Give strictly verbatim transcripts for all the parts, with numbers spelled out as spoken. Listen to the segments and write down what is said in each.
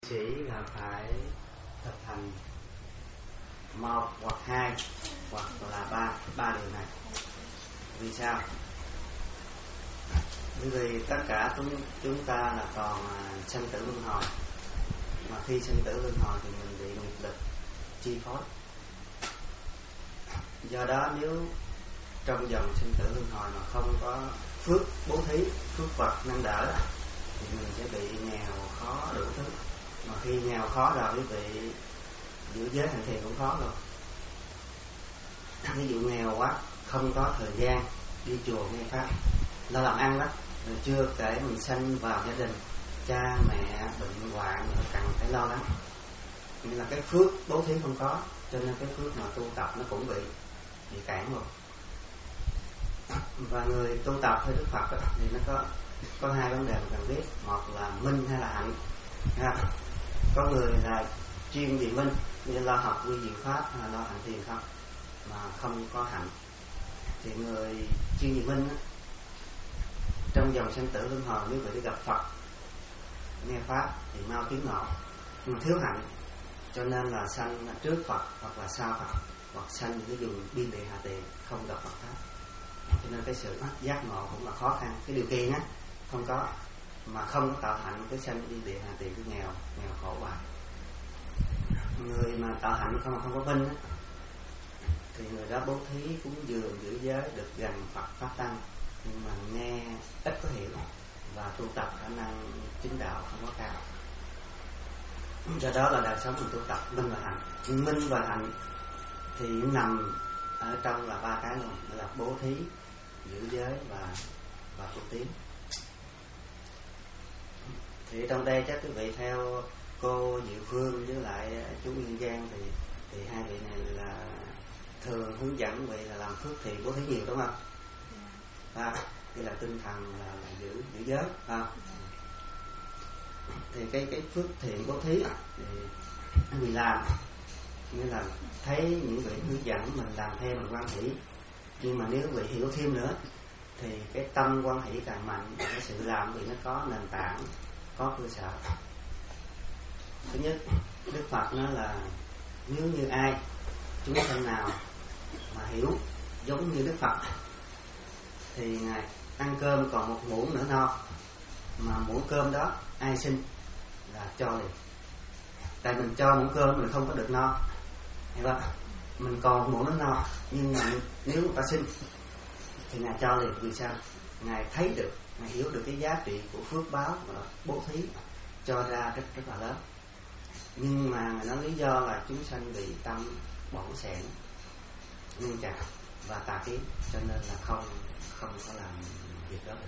Chỉ là phải thực hành một hoặc hai hoặc là ba ba điều này. Vì sao? Bởi vì tất cả chúng chúng ta là còn sanh tử luân hồi, mà khi sanh tử luân hồi thì mình bị nghiệp lực chi phối. Do đó nếu trong dòng sinh tử luân hồi mà không có phước bố thí, phước Phật nâng đỡ thì mình sẽ bị nghèo khó đủ thứ. Mà khi nghèo khó rồi quý vị giữ giới hành thiền cũng khó luôn. Ví dụ nghèo quá, không có thời gian đi chùa nghe pháp, lo làm ăn đó, rồi chưa kể mình sanh vào gia đình cha mẹ bệnh hoạn cần phải lo lắng, nên là cái phước bố thí không có, cho nên cái phước mà tu tập nó cũng bị bị cản rồi. Và người tu tập theo Đức Phật đó, thì nó có có hai vấn đề mà cần biết. Một là minh hay là hạnh. Có người là chuyên về minh, như lo học quy diệu pháp hay lo hành thiền không, mà không có hạnh. Thì người chuyên về minh đó, trong dòng sanh tử luân hồi nếu người đi gặp Phật nghe pháp thì mau tiến ngộ, nhưng thiếu hạnh cho nên là sanh trước Phật hoặc là sau Phật, hoặc sanh những cái vùng biên địa hạ tiền không gặp Phật pháp. Cho nên cái sự giác ngộ cũng là khó khăn. Cái điều kiện á không có, mà không có tạo hạnh, cái sanh biên địa hạ tiền cứ nghèo nghèo khổ hoài. Người mà tạo hạnh không không có minh á, thì người đó bố thí cúng dường giữ giới được gần Phật pháp tăng, nhưng mà nghe ít có hiểu và tu tập khả năng chứng đạo không có cao. Do đó là đời sống mình tu tập minh và hạnh. Minh và hạnh thì nằm ở trong là ba cái luôn, là bố thí, giữ giới và và tu tiến. Thì trong đây chắc quý vị theo cô Diệu Phương với lại chú Nguyên Giang thì thì hai vị này là thường hướng dẫn vị là làm phước thì bố thí nhiều, đúng không? À, đây là tinh thần là, là giữ giữ giới. À. Thì cái cái phước thiện bố thí thì mình làm, nghĩa là thấy những vị hướng dẫn mình làm theo mình quan hỷ. Nhưng mà nếu vị hiểu thêm nữa thì cái tâm quan hỷ càng mạnh, cái sự làm vì nó có nền tảng, có cơ sở. Thứ nhất, Đức Phật nói là nếu như ai chúng sanh nào mà hiểu giống như Đức Phật thì ngài ăn cơm còn một muỗng nữa no, mà muỗng cơm đó ai xin là cho liền. Tại mình cho muỗng cơm mình không có được no, hiểu không? Mình còn một muỗng nữa no, nhưng mà nếu người ta xin thì ngài cho liền. Vì sao? Ngài thấy được, ngài hiểu được cái giá trị của phước báo và bố thí cho ra rất rất là lớn. Nhưng mà ngài nói lý do là chúng sanh bị tâm bỏng sẻn, ngưng chặt và tà kiến, cho nên là không không có làm việc đó được.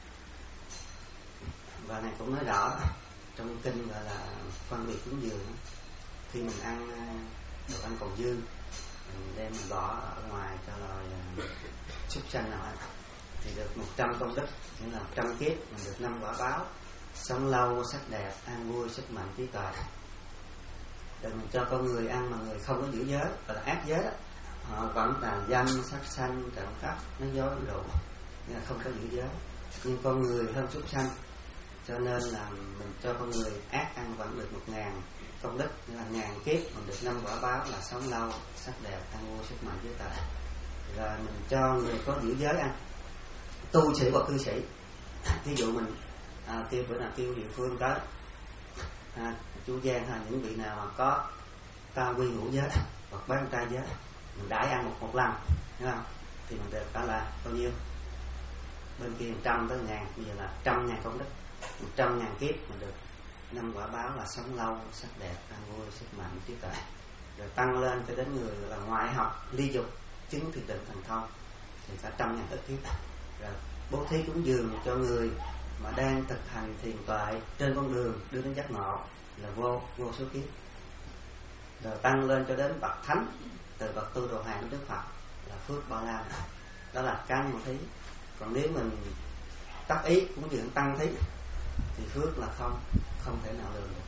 Và này cũng nói rõ trong kinh gọi là phân biệt cúng dường. Khi mình ăn đồ ăn còn dư, mình đem mình bỏ ở ngoài cho loài súc sanh nào ăn thì được một trăm công đức, nghĩa là một trăm kiếp mình được năm quả báo, sống lâu, sắc đẹp, an vui, sức mạnh, trí tuệ. Rồi mình cho con người ăn mà người không có giữ giới, gọi là ác giới đó, họ vẫn tà dâm, sát sanh, trộm cắp, nói dối, lộ, nghĩa là không có giữ giới. Nhưng con người hơn súc sanh, cho nên là mình cho con người ác ăn vẫn được một ngàn công đức, nghĩa là ngàn kiếp mình được năm quả báo là sống lâu, sắc đẹp, an vui, sức mạnh, trí tuệ. Rồi mình cho người có giữ giới ăn, tu sĩ hoặc cư sĩ. Ví dụ mình à, kêu bữa nào kêu địa phương tới, à, chú Giang hay những vị nào mà có ta quy ngũ giới hoặc bán trai giới, mình đãi ăn một một lần, đúng không? Thì mình được đó là bao nhiêu? Bên kia một trăm tới ngàn, bây giờ là trăm ngàn công đức, một trăm ngàn kiếp mình được năm quả báo là sống lâu, sắc đẹp, an vui, sức mạnh, trí tuệ. Rồi tăng lên cho đến người là ngoại học, ly dục, chứng thiền định thành thông thì cả trăm ngàn ức kiếp. Rồi bố thí cúng dường cho người mà đang thực hành thiền tuệ trên con đường đưa đến giác ngộ là vô vô số kiếp. Rồi tăng lên cho đến bậc thánh, từ bậc tu đồ hàng của Đức Phật là phước bao la. Đó là cá nhân thí. Còn nếu mình tác ý cúng dường tăng thí thì phước là không không thể nào lường được.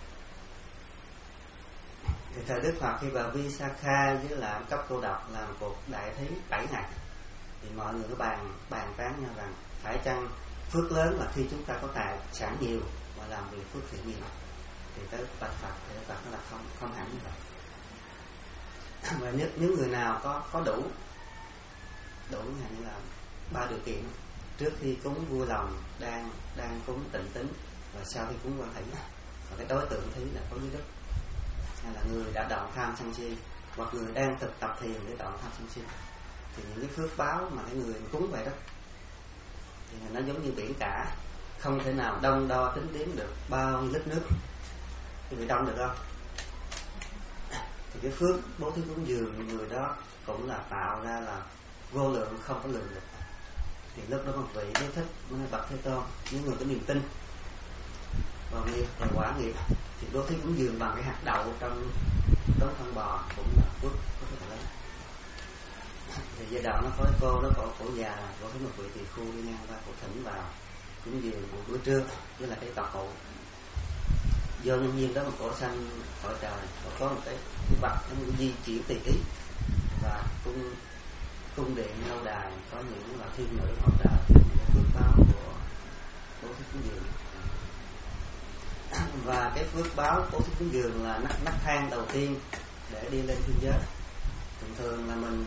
Thì thời Đức Phật khi vào Visakha với là cấp cô độc làm cuộc đại thí bảy ngày, thì mọi người có bàn bàn tán nhau rằng phải chăng phước lớn là khi chúng ta có tài sản nhiều mà làm việc phước thiện nhiều. thì tới bạch Phật thì Phật nó là không không hẳn như vậy. Và nếu, nếu người nào có có đủ đủ như là ba điều kiện, trước khi cúng vui lòng, đang đang cúng tịnh tính, và sau khi cúng quan hỷ, và cái đối tượng thí là có giới đức, hay là người đã đoạn tham sân si, hoặc người đang thực tập thiền để đoạn tham sân si, thì những cái phước báo mà cái người cúng vậy đó thì nó giống như biển cả, không thể nào đông đo tính đếm được bao nhiêu lít nước. Thì bị đông được không? Thì cái phước bố thí cúng dường người đó cũng là tạo ra là vô lượng không có lường được. Thì lúc đó một vị đế thích mới bậc Thế Tôn, những người có niềm tin vào nghiệp và quả nghiệp, thì bố thí cúng dường bằng cái hạt đậu trong đống phân bò cũng là phước có thể lớn. Thì giai đoạn nó có cô nó có cổ già, có thấy một vị tỳ khu đi ngang qua, cổ thỉnh vào cúng dường một bữa trưa với là cái tọa cụ. Do nhân viên đó một cổ sanh cõi trời, và có một cái vật nó di chuyển tùy ý, và cung cung điện lâu đài có những là thiên nữ hỗ trợ những phước báo của bố thí cúng dường. Và cái phước báo bố thí cúng dường là nấc nấc thang đầu tiên để đi lên thiên giới. Thường thường là mình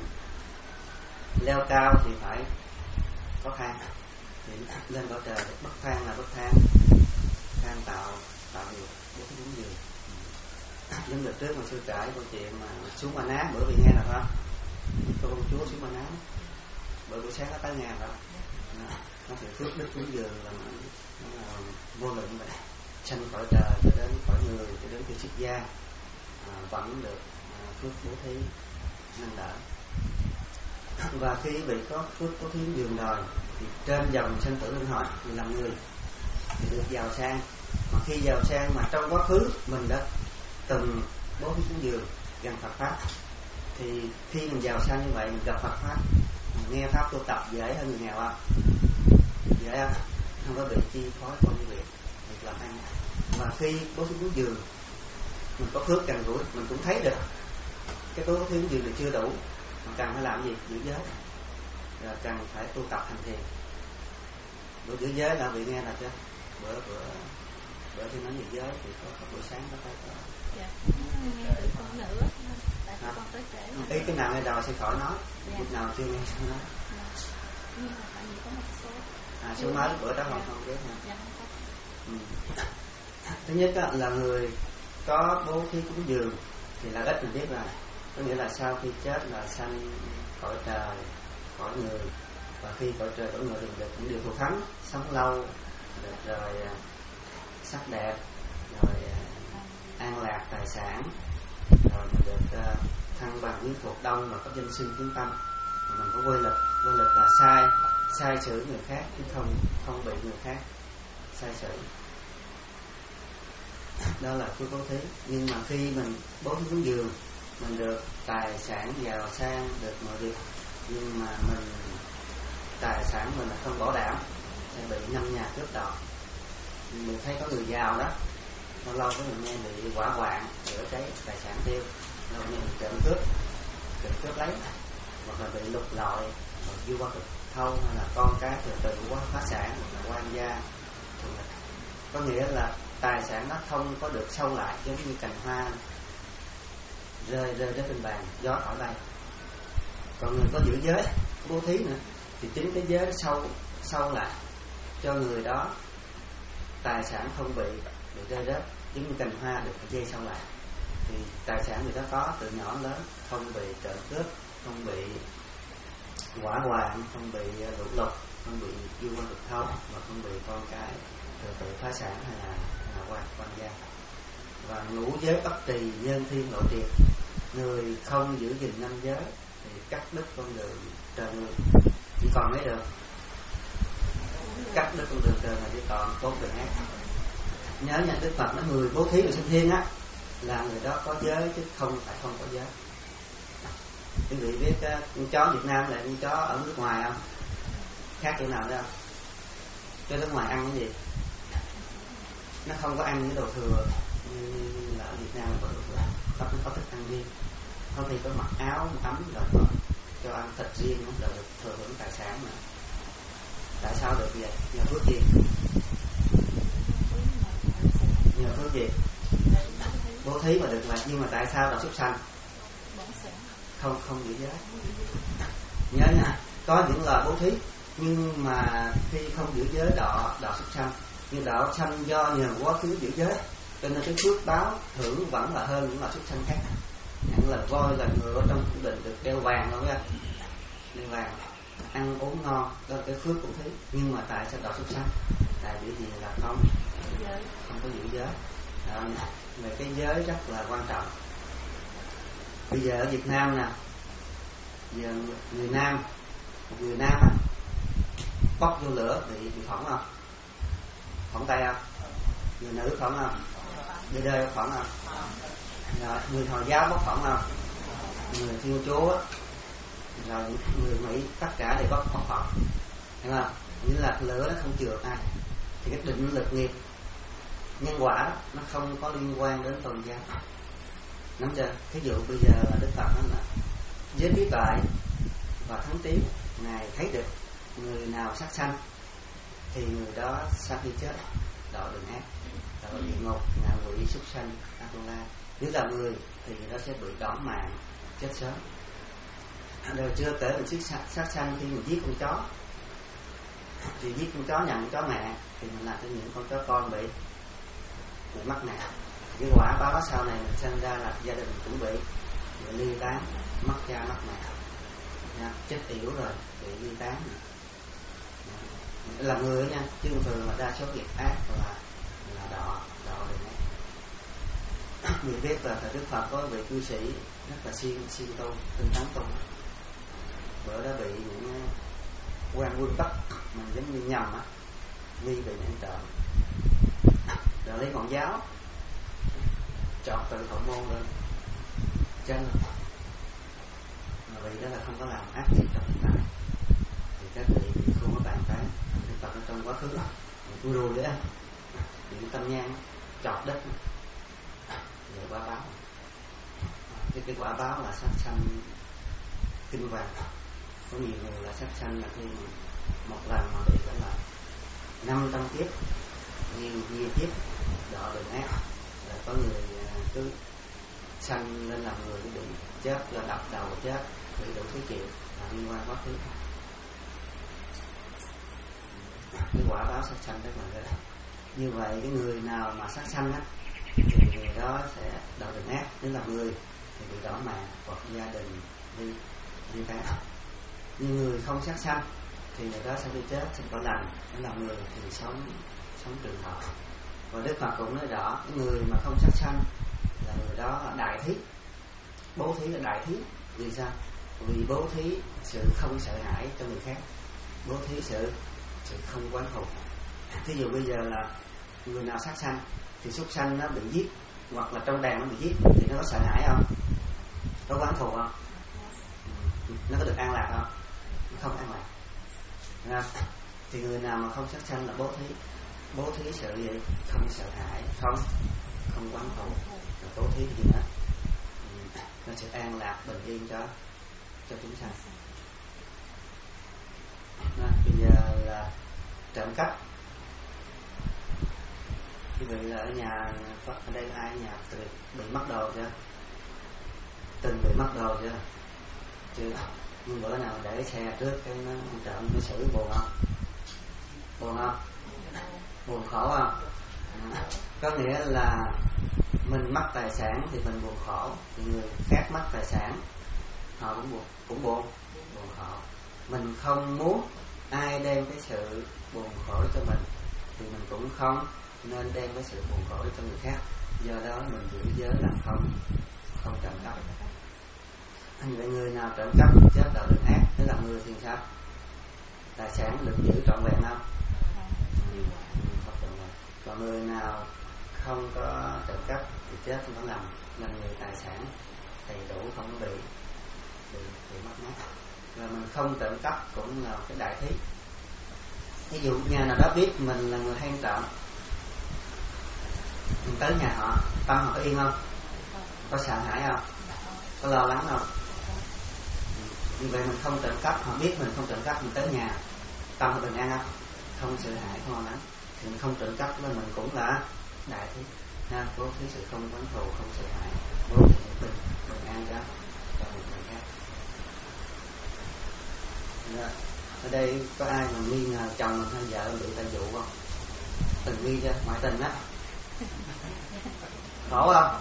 leo cao thì phải có thang, thì lên cõi trời bậc thang là bậc thang thang tạo tạo nghiệp bố thí cúng dường. Giống đợt trước mà sư trải câu chuyện mà xuống Ma Ná, bữa vì nghe là phải cô công chúa xuống Ma Ná, bữa buổi sáng nó tới ngàn rồi, nó thì phước đức cúng dường là nó là vô lượng vậy, sanh khỏi trời cho đến khỏi người cho đến khi xuất gia à, vẫn được à, phước bố thí nâng đỡ. Và khi vị có phước bố thí dường rồi thì trên dòng sanh tử luân hồi thì làm người thì được giàu sang. Mà khi giàu sang mà trong quá khứ mình đã từng bố thí cúng dường gần Phật pháp, thì khi mình giàu sang như vậy mình gặp Phật pháp, mình nghe pháp tu tập dễ hơn người nghèo không? Dễ không? Không có bị chi phối công việc việc làm ăn. Mà khi bố thí cúng dường mình có phước gần gũi, mình cũng thấy được cái bố thí cúng dường thì chưa đủ, mình cần phải làm gì? Giữ giới, rồi cần phải tu tập hành thiền. Bữa giữ giới là vị nghe là chưa? Bữa bữa bữa khi nói giữ giới thì có, có buổi sáng có phải có. Dạ, nghe từ con nữa, tại à. con tới trễ. Ý cái nào nghe đầu sẽ khỏi nói, dạ. Lúc nào chưa nghe sẽ nói. Dạ. Nhưng mà tại vì có một số. À, số mới bữa đó không không biết nha. Dạ không có. Ừ. Thứ nhất á, là người có bố thí cúng dường thì là ít mình biết rồi, có nghĩa là sau khi chết là sanh cõi trời, cõi người, và khi cõi trời cõi người thì được những điều thù thắng, sống lâu, được rồi sắc đẹp, rồi an lạc tài sản, rồi mình được uh, thăng bằng với cuộc đông và có danh sinh tiếng tâm, rồi mình có quê lực, quê lực là sai sai xử người khác chứ không không bị người khác sai xử. Đó là phước bố thí. Nhưng mà khi mình bố thí cúng dường, mình được tài sản giàu sang, được mọi việc, nhưng mà mình tài sản mình là không bảo đảm, sẽ bị năm nhà cướp đoạt. Mình thấy có người giàu đó, lâu lâu có mình nghe bị hỏa hoạn, lửa cháy tài sản tiêu, lâu nghe mình trộm cướp, trộm cướp lấy, hoặc là bị lục lọi, hoặc du qua cực thâu, hay là con cái từ từ quá phá sản, hoặc là quan gia. Có nghĩa là tài sản nó không có được sâu lại, giống như cành hoa rơi rơi đến trên bàn, gió thổi bay. Còn người có giữ giới, bố thí nữa, thì chính cái giới nó sâu sâu lại cho người đó, tài sản không bị bị rơi rớt, giống như cành hoa được dây sâu lại, thì tài sản người đó có từ nhỏ lớn, không bị trộm cướp, không bị hỏa hoạn, không bị lũ lụt, không bị du quan cực thâu, và không bị con cái từ từ phá sản hay là, hay là quan quan gia. Và ngũ giới bất trì, nhân thiên lộ triệt, người không giữ gìn năm giới thì cắt đứt con đường trời người, chỉ còn mấy đường, cắt đứt con đường trời mà chỉ còn bốn đường ác. Nhớ nha, Đức Phật nó người bố thí người sinh thiên á, là người đó có giới chứ không phải không có giới. Quý vị biết uh, con chó Việt Nam là con chó ở nước ngoài không? Khác chỗ nào đó không? Cho nước ngoài ăn cái gì? Nó không có ăn những đồ thừa như là ở Việt Nam là có đồ thừa, có, có thức ăn riêng, có khi có mặc áo ấm rồi có cho ăn thịt riêng, nó được thừa hưởng tài sản mà. Tại sao được vậy? Nhờ phước gì? Nhờ phước gì? bố thí mà được mà, nhưng mà tại sao đạo súc sanh không không giữ giới? Nhớ nha, có những lời bố thí nhưng mà khi không giữ giới đọ đạo súc sanh, nhưng đạo sanh do nhờ quá khứ giữ giới cho nên cái phước báo thưởng vẫn là hơn những loài súc sanh khác. Những là voi là người ở trong cung đình được đeo vàng luôn nha, đeo vàng ăn uống ngon, đó là cái phước của thí. Nhưng mà tại sao đạo súc sanh? Tại vì gì là không không có giữ giới. Đó, về cái giới rất là quan trọng. Bây giờ ở Việt Nam nè, giờ người nam, một người nam á, bóc vô lửa bị bị phỏng không? Phỏng tay không? Người nữ phỏng không? Người đời phỏng không? Rồi, người Hồi giáo bóc phỏng không? Người Thiên Chúa á, rồi người Mỹ tất cả đều bóc phỏng phỏng, hiểu không? Như là lửa nó không chừa ai. Thì cái định lực nghiệp nhân quả đó, nó không có liên quan đến tôn giáo. Nắm chưa? Ví dụ bây giờ là Đức Phật nói là với trí tuệ và thánh trí, ngài thấy được người nào sát sanh thì người đó sau khi chết đọa đường ác, đọa địa ngục, ngạ quỷ, súc sanh, Atula. Nếu là người thì người đó sẽ bị đỏng mạng, chết sớm. Rồi chưa kể mình sát, sát sanh khi mình giết con chó, thì giết con chó nhận con chó mẹ thì mình làm cho những con chó con bị bị mắc nạn. Cái quả báo sau này mình sinh ra là gia đình chuẩn bị ly tán, mất cha mất mẹ, nha, chết yểu rồi bị ly tán. Là người nha, chứ thường là đa số nghiệp ác là là đọ đọ đường ác. Người biết là thời Đức Phật có vị cư sĩ rất là siêng siêng tu, tinh tấn tu. Bữa đó bị những quan quân bắt mình giống như nhầm á, nghi bị ăn trộm, rồi lấy ngọn giáo chọt từ hậu môn lên chân, mà vì đó là không có làm ác nghiệp trong hiện tại thì các vị không có bàn tán. Đức Phật ở trong quá khứ tôi rùi đấy, bị tâm nhang chọt đất rồi quả báo. Cái cái quả báo là sát sanh kinh hoàng. Có nhiều người là sát sanh là khi một lần mà bị phải là năm trăm kiếp, nhiều nhiều kiếp đọa đường ác. Là có người cứ sanh lên làm người bị chết do đập đầu chết, bị đủ thứ chuyện là liên quan quá khứ. Cái quả báo sát sanh rất là ghê. Như vậy cái người nào mà sát sanh á thì người đó sẽ đọa đường ác. Nếu là người thì bị đỏ mạng hoặc gia đình đi đi tán. Như người không sát sanh thì người đó sẽ đi chết sinh cõi lành. Nếu là người thì sống sống trường thọ. Và Đức Phật cũng nói rõ cái người mà không sát sanh là người đó là đại thí. Bố thí là đại thí. Vì sao? Vì bố thí sự không sợ hãi cho người khác, bố thí sự sự không quán thù. Thí dụ bây giờ là người nào sát sanh thì súc sanh nó bị giết, hoặc là trong đàn nó bị giết thì nó có sợ hãi không? Có quán thù không? Nó có được an lạc không? Nó không an lạc. Nha. Thì người nào mà không sát sanh là bố thí. Bố thí sự gì? Không sợ hãi, không không quán thù. Rồi bố thí gì nữa? Nó sẽ an lạc bình yên cho cho chúng sanh. Đó, bây giờ là trộm cắp. Quý vị là ở nhà, ở đây ai ở nhà bị mất đồ chưa? Từng bị mất đồ chưa? Chưa. Nhưng bữa nào để xe trước cái nó trộm nó xử buồn không? Buồn không? Buồn khổ không? À, có nghĩa là mình mất tài sản thì mình buồn khổ, thì người khác mất tài sản họ cũng buồn, cũng buồn, buồn khổ. Mình không muốn ai đem cái sự buồn khổ cho mình thì mình cũng không nên đem cái sự buồn khổ cho người khác. Do đó mình giữ giới làm không không trộm cắp. Vậy người nào trộm cắp chết đạo đường ác, thế là người thì sao? Tài sản được giữ trọn vẹn không? Ừ, không trọn vẹn. Còn người nào không có trộm cắp thì chết không có lầm, là người tài sản đầy đủ, không có bị bị, bị mất mát. Và mình không trộm cắp cũng là cái đại thí. Ví dụ nhà nào đó biết mình là người hay trộm, mình tới nhà họ, tâm họ có yên không? Có sợ hãi không? Có lo lắng không? Như vậy mình không trộm cắp, họ biết mình không trộm cắp, mình tới nhà tâm họ bình an không? Không sợ hãi, không lo lắng. Thì mình không trộm cắp nên mình cũng là đại thí. Ha, bố thí sự không quán thù, không sợ đây có ai mà nghi ngờ chồng mình hay vợ bị ta dụ không? Từng nghi chưa? Ngoại tình á khổ không?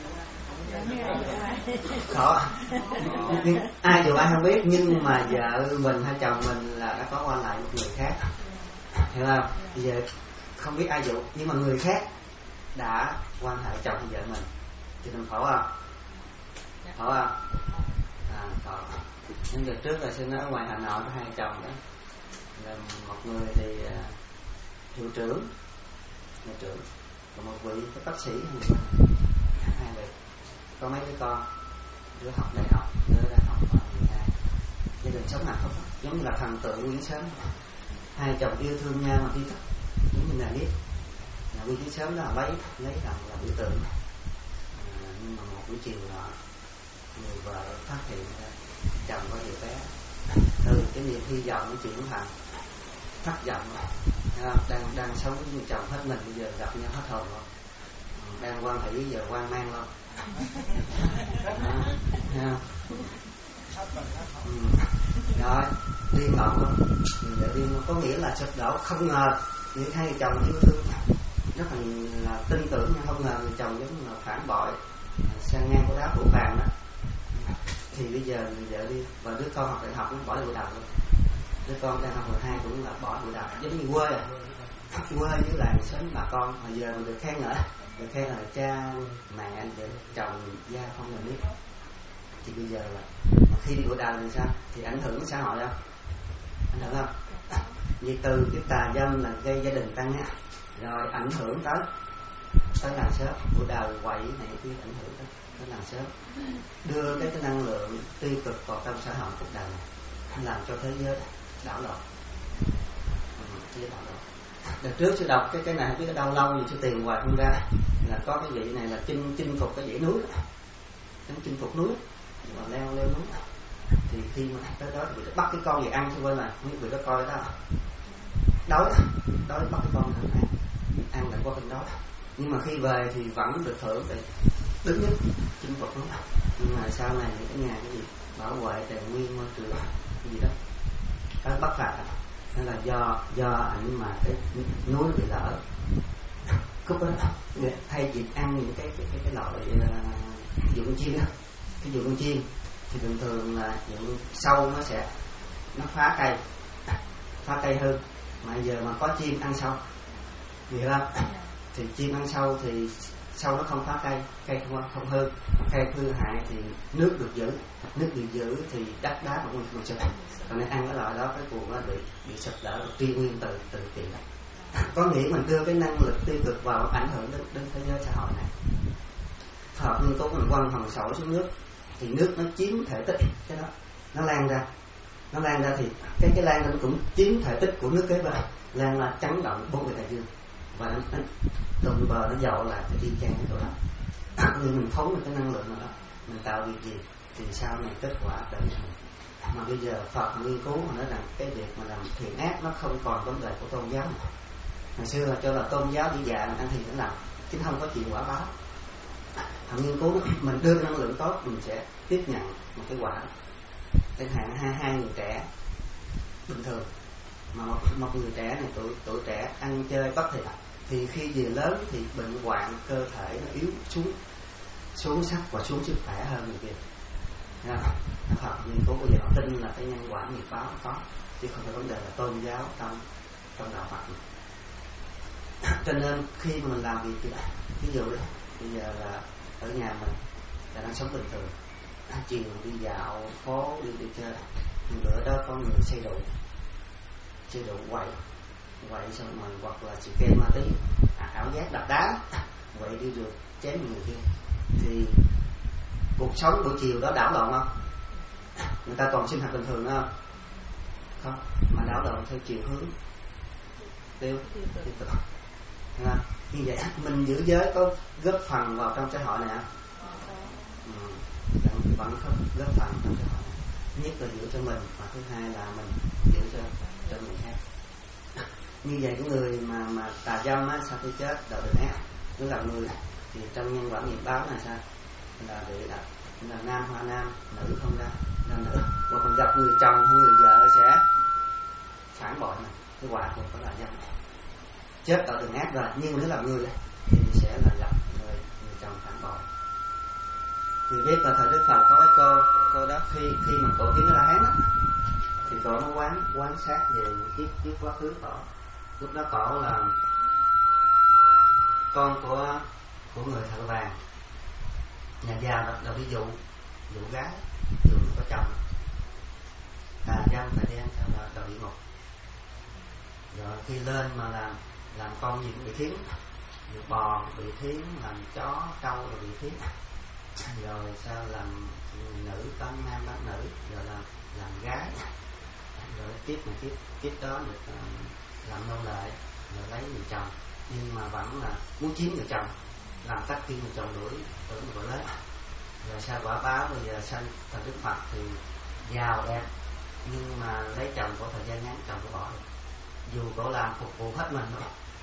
Khổ. Ai dụ ai không biết, nhưng mà vợ mình hay chồng mình là đã có qua lại một người khác, hiểu không? Bây giờ không biết ai dụ, nhưng mà người khác đã quan hệ chồng hay vợ mình thì mình khổ không? Khổ không? À, khổ. Nhưng giờ trước là xin nói ở ngoài Hà Nội có hai chồng đó, là một người thì hiệu trưởng, hiệu trưởng, còn một vị cái bác sĩ, hai vị có mấy đứa con, đứa học đại học, đứa đã học vào mười hai, gia đình sống hạnh phúc, giống như là thần tượng Nguyên Sớm. Hai chồng yêu thương nhau mà thi thức, giống như là biết là Nguyên Sớm đó lấy lấy làm là biểu tượng. À, nhưng mà một buổi chiều nọ, người vợ phát hiện ra chồng có điều bé, từ cái niềm hy vọng nó chuyển thành thất vọng rồi, đang đang sống với chồng hết mình, bây giờ gặp nhau hết hồn rồi, đang quan hệ bây giờ hoang mang luôn. À, ừ. Rồi điên loạn luôn, để điên có nghĩa là sụp đổ, không ngờ những hai chồng yêu thương rất là, là tin tưởng, nhưng không ngờ người chồng giống như là phản bội, sang ngang của đá của vàng đó. Thì bây giờ người vợ đi, và đứa con học đại học cũng bỏ lại buổi đầu luôn, đứa con đang học mười hai cũng là bỏ buổi đầu, giống như quê à, quê với làng xóm bà con, mà giờ mình được khen nữa, được khen là cha mẹ vợ chồng gia không là biết. Thì bây giờ là mà khi đi buổi đầu thì sao? Thì ảnh hưởng đến xã hội không? Ảnh hưởng không? Vì từ cái tà dâm là gây gia đình tăng á, rồi ảnh hưởng tới tới làng xóm, buổi đầu quậy này kia, ảnh hưởng tới tới làng xóm, đưa cái, cái năng lượng tiêu cực vào trong xã hội cuộc đời này, làm cho thế giới đảo lộn. Ừ, thế giới đảo lộn. Đợt trước tôi đọc cái cái này không biết ở đâu lâu gì tôi tìm hoài không ra, là có cái vị này là chinh chinh phục cái dãy núi, chinh chinh phục núi, mà leo leo núi. Thì khi mà tới đó thì bắt cái con gì ăn xung quanh này, mấy người đó coi đó, đói, đói bắt cái con thằng ăn, ăn là có phần đói. Nhưng mà khi về thì vẫn được thưởng, thì đứng nhất chinh phục núi. Nhưng mà sau này những cái nhà cái gì bảo vệ tài nguyên môi trường cái gì đó, cái bắt phạt. Nên là do do ảnh mà cái núi bị lở, cúp đó, thay vì ăn những cái cái cái, cái loại uh, dụng chiên đó, cái dụng chiên thì thường thường là những sâu nó sẽ nó phá cây, phá cây hư. Mà giờ mà có chim ăn sâu, hiểu không? Thì chim ăn sâu thì sâu nó không phá cây, cây không không hư, cây hư hại thì nước được giữ, nước được giữ thì đất đá cũng không sụp. Còn nên ăn cái loại đó, cái cuồng nó bị bị sụp đổ, truy nguyên từ từ kỳ đó. Có nghĩa mình đưa cái năng lực tiêu cực vào ảnh hưởng đến đến thế giới xã hội này. Hợp nghiên cứu mình quăng phần sỏi xuống nước thì nước nó chiếm thể tích cái đó, nó lan ra, nó lan ra thì cái cái lan nó cũng chiếm thể tích của nước kế bên, lan là chấn động bốn bề đại dương và nó, nó đụng bờ nó dội lại thì đi chang cái chỗ đó. Như mình phóng được cái năng lượng nào đó, mình tạo việc gì thì sau này kết quả tới mình. Mà bây giờ Phật nghiên cứu mà nói rằng cái việc mà làm thiện ác nó không còn vấn đề của tôn giáo. Ngày xưa là cho là tôn giáo đi dạ ăn thiện nó làm, chứ không có chuyện quả báo. Họ nghiên cứu mình đưa năng lượng tốt mình sẽ tiếp nhận một cái quả. Chẳng hạn hai hai người trẻ bình thường mà một, một người trẻ này tuổi tuổi trẻ ăn chơi bất thiện thì khi về lớn thì bệnh hoạn cơ thể nó yếu xuống, xuống sắc và xuống sức khỏe hơn người kia. Phật nghiên cứu bây giờ họ tin là cái nhân quả nghiệp báo có, chứ không phải vấn đề là tôn giáo trong trong đạo Phật này. Cho nên khi mà mình làm việc thì ví dụ đi, bây giờ là ở nhà mình là đang sống bình thường, chiều đi dạo phố đi đi chơi, bữa đó có người say rượu, say rượu quậy quậy xong rồi hoặc là chị kem ma tí, ảo giác đập đá, quậy đi được chém người kia, thì cuộc sống buổi chiều đó đảo lộn không? Người ta còn sinh hoạt bình thường nữa không? Không, mà đảo lộn theo chiều hướng tiêu tiêu cực. Như vậy mình giữ giới có góp phần vào trong xã hội này không? Ừ, vẫn có góp phần trong xã hội này. Nhất là giữ cho mình, và thứ hai là mình giữ cho cho người khác. Như vậy cái người mà mà tà dâm á, sau khi chết đạo được ác, nó là người thì trong nhân quả nghiệp báo là sao? Là bị là, là nam hoa nam, nữ không ra, là nữ. Và còn gặp người chồng hay người vợ sẽ phản bội mình, cái quả của cái là dâm. Chết ở đường ác rồi, nhưng nếu là người thì sẽ là gặp người, người chồng phản bội. Thì biết là thời Đức Phật có cái cô cô đó khi khi mà cổ kiến La Hán á, thì cổ nó quán quán sát về những kiếp kiếp quá khứ cổ. Lúc đó cổ là con của của người thợ vàng, nhà giàu đó, đó đi dụ dụ gái, dụ có chồng, tà dâm thời gian sau đó đầu địa ngục. Rồi khi lên mà làm làm con gì cũng bị thiến, bị bò bị thiến, làm chó trâu rồi bị thiến, rồi sao làm nữ tấn nam bán nữ, rồi làm làm gái, rồi kiếp này kiếp kiếp đó được uh, làm nô lệ, rồi lấy người chồng, nhưng mà vẫn là muốn chiếm người chồng, làm cách khi người chồng đuổi đuổi người vợ lớn. Rồi sao quả báo bây giờ sanh thành Đức Phật thì giàu đẹp, nhưng mà lấy chồng có thời gian ngắn chồng có bỏ được, dù cổ làm phục vụ hết mình rồi,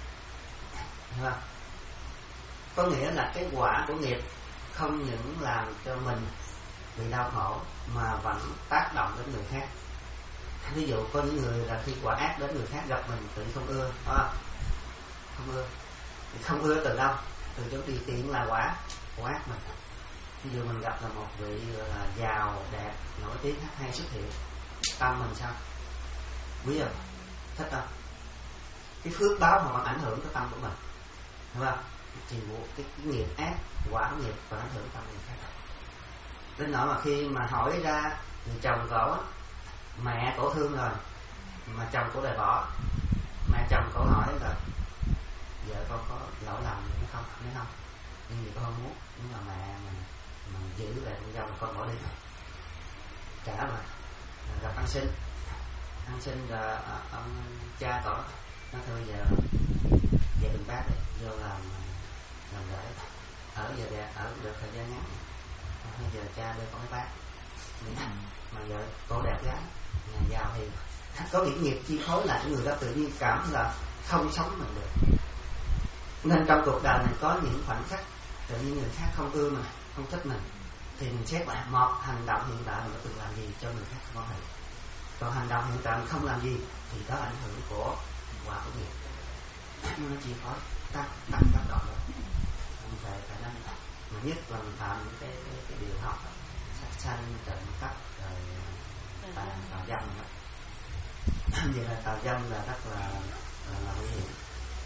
hiểu không? Có nghĩa là cái quả của nghiệp không những làm cho mình bị đau khổ mà vẫn tác động đến người khác. Ví dụ có những người là khi quả ác đến người khác gặp mình tự không ưa, không? Không ưa. Thì không ưa từ đâu? Từ chỗ tùy tiện là quả của ác mình. Ví dụ mình gặp là một vị là giàu, đẹp, nổi tiếng, hát hay xuất hiện, tâm mình sao? Quý không? Thích không? Cái phước báo mà còn ảnh hưởng tới tâm của mình, hiểu không? Thì cái, cái nghiệp ác, quả của nghiệp còn ảnh hưởng tâm người khác. Đến nỗi mà khi mà hỏi ra người chồng cổ, mẹ cổ thương rồi mà chồng cổ đòi bỏ, mẹ chồng cổ hỏi là vợ con có lỗi lầm gì hay không, hay không? Nhưng vì con không muốn, nhưng mà mẹ mình mình giữ lại con dâu mà con bỏ đi rồi. Trả mà gặp ăn xin, ăn xin rồi ông cha cổ nó thôi giờ về đừng bác đi, vô làm làm rễ, ở giờ đẹp, ở được thời gian ngắn, bây giờ cha đưa con cái bác, mà vợ cổ đẹp gái, nhà giàu thì có những nghiệp chi phối lại người đó tự nhiên cảm là không sống mình được. Nên trong cuộc đời này có những khoảnh khắc tự nhiên người khác không ưa mình, không thích mình, thì mình xét lại một hành động hiện tại mình đã từng làm gì cho người khác không có. Còn hành động hiện tại mình không làm gì thì đó ảnh hưởng của quả của nghiệp. Nó chỉ có tác tác tác động đó. Mình phải phải nên mà nhất là mình phạm những cái cái, cái điều học sát sanh, trộm cắp, rồi tà tà dâm đó. Vậy là tà dâm là rất là là, là nguy hiểm.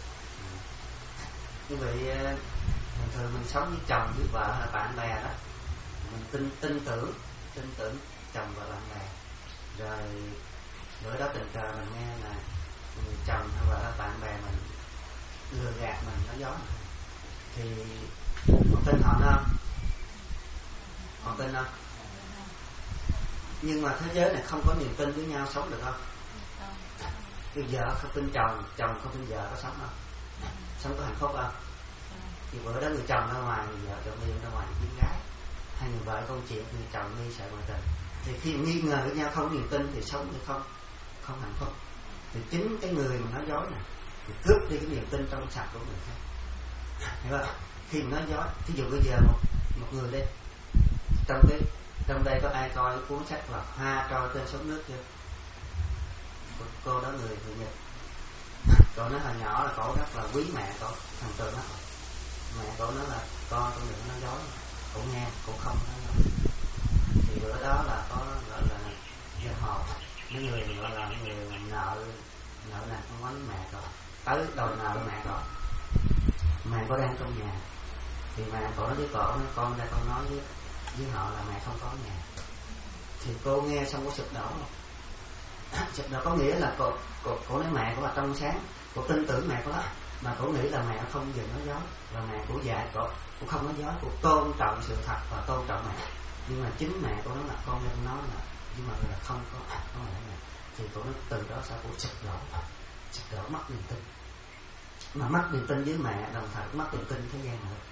Như vậy thường thường mình sống với chồng với vợ hay bạn bè đó, mình tin tin tưởng tin tưởng chồng và bạn bè, rồi bữa đó tình cờ mình nghe là người chồng hay vợ bạn bè mình lừa gạt mình, nói dối mình, thì còn tin họ không? Còn tin không? Nhưng mà thế giới này không có niềm tin với nhau sống được không? Cái vợ không tin chồng, chồng không tin vợ có sống không? Sống có hạnh phúc không? Thì bữa đó người chồng ra ngoài, người vợ chồng đi ra ngoài kiếm gái, hay người vợ công chuyện, người chồng nghi sợ ngoại tình, thì khi nghi ngờ với nhau không niềm tin thì sống thì không không hạnh phúc. Thì chính cái người mà nói dối này thì cướp đi cái niềm tin trong sạch của người khác, hiểu không? Khi mà nói dối, ví dụ bây giờ một một người đây trong cái trong đây có ai coi cái cuốn sách là Hoa trôi trên sóng nước chưa? Cô đó người người Nhật, cô nói hồi nhỏ là cổ rất là quý mẹ cổ, thằng Tường đó, mẹ cổ nói là con con đừng nói dối, cổ nghe, cổ không nói dối. Thì bữa đó là có gọi là giang hồ, mấy người gọi là người nợ nợ nặng không quánh mẹ cổ, tới đòi nợ mẹ cổ, mẹ cổ đang trong nhà, thì mẹ cổ nói với cổ, con ra con nói với với họ là mẹ không có nhà. Thì cô nghe xong có sụp đổ không? Sụp đổ có nghĩa là cô cô cổ nói mẹ cổ là trong sáng, cô tin tưởng mẹ cổ đó, mà cổ nghĩ là mẹ không dừng nói dối, và mẹ cổ dạy cổ cổ không nói dối, cổ tôn trọng sự thật và tôn trọng mẹ. Nhưng mà chính mẹ cổ nói là con nên nói là nhưng mà là không có không phải mẹ. Thì cổ nói từ đó sao cổ sụp đổ, sụp đổ mất niềm tin, mà mất niềm tin với mẹ đồng thời mất niềm tin thế gian nữa.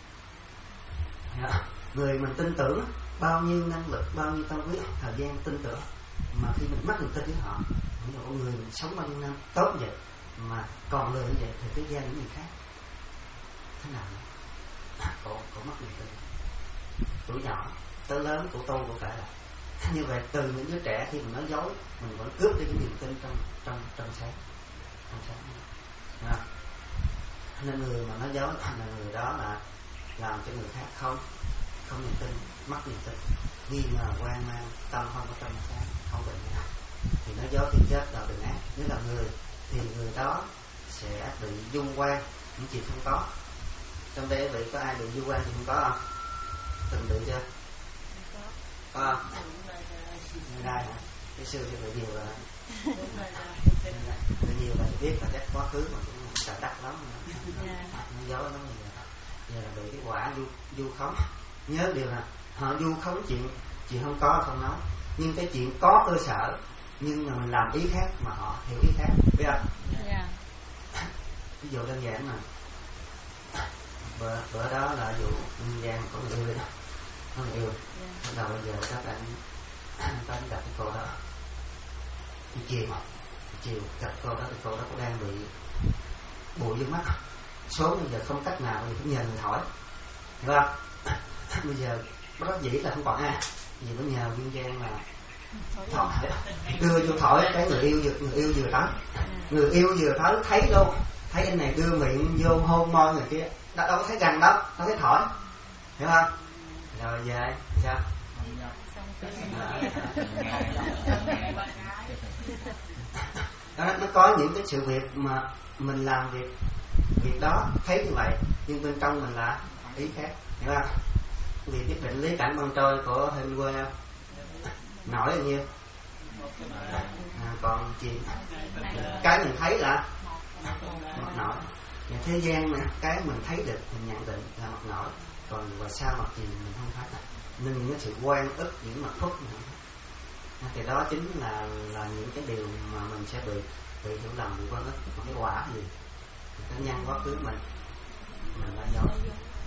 Người mình tin tưởng bao nhiêu năng lực, bao nhiêu tâm huyết, thời gian tin tưởng, mà khi mình mất niềm tin với họ, những người mình sống bao nhiêu năm tốt vậy mà còn lừa như vậy thì cái gian những người khác thế nào nữa? Cổ cổ mất niềm tin. Tuổi nhỏ tới lớn cổ tu cổ kể là Như vậy từ những đứa trẻ khi mình nói dối, mình vẫn cướp đi cái niềm tin trong trong trong sáng, trong sáng. À. Nên người mà nói dối là người đó là làm cho người khác không không niềm tin, mất niềm tin, nghi ngờ, hoang mang, tâm không có trong sáng, không bình an. Thì nói dối khi chết là bình an. Nếu là người thì người đó sẽ bị dung quan, những chuyện không có. Trong đây vị có ai bị dung quan thì không có không? Từng bị chưa? Có không? Người đây hả? Cái sư thì bị nhiều rồi. Bị nhiều là biết là chắc quá khứ mà cũng sợ đắt lắm. Nói dối lắm rồi. Giờ là bị cái quả du, du khống. Nhớ điều là họ du khống chuyện chuyện không có không nói, nhưng cái chuyện có cơ sở nhưng mà mình làm ý khác mà họ hiểu ý khác, biết không? Yeah. Ví dụ đơn giản mà bữa, bữa đó là vụ Giang có người yêu đó, có người yêu. Bắt đầu bây giờ các bạn tới gặp cái cô đó, đi chiều mà chiều gặp cô đó thì cô đó cũng đang bị bụi vô mắt, số bây giờ không cách nào thì phải nhờ người hỏi, hiểu không? Bây giờ bất đắc dĩ là không còn ai, vì nó nhờ Viên Giang là thổi, đưa vô thổi cái người yêu vừa, người yêu vừa tới, người yêu vừa tới thấy luôn, thấy anh này đưa miệng vô hôn môi người kia, đâu có thấy gần đó, đâu thấy thổi, hiểu không? Rồi về sao? Đó, nó có những cái sự việc mà mình làm việc việc đó thấy như vậy nhưng bên trong mình là ý khác, hiểu không? Vì cái định lý cảnh băng trôi của Hemingway nổi bao nhiêu à, còn chuyện cái mình thấy là mặt nổi. Và thế gian mà cái mình thấy được mình nhận định là mặt nổi, còn ngoài sao mặt gì mình không thấy. Nên những cái sự quan ức, những mặt phúc mình không thấy. Thì đó chính là là những cái điều mà mình sẽ bị bị hiểu lầm, bị quan ức, một cái quả gì cái nhân quá khứ mình mình đã dối.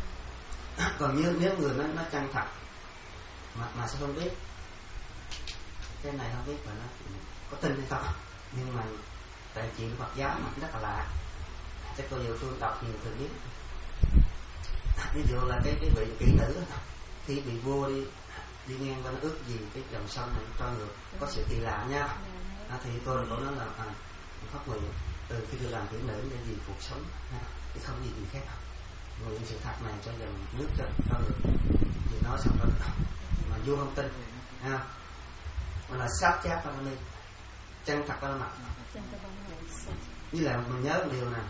Còn như nếu người nó nó chân thật mà mà sẽ không biết cái này, không biết mà nó có tin hay không, nhưng mà tại chuyện Phật giáo mà rất là lạ, chắc cô nhiều phương đọc nhiều thường biết. Ví dụ là cái cái vị kỹ nữ khi bị vua đi đi ngang qua nó ước gì cái dòng sông này cho người có sự kỳ lạ nha. À, thì tôi của nó là à, phát nguyện từ khi tôi làm kỹ nữ để vì cuộc sống ha, chứ không gì gì khác. Nguyện sự thật này cho dòng nước cho cho người thì nói xong rồi mà vua không tin ha. Gọi là sát chát ba ni, chân thật ba mặt. Như là mình nhớ một điều này,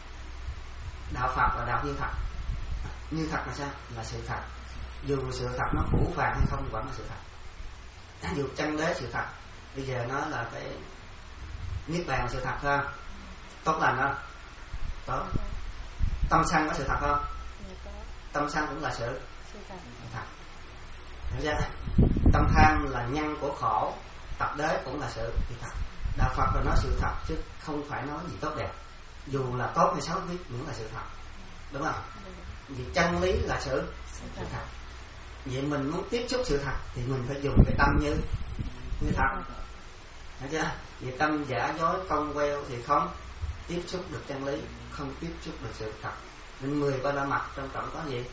đạo Phật là đạo như thật. Như thật là sao? Là sự thật. Dù sự thật nó phủ phàng hay không vẫn là sự thật. Dù chân đế sự thật, bây giờ nó là cái niết bàn là sự thật không? Tốt lành không? Tốt. Tâm sân có sự thật không? Tâm sân cũng là sự thật. Hiểu chưa? Tâm tham là nhân của khổ, tập đế cũng là sự thật. Đạo Phật là nói sự thật chứ không phải nói gì tốt đẹp. Dù là tốt hay xấu biết cũng là sự thật, đúng không? Vì chân lý là sự sự thật. Vậy mình muốn tiếp xúc sự thật thì mình phải dùng cái tâm như như thật. Hiểu chưa? Vì tâm giả dối công queo thì không tiếp xúc được chân lý, không tiếp xúc được sự thật. Nên mười ba la mật trong trọng có gì?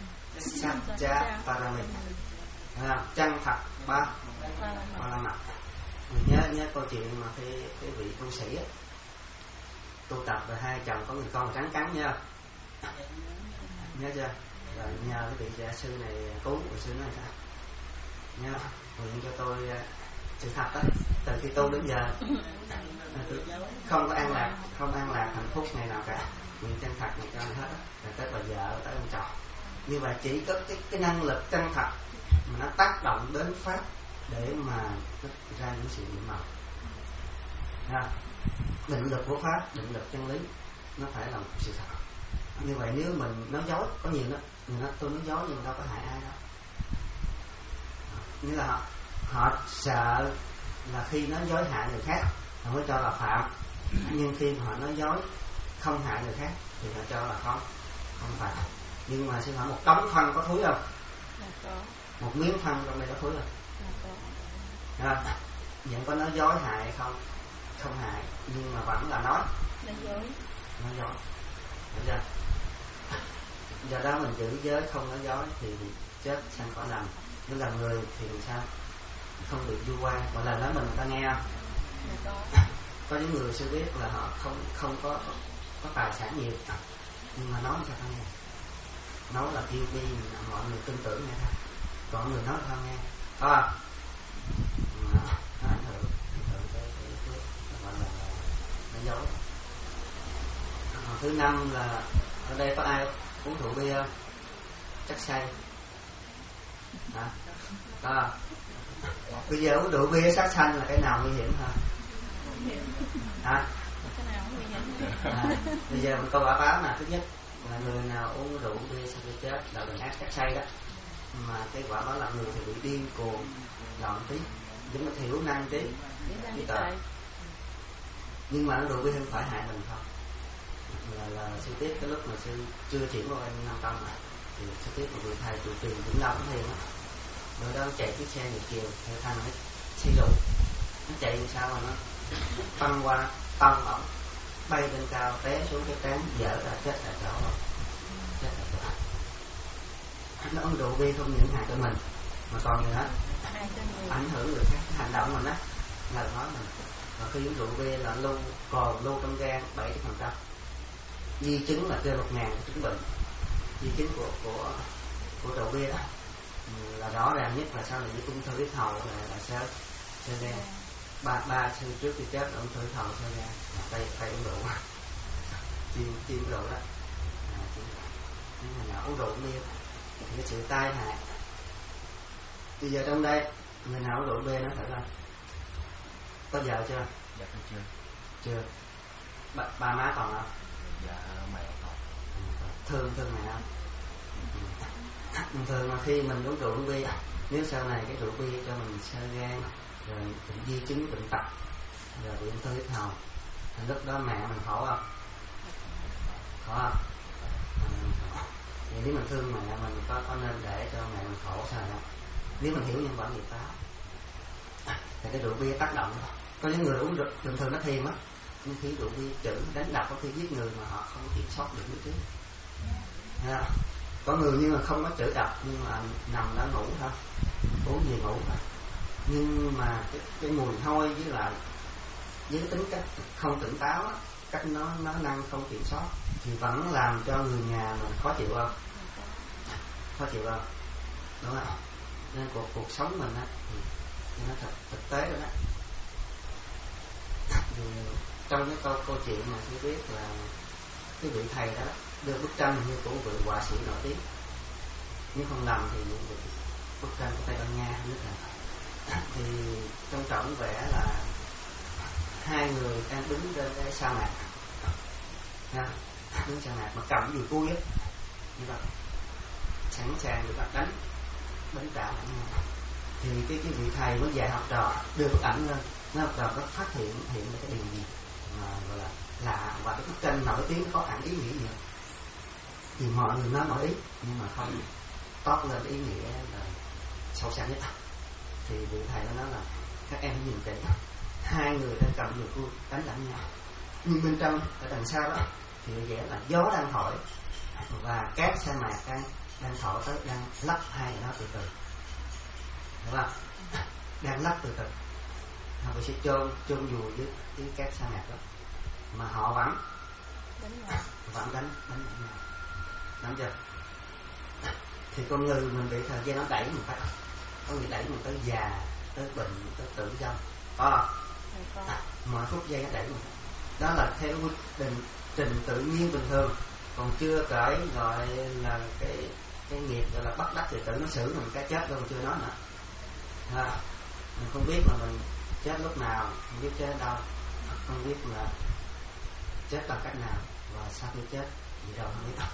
Satcha Parami, chân thật ba ba la mật. Mình nhớ nhớ câu chuyện mà cái cái vị tu sĩ á, tu tập rồi hai chồng có người con trắng trắng nha, nhớ chưa? Rồi nhờ cái vị gia sư này cứu, vị sư nói sao? Nhớ nguyện cho tôi sự thật đó, từ khi tu đến giờ không có an lạc, không an lạc hạnh phúc ngày nào cả. Nguyện chân thật này cho anh hết, rồi tới bà vợ, tới ông chồng. Như vậy chỉ có cái, cái năng lực chân thật mà nó tác động đến pháp để mà ra những sự nhiệm màu. À, định lực của pháp, định lực chân lý nó phải là một sự thật. Như vậy nếu mình nói dối, có nhiều đó người nói tôi nói dối nhưng đâu có hại ai đâu. Nghĩa là họ, họ sợ là khi nói dối hại người khác họ mới cho là phạm, nhưng khi họ nói dối không hại người khác thì họ cho là không không phạm. Nhưng mà xin hỏi một đống phân có thúi không? Một miếng phân trong đây có thúi không? À, vẫn có nói dối hại hay không? Không hại, nhưng mà vẫn là nói nói dối. Nói dối. Hiểu chưa? Do đó mình giữ giới không nói dối thì chết sanh cõi lành. Nếu là người thì làm sao? không bị du quan. Một lần nói mình người ta nghe không? Có những người sư biết là họ không không có có tài sản nhiều, nhưng mà nói sao ta nghe, nói là yêu bi, mọi người tin tưởng nghe thôi. Còn người nói sao nghe, à, nó ảnh hưởng, ảnh hưởng cái cái gọi là nó giấu. Thứ năm là ở đây có ai uống rượu bia không? Chắc say. Hả? À, bây giờ uống rượu bia sát sanh là cái nào nguy hiểm hơn? Hả? À, bây giờ mình có quả báo nào, thứ nhất là người nào uống rượu bia sau khi chết là bệnh ác chắc say đó, mà cái quả báo là người thì bị điên cuồng, loạn trí, giống như thiểu năng trí, trí tuệ. Nhưng mà rượu bia không phải hại mình không. Là, là sư tiếp cái lúc mà sư chưa chuyển qua bên Nam Tông này, thì sư tiếp một người thầy trụ trì Vĩnh Long Thiền á, rồi đó chạy chiếc xe ngược chiều theo thằng ấy xe rượu, nó chạy làm sao mà nó băng qua tông ổng, bay lên cao té xuống cái trán dở ra chết tại chỗ rồi, chết tại chỗ. Nó uống rượu bia không những hại cho mình mà còn gì nữa, ảnh hưởng người khác, hành động mình á, lời nói mình. Và khi uống rượu bia là lưu cồn lưu trong gan bảy phần trăm, di chứng là trên một ngàn chứng bệnh, di chứng của của của rượu bia đó là rõ ràng nhất là sau này với ung thư huyết hầu là là sơ sơ gan. ba ba sư trước khi chết là ung thư huyết hầu sơ gan, tay tay uống rượu, chiên chiên rượu đó, à, nhưng mà nào uống rượu bia thì cái sự tai hại. Bây giờ trong đây người nào uống rượu bia nó phải là có vợ chưa? Dạ chưa. Chưa. Ba, ba má còn không? Dạ mẹ còn. Thương thương mẹ không? Thường mà khi mình uống rượu bia, nếu sau này cái rượu bia cho mình sơ gan, rồi bệnh di chứng bệnh tật, rồi bị ung thư huyết hầu, thì lúc đó mẹ mình khổ không? Khổ không? Vậy nếu mình thương mẹ mình có, có nên để cho mẹ mình khổ sao không? Nếu mình hiểu nhân quả nghiệp báo thì cái rượu bia tác động. Có những người uống rượu thường thường nó thiêm á, nhưng khi rượu bia chữ đánh đập có khi giết người mà họ không kiểm soát được như thế. Yeah. Có người nhưng mà không có chữ đập, nhưng mà nằm đã ngủ thôi, uống gì ngủ thôi. Nhưng mà cái, cái mùi hôi với lại với cái tính cách không tỉnh táo á, cách nó nó năng không kiểm soát thì vẫn làm cho người nhà mình khó chịu không? Khó chịu không? Đúng không? Nên cuộc cuộc sống mình á thì nó thật thực tế rồi đó. Thì trong cái câu câu chuyện mà tôi biết là cái vị thầy đó đưa bức tranh như của vị họa sĩ nổi tiếng, nếu không lầm thì bức tranh của Tây Ban Nha nước này, thì trong trọng vẽ là hai người đang đứng trên cái sa mạc, ha, đứng sa mạc mà cầm dùi cui á, như vậy sẵn sàng để bắt đánh đánh trả lẫn nhau. Thì cái cái vị thầy mới dạy học trò đưa bức ảnh lên, nó học trò có phát hiện hiện ra cái điều gì mà gọi là lạ, và cái bức tranh nổi tiếng có hẳn ý nghĩa gì không? Thì mọi người nói nổi ý nhưng mà không toát lên ý nghĩa là sâu xa nhất. Thì vị thầy nó nói là các em nhìn kỹ, hai người đang cầm dùi cui đánh lẫn nhau, nhưng bên trong ở đằng sau đó thì vẽ là gió đang thổi và cát sa mạc đang đang thổi tới, đang lắc hai người đó từ từ, đúng không? Đang lắc từ từ, họ sẽ chôn chôn vùi dưới dưới cát sa mạc đó, mà họ vẫn đánh vẫn đánh đánh lẫn nhau, đánh chưa? Thì con người mình bị thời gian nó đẩy mình phải, có người đẩy mình tới già, tới bệnh, tới tử vong, có không? À, mọi phút giây nó đẩy mình, đó là theo quy định trình tự nhiên bình thường. Còn chưa kể gọi là cái cái nghiệp gọi là bắt đắc thì tự nó xử mình cái chết luôn chưa nói nữa. À, mình không biết là mình chết lúc nào, không biết chết ở đâu, không biết là chết bằng cách nào, và sau khi chết gì đâu không biết đâu.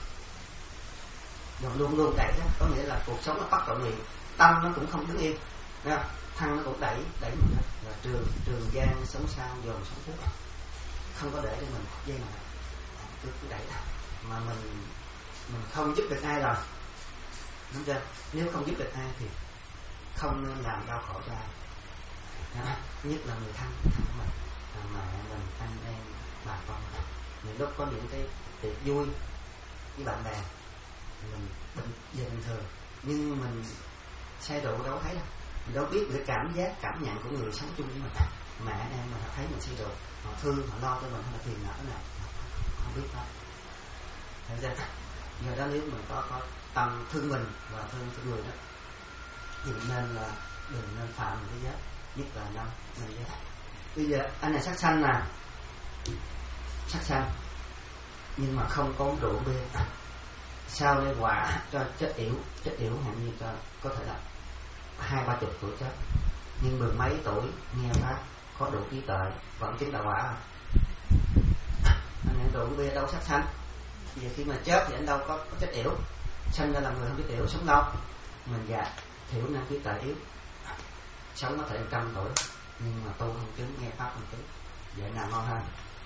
Rồi luôn luôn đẩy đó, có nghĩa là cuộc sống nó bắt tội nghiệp, tâm nó cũng không đứng yên, nha, thân nó cũng đẩy đẩy mình đó. Là trường trường gian sống sao dồn sống phúc, không có để cho mình dây mà cứ cứ đẩy đó. Mà mình mình không giúp được ai rồi, đúng chưa? Nếu không giúp được ai thì không nên làm đau khổ cho ai, đó. Nhất là người thân thân của mình, mẹ mình, anh em, bà con mình. Những lúc có những cái tiệc vui với bạn bè, mình bình giờ bình thường nhưng mình say rượu đâu có thấy đâu, mình đâu biết cái cảm giác cảm nhận của người sống chung với mình. Mẹ em mà thấy mình suy rồi, họ thương, họ lo cho mình hay là phiền não nào không biết đâu. Thấy chưa? Giờ đó nếu mình có có tâm thương mình và thương cho người đó thì nên là đừng nên phạm cái giới, nhất là năm mình giới. Bây giờ anh này sát sanh nè, sát sanh nhưng mà không có uống rượu bia, sau đây quả cho chết yểu, chết yểu hẳn như cho có thể là hai ba chục tuổi chết, nhưng mười mấy tuổi nghe pháp có đủ trí tuệ vẫn chứng đạo quả. Anh ăn rượu bia đâu sát sanh. Vì khi mà chết thì anh đâu có, có chết yểu, sanh ra là người không biết yểu, sống lâu mình già thiểu năng trí tuệ yếu, sống có thể trăm tuổi nhưng mà tu không chứng, nghe pháp không chứng, vậy nào ngon hơn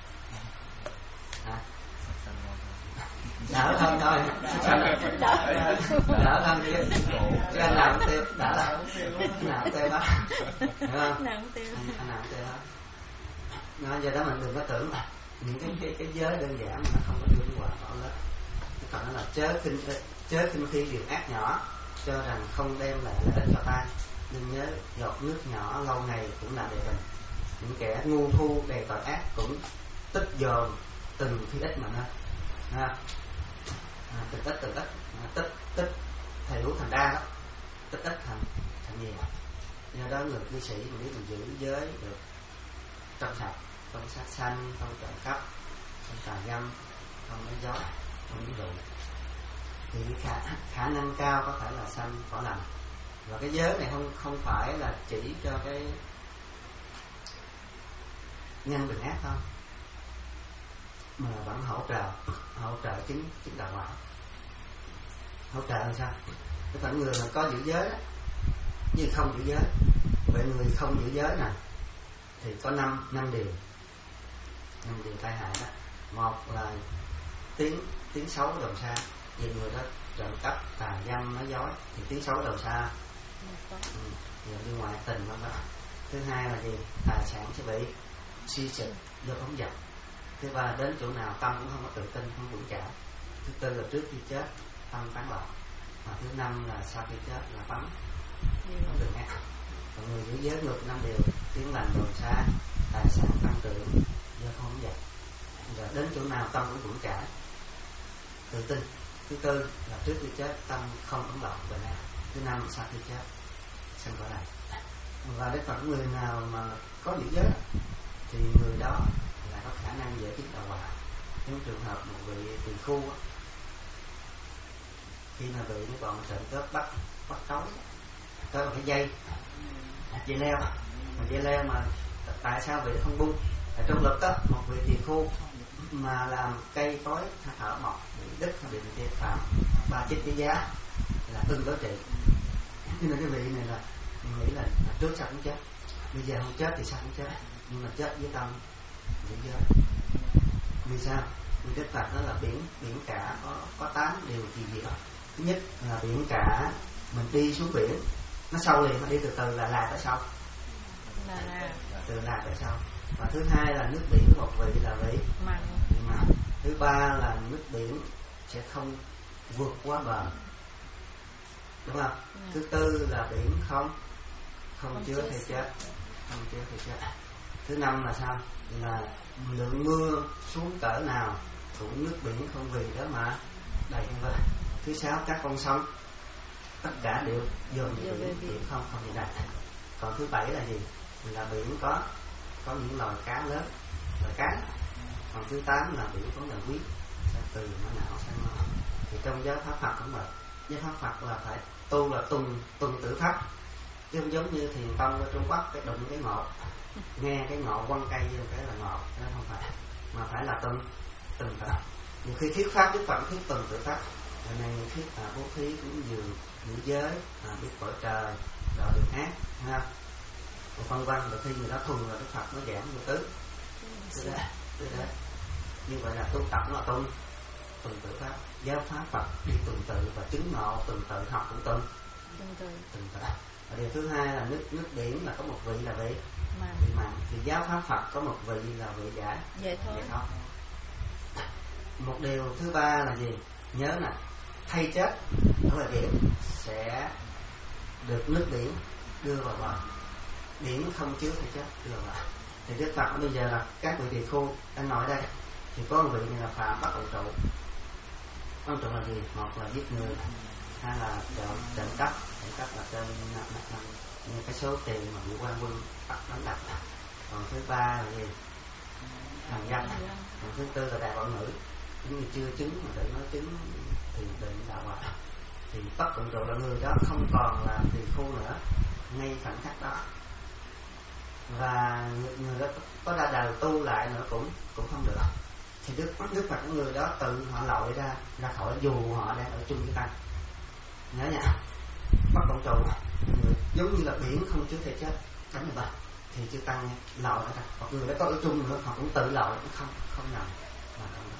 à? Đỡ hơn thôi, đỡ hơn chứ chứ anh nào cũng tiêu, đỡ là nào cũng tiêu đó, hiểu không? Nào cũng tiêu, anh nào cũng tiêu đó. Nói giờ đó mình đừng có tưởng những cái cái cái giới đơn giản mà nó không có đưa đến quả rõ lớn. Còn nó là chớ khinh chớ khinh khi điều ác nhỏ, cho rằng không đem lại lợi ích cho ta, nhưng nhớ giọt nước nhỏ lâu ngày cũng là đề bình. Những kẻ ngu thu đầy tội ác cũng tích dồn từng khi ít mà thôi. À, à, tích ít tích ít à, tích tích thầy hữu thành đa đó, tích ít thành thành nhiều. Do đó người cư sĩ mình biết mình giữ giới được trong sạch, không sát sanh, không trộm cắp, không tà dâm, không nói dối, không nói dụ, thì khả, khả năng cao có thể là sanh cõi lành. Và cái giới này không không phải là chỉ cho cái nhân bình ác không, mà vẫn hỗ trợ hỗ trợ chứng chứng đạo quả. Hỗ trợ làm sao? Cái phần người mà có giữ giới đó, nhưng không giữ giới. Vậy người không giữ giới nè thì có năm năm điều, năm điều tai hại đó. Một là tiếng tiếng xấu đầu xa, vì người đó trộm cắp, tà dâm, nói dối thì tiếng xấu đầu xa. Ừ, đi ngoại tình đó. Thứ hai là gì? Tài sản sẽ bị suy sụp do phóng dật. Thứ ba là đến chỗ nào tâm cũng không có tự tin, không vững chãi. Thứ tư là trước khi chết tâm tán loạn. Và thứ năm là sau khi chết là bắn bắn đường ác. Còn người giữ giới ngược năm điều: tiếng lành đồn xa, tài sản tăng trưởng do không phóng dật. Rồi đến chỗ nào tâm cũng vững chãi, tự tin. Thứ tư là trước khi chết tâm không ấn loạn bệnh ác. Thứ năm là sau khi chết sanh cõi lành. Và đến phần người nào mà có giữ giới thì người đó là có khả năng dễ chứng đạo quả. Trong trường hợp một vị tỳ khu á, khi mà bị mấy bọn trộm cướp bắt bắt trối, có một cái dây dây leo, mà dây leo mà tại sao vị không buông? Ở trong lực đó, một vị tỳ khu mà làm cây cối thở mọc bị đứt hay bị vi phạm ba chiếc cái giá là ưng đối trị. Cho nên cái vị này là mình nghĩ là, là trước sau cũng chết, bây giờ không chết thì sao cũng chết, nhưng mà chết với tâm giữ giới. Vì sao? Vì Đức Phật đó là biển biển cả có có tám điều kỳ diệu. Thứ nhất là biển cả mình đi xuống biển nó sâu liền, nó đi từ từ là là tới sau, từ là tới sau. Và thứ hai là nước biển một vị là vị mặn. Thứ ba là nước biển sẽ không vượt quá bờ, đúng không? Ừ. Thứ tư là biển không không, không chứa thì chết, không chứa thì chết. Thứ năm là sao? Là lượng mưa xuống cỡ nào cũng nước biển không vì đó mà đầy như vậy. Thứ sáu các con sông tất cả đều dồn về biển, biển không không gì đầy. Còn thứ bảy là gì? Là biển có có những loài cá lớn, loài cá. Còn thứ tám là biển có loài quý, từ nó não sang nó. Thì trong giáo pháp Phật cũng vậy. Giáo pháp Phật là phải tu là tuần tuần tự pháp, chứ không giống như thiền tông ở Trung Quốc cái đụng cái ngộ, nghe cái ngộ quăng cây vô cái là ngộ, nó không phải, mà phải là tuần tuần tự. Nhiều khi thuyết pháp Đức Phật thuyết tuần tự pháp, ngày nay thuyết là bố thí cúng dường, giữ giới, à, biết cõi trời, rồi được ác, ha, vân vân. Rồi khi người đó thuần là Đức Phật nó giảng vô tứ, từ đấy, từ đấy. Như vậy là tu tập nó là tuần tuần tự pháp. Giáo pháp Phật đi tuần tự và chứng ngộ tuần tự, học cũng tuần tuần tự. Và điều thứ hai là nước nước biển là có một vị là vị vị mặn. Thì giáo pháp Phật có một vị là vị giải vậy thôi. Một điều thứ ba là gì? Nhớ nè, thay chết ở ngoài biển sẽ được nước biển đưa vào bờ. Biển không chứa thể chất đưa vào. Thì Đức Phật bây giờ là các vị tỳ khưu anh nói đây, thì có một vị này là phạm bắt ông trụ. Ông trụ là gì? Một là giết người, hai là trộm trộm cắp, trộm cắp là trên như cái số tiền mà bị quan quân bắt đánh đập. Còn thứ ba là gì? Hành dâm. Còn thứ tư là đại bọn nữ, những người chưa chứng mà để nói chứng thì định đạo quả. Thì tất cộng trụ là người đó không còn là tỳ khưu nữa ngay khoảnh khắc đó, và người đó có ra đời tu lại nữa cũng cũng không được. Thì Đức Đức Phật người đó tự họ lội ra ra khỏi dù họ đang ở chung với tăng. Nhớ nha, bất cộng trụ người giống như là biển không chứa thể chất đánh được ba thì chư tăng lội ra. Hoặc người đó có ở chung nữa họ cũng tự lội, không không nằm mà không nằm.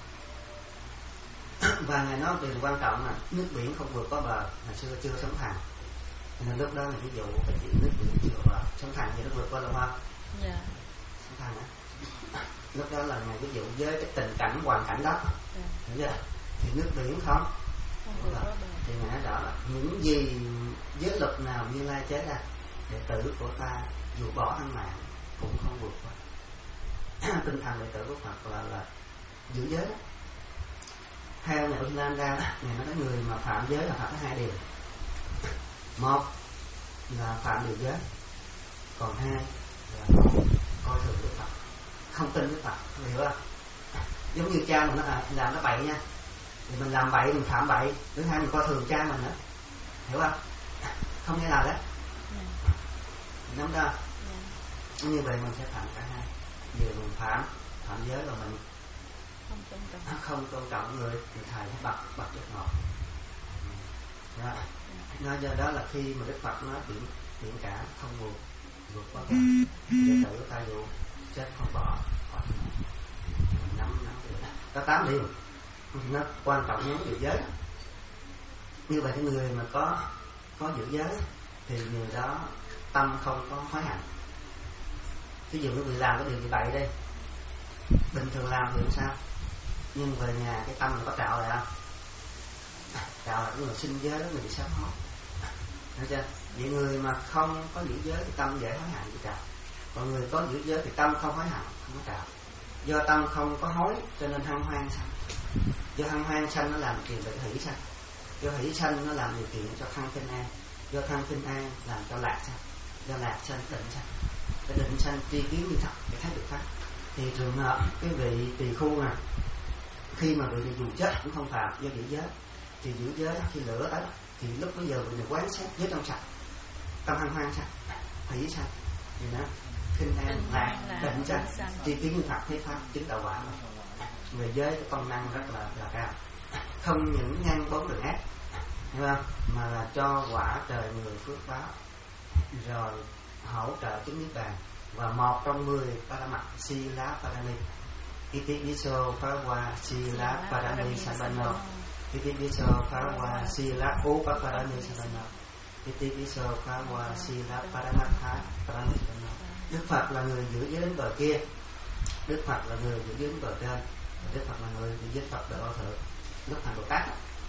Và ngài nói điều quan trọng là nước biển không vượt qua bờ, ngày xưa chưa sống thẳng. Nên lúc đó là ví dụ cái chuyện nước biển chưa vào sống thẳng thì nó vượt qua đâu không? Dạ. Sống thẳng á. Lúc đó là ngày ví dụ với cái tình cảnh hoàn cảnh đó, dạ. Hiểu chưa? Thì nước biển không? Không vượt. Thì ngài nói rõ là những gì giới luật nào Như Lai chế ra, đệ tử của ta dù bỏ ăn mạng cũng không vượt qua. Tinh thần đệ tử của Phật là là giữ giới đó. Theo nhà Islam ra, ngài nói cái người mà phạm giới là phạm có hai điều. Một là phạm điều giới, còn hai là coi thường Đức Phật, không tin Đức Phật, hiểu không? Giống như cha mình nó làm nó bậy nha, thì mình làm bậy, mình phạm bậy. Thứ hai mình coi thường cha mình nữa, hiểu không? Không nghe nào đấy, nắm đó. Như vậy mình sẽ phạm cả hai. Vừa mình phạm phạm giới rồi mình không tôn trọng, không tôn trọng người thì thầy phải bật bật chất ngọt. Đó. Nói do đó là khi mà Đức Phật nói biển biển cả không vượt vượt qua bờ, đệ tử ta dù chết không bỏ, bỏ mình nắm nắm được. Có tám điều, nó quan trọng nhất giữ giới. Như vậy cái người mà có có giữ giới thì người đó tâm không có hối hận. Ví dụ người làm cái điều gì bậy đây, bình thường làm thì sao, nhưng về nhà cái tâm nó có trạo lại không? Trạo là cái người sinh giới đó, người bị sám hối. Thấy chưa? Vậy người mà không có giữ giới thì tâm dễ hối hận với trạo. Còn người có giữ giới thì tâm không hối hận, không có trạo. Do tâm không có hối cho nên hân hoan sanh. Do hân hoan sanh nó làm điều kiện hỷ sanh. Do hỷ sanh nó làm điều kiện cho thăng kinh an. Do thăng kinh an làm cho lạc sanh. Do lạc sanh định sanh. Cái định sanh tri kiến như thật, cái thấy được pháp. Thì trường hợp cái vị tỳ khưu này, khi mà vị dù chết cũng không phạm do giữ giới, thì giữ giới khi lửa tới thì lúc bây giờ vị này quán xét giới trong sạch, tâm hân hoan sạch, hỷ sanh, gì đó, kinh an lạc định sanh, tri kiến như thật thấy pháp chứng đạo quả. Về giới cái công năng rất là là cao, không những ngăn bốn đường ác, hiểu không? Mà là cho quả trời người phước báo, rồi hỗ trợ chứng niết bàn. Và một trong mười Paramat Sila Parami Iti Viso Pharawa Sila Parami Sambano Iti Viso Pharawa Sila Upa Parami Sambano Iti Viso Pharawa Sila Paramatha Parami Sambano. Đức Phật là người giữ giới đến bờ kia, Đức Phật là người giữ giới đến bờ trên, Đức Phật là người giữ giới Phật Đại Vô Thượng, Đức Phật Bồ Tát.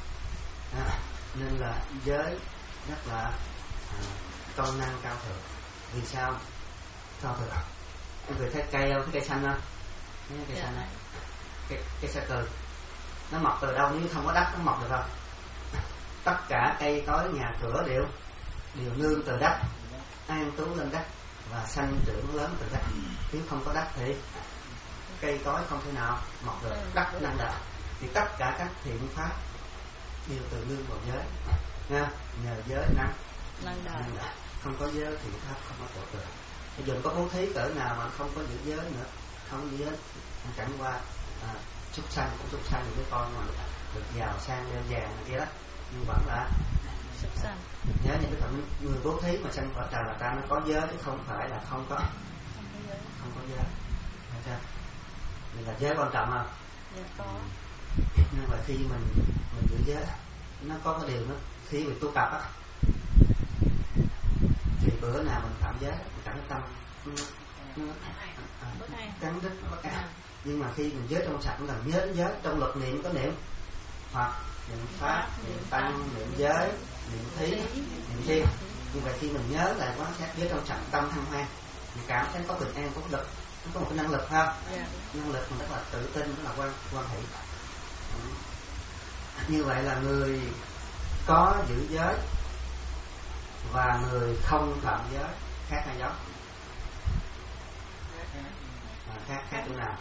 À, nên là giới rất là à, công năng cao thượng. Vì sao cao thượng? Mọi người thấy cây không? Thấy cây xanh không? Thấy cây xanh không? Cây, cây sa cừ nó mọc từ đâu? Nếu không có đất nó mọc được không? Tất cả cây cối nhà cửa đều đều nương từ đất, an trú lên đất và sanh trưởng lớn từ đất. Nếu không có đất thì cây cối không thể nào mọc được. Đất năng đạo. Thì tất cả các thiện pháp đều từ nương vào giới. Nha, nhờ giới năng năng đạo. Không có giới thì pháp không có tổ được. Bây giờ có bố thí cỡ nào mà không có giữ giới nữa, không giữ giới, chẳng qua à, súc sanh cũng súc sanh, những cái con mà được giàu sang đeo vàng này kia đó, nhưng vẫn là súc sanh. Nhớ những cái phần người bố thí mà sanh cõi trời là ta nó có giới chứ không phải là không có không có giới. Thấy chưa? Vì là giới quan trọng không? Dạ có. Nhưng mà khi mình mình giữ giới, nó có cái điều nó khi mình tu tập á, thì bữa nào mình phạm giới mình cảm thấy tâm nó cắn đứt nó bất an. Nhưng mà khi mình giới trong sạch cũng là nhớ đến giới, trong luật niệm có niệm hoặc niệm pháp, niệm tăng, niệm giới, niệm thí, niệm thiên, Như vậy khi mình nhớ lại quán sát với trong trọng tâm thăng hoa, mình cảm thấy có bình an, có lực, nó có một cái năng lực ha, yeah. Năng lực mình rất là tự tin, rất là quan quan hệ. Như vậy là người có giữ giới và người không phạm giới khác hay giống? À, khác khác chỗ nào?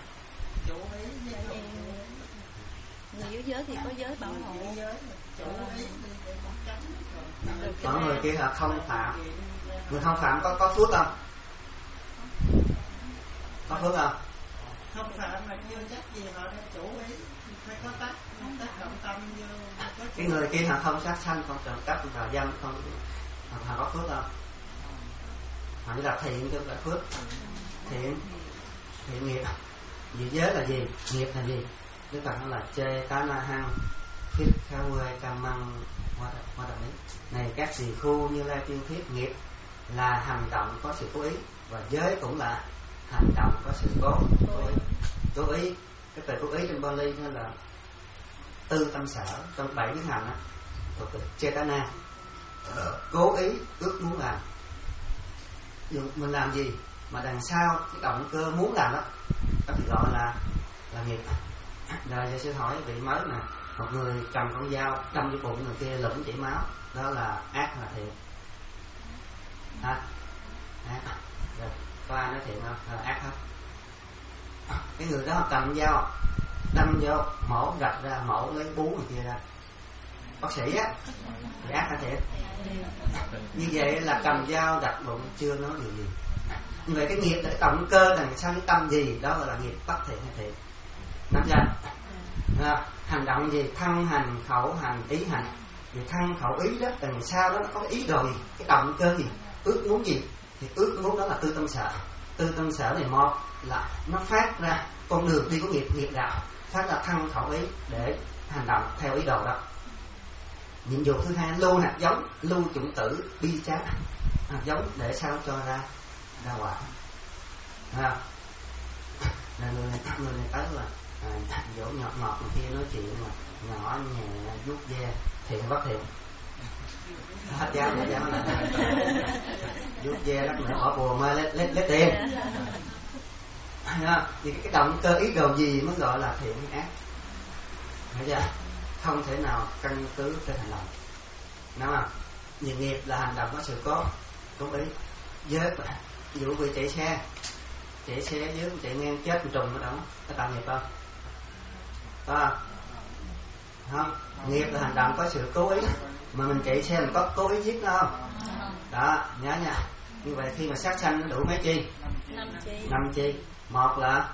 Người giữ giới thì có giới bảo hộ, còn người kia là không phạm. Người không phạm có có phước không? Có phước không? Không phạm mà chưa chắc gì họ đang chủ ý, phải có tác tác động tâm vô. Cái người kia họ không sát sanh, không trộm cắp, không vào dâm, không họ có phước không? Họ chỉ là thiện chứ không phải phước. Thiện, thiện nghiệp. Giữ giới là gì? Nghiệp là gì? Đức Phật nói là chê tá na hăng thiết khá quê cam măng hoa đồng ý. Này các tỳ khu Như Lai tiên thiết, nghiệp là hành động có sự cố ý, và giới cũng là hành động có sự cố cố ý. Cố ý, cái từ cố ý trong Bali nó là tư tâm sở, trong bảy cái hành đó thuộc từ chetana, cố ý ước muốn làm. Mình làm gì mà đằng sau cái động cơ muốn làm đó, đó thì gọi là là nghiệp. Rồi giờ sư hỏi vị mới nè, một người cầm con dao đâm vô bụng người kia lũng chảy máu, đó là ác là thiện? Hả? Ác. Rồi có ai nói thiện không? Là ác không? Cái người đó cầm dao đâm vô mổ gạch ra, mổ lấy bú người kia ra, bác sĩ á, thì ác hay thiện? Như vậy là cầm dao đặt bụng chưa nói điều gì. Như vậy cái nghiệp để động cơ đằng sau cái tâm gì, đó gọi là nghiệp bất thiện hay thiện. Nắm chưa? À, hành động gì? Thân hành, khẩu hành, ý hành. Thì thân khẩu ý đó đằng sau đó nó có cái ý đồ gì, cái động cơ gì, ước muốn gì? Thì ước muốn đó là tư tâm sở. Tư tâm sở này một là nó phát ra con đường đi của nghiệp, nghiệp đạo, phát ra thân khẩu ý để hành động theo ý đồ đó. Nhiệm vụ thứ hai lưu hạt giống, lưu chủng tử bi chá, hạt giống để sao cho ra ra quả. À, là người này người này tới là à, dỗ ngọt ngọt người kia nói chuyện mà nhỏ nhẹ vuốt ve, thiện bất thiện? Hết dám hết dám là vuốt ve lát nữa bỏ bùa mê lấy lấy, lấy tiền. À, thì cái động cơ ý đồ gì mới gọi là thiện hay ác? Thấy chưa? Không thể nào căn cứ trên hành động, đúng không? Vì nghiệp là hành động có sự cố cố ý. Giới ví dụ vì chạy xe chạy xe dưới chạy ngang chết trùng ở đâu, có tạo nghiệp không? Có không? Nghiệp là hành động có sự cố ý, mà mình chạy xe mình có cố ý giết nó không? Đó, nhớ nha. Như vậy khi mà sát sanh nó đủ mấy chi? Năm chi. Một là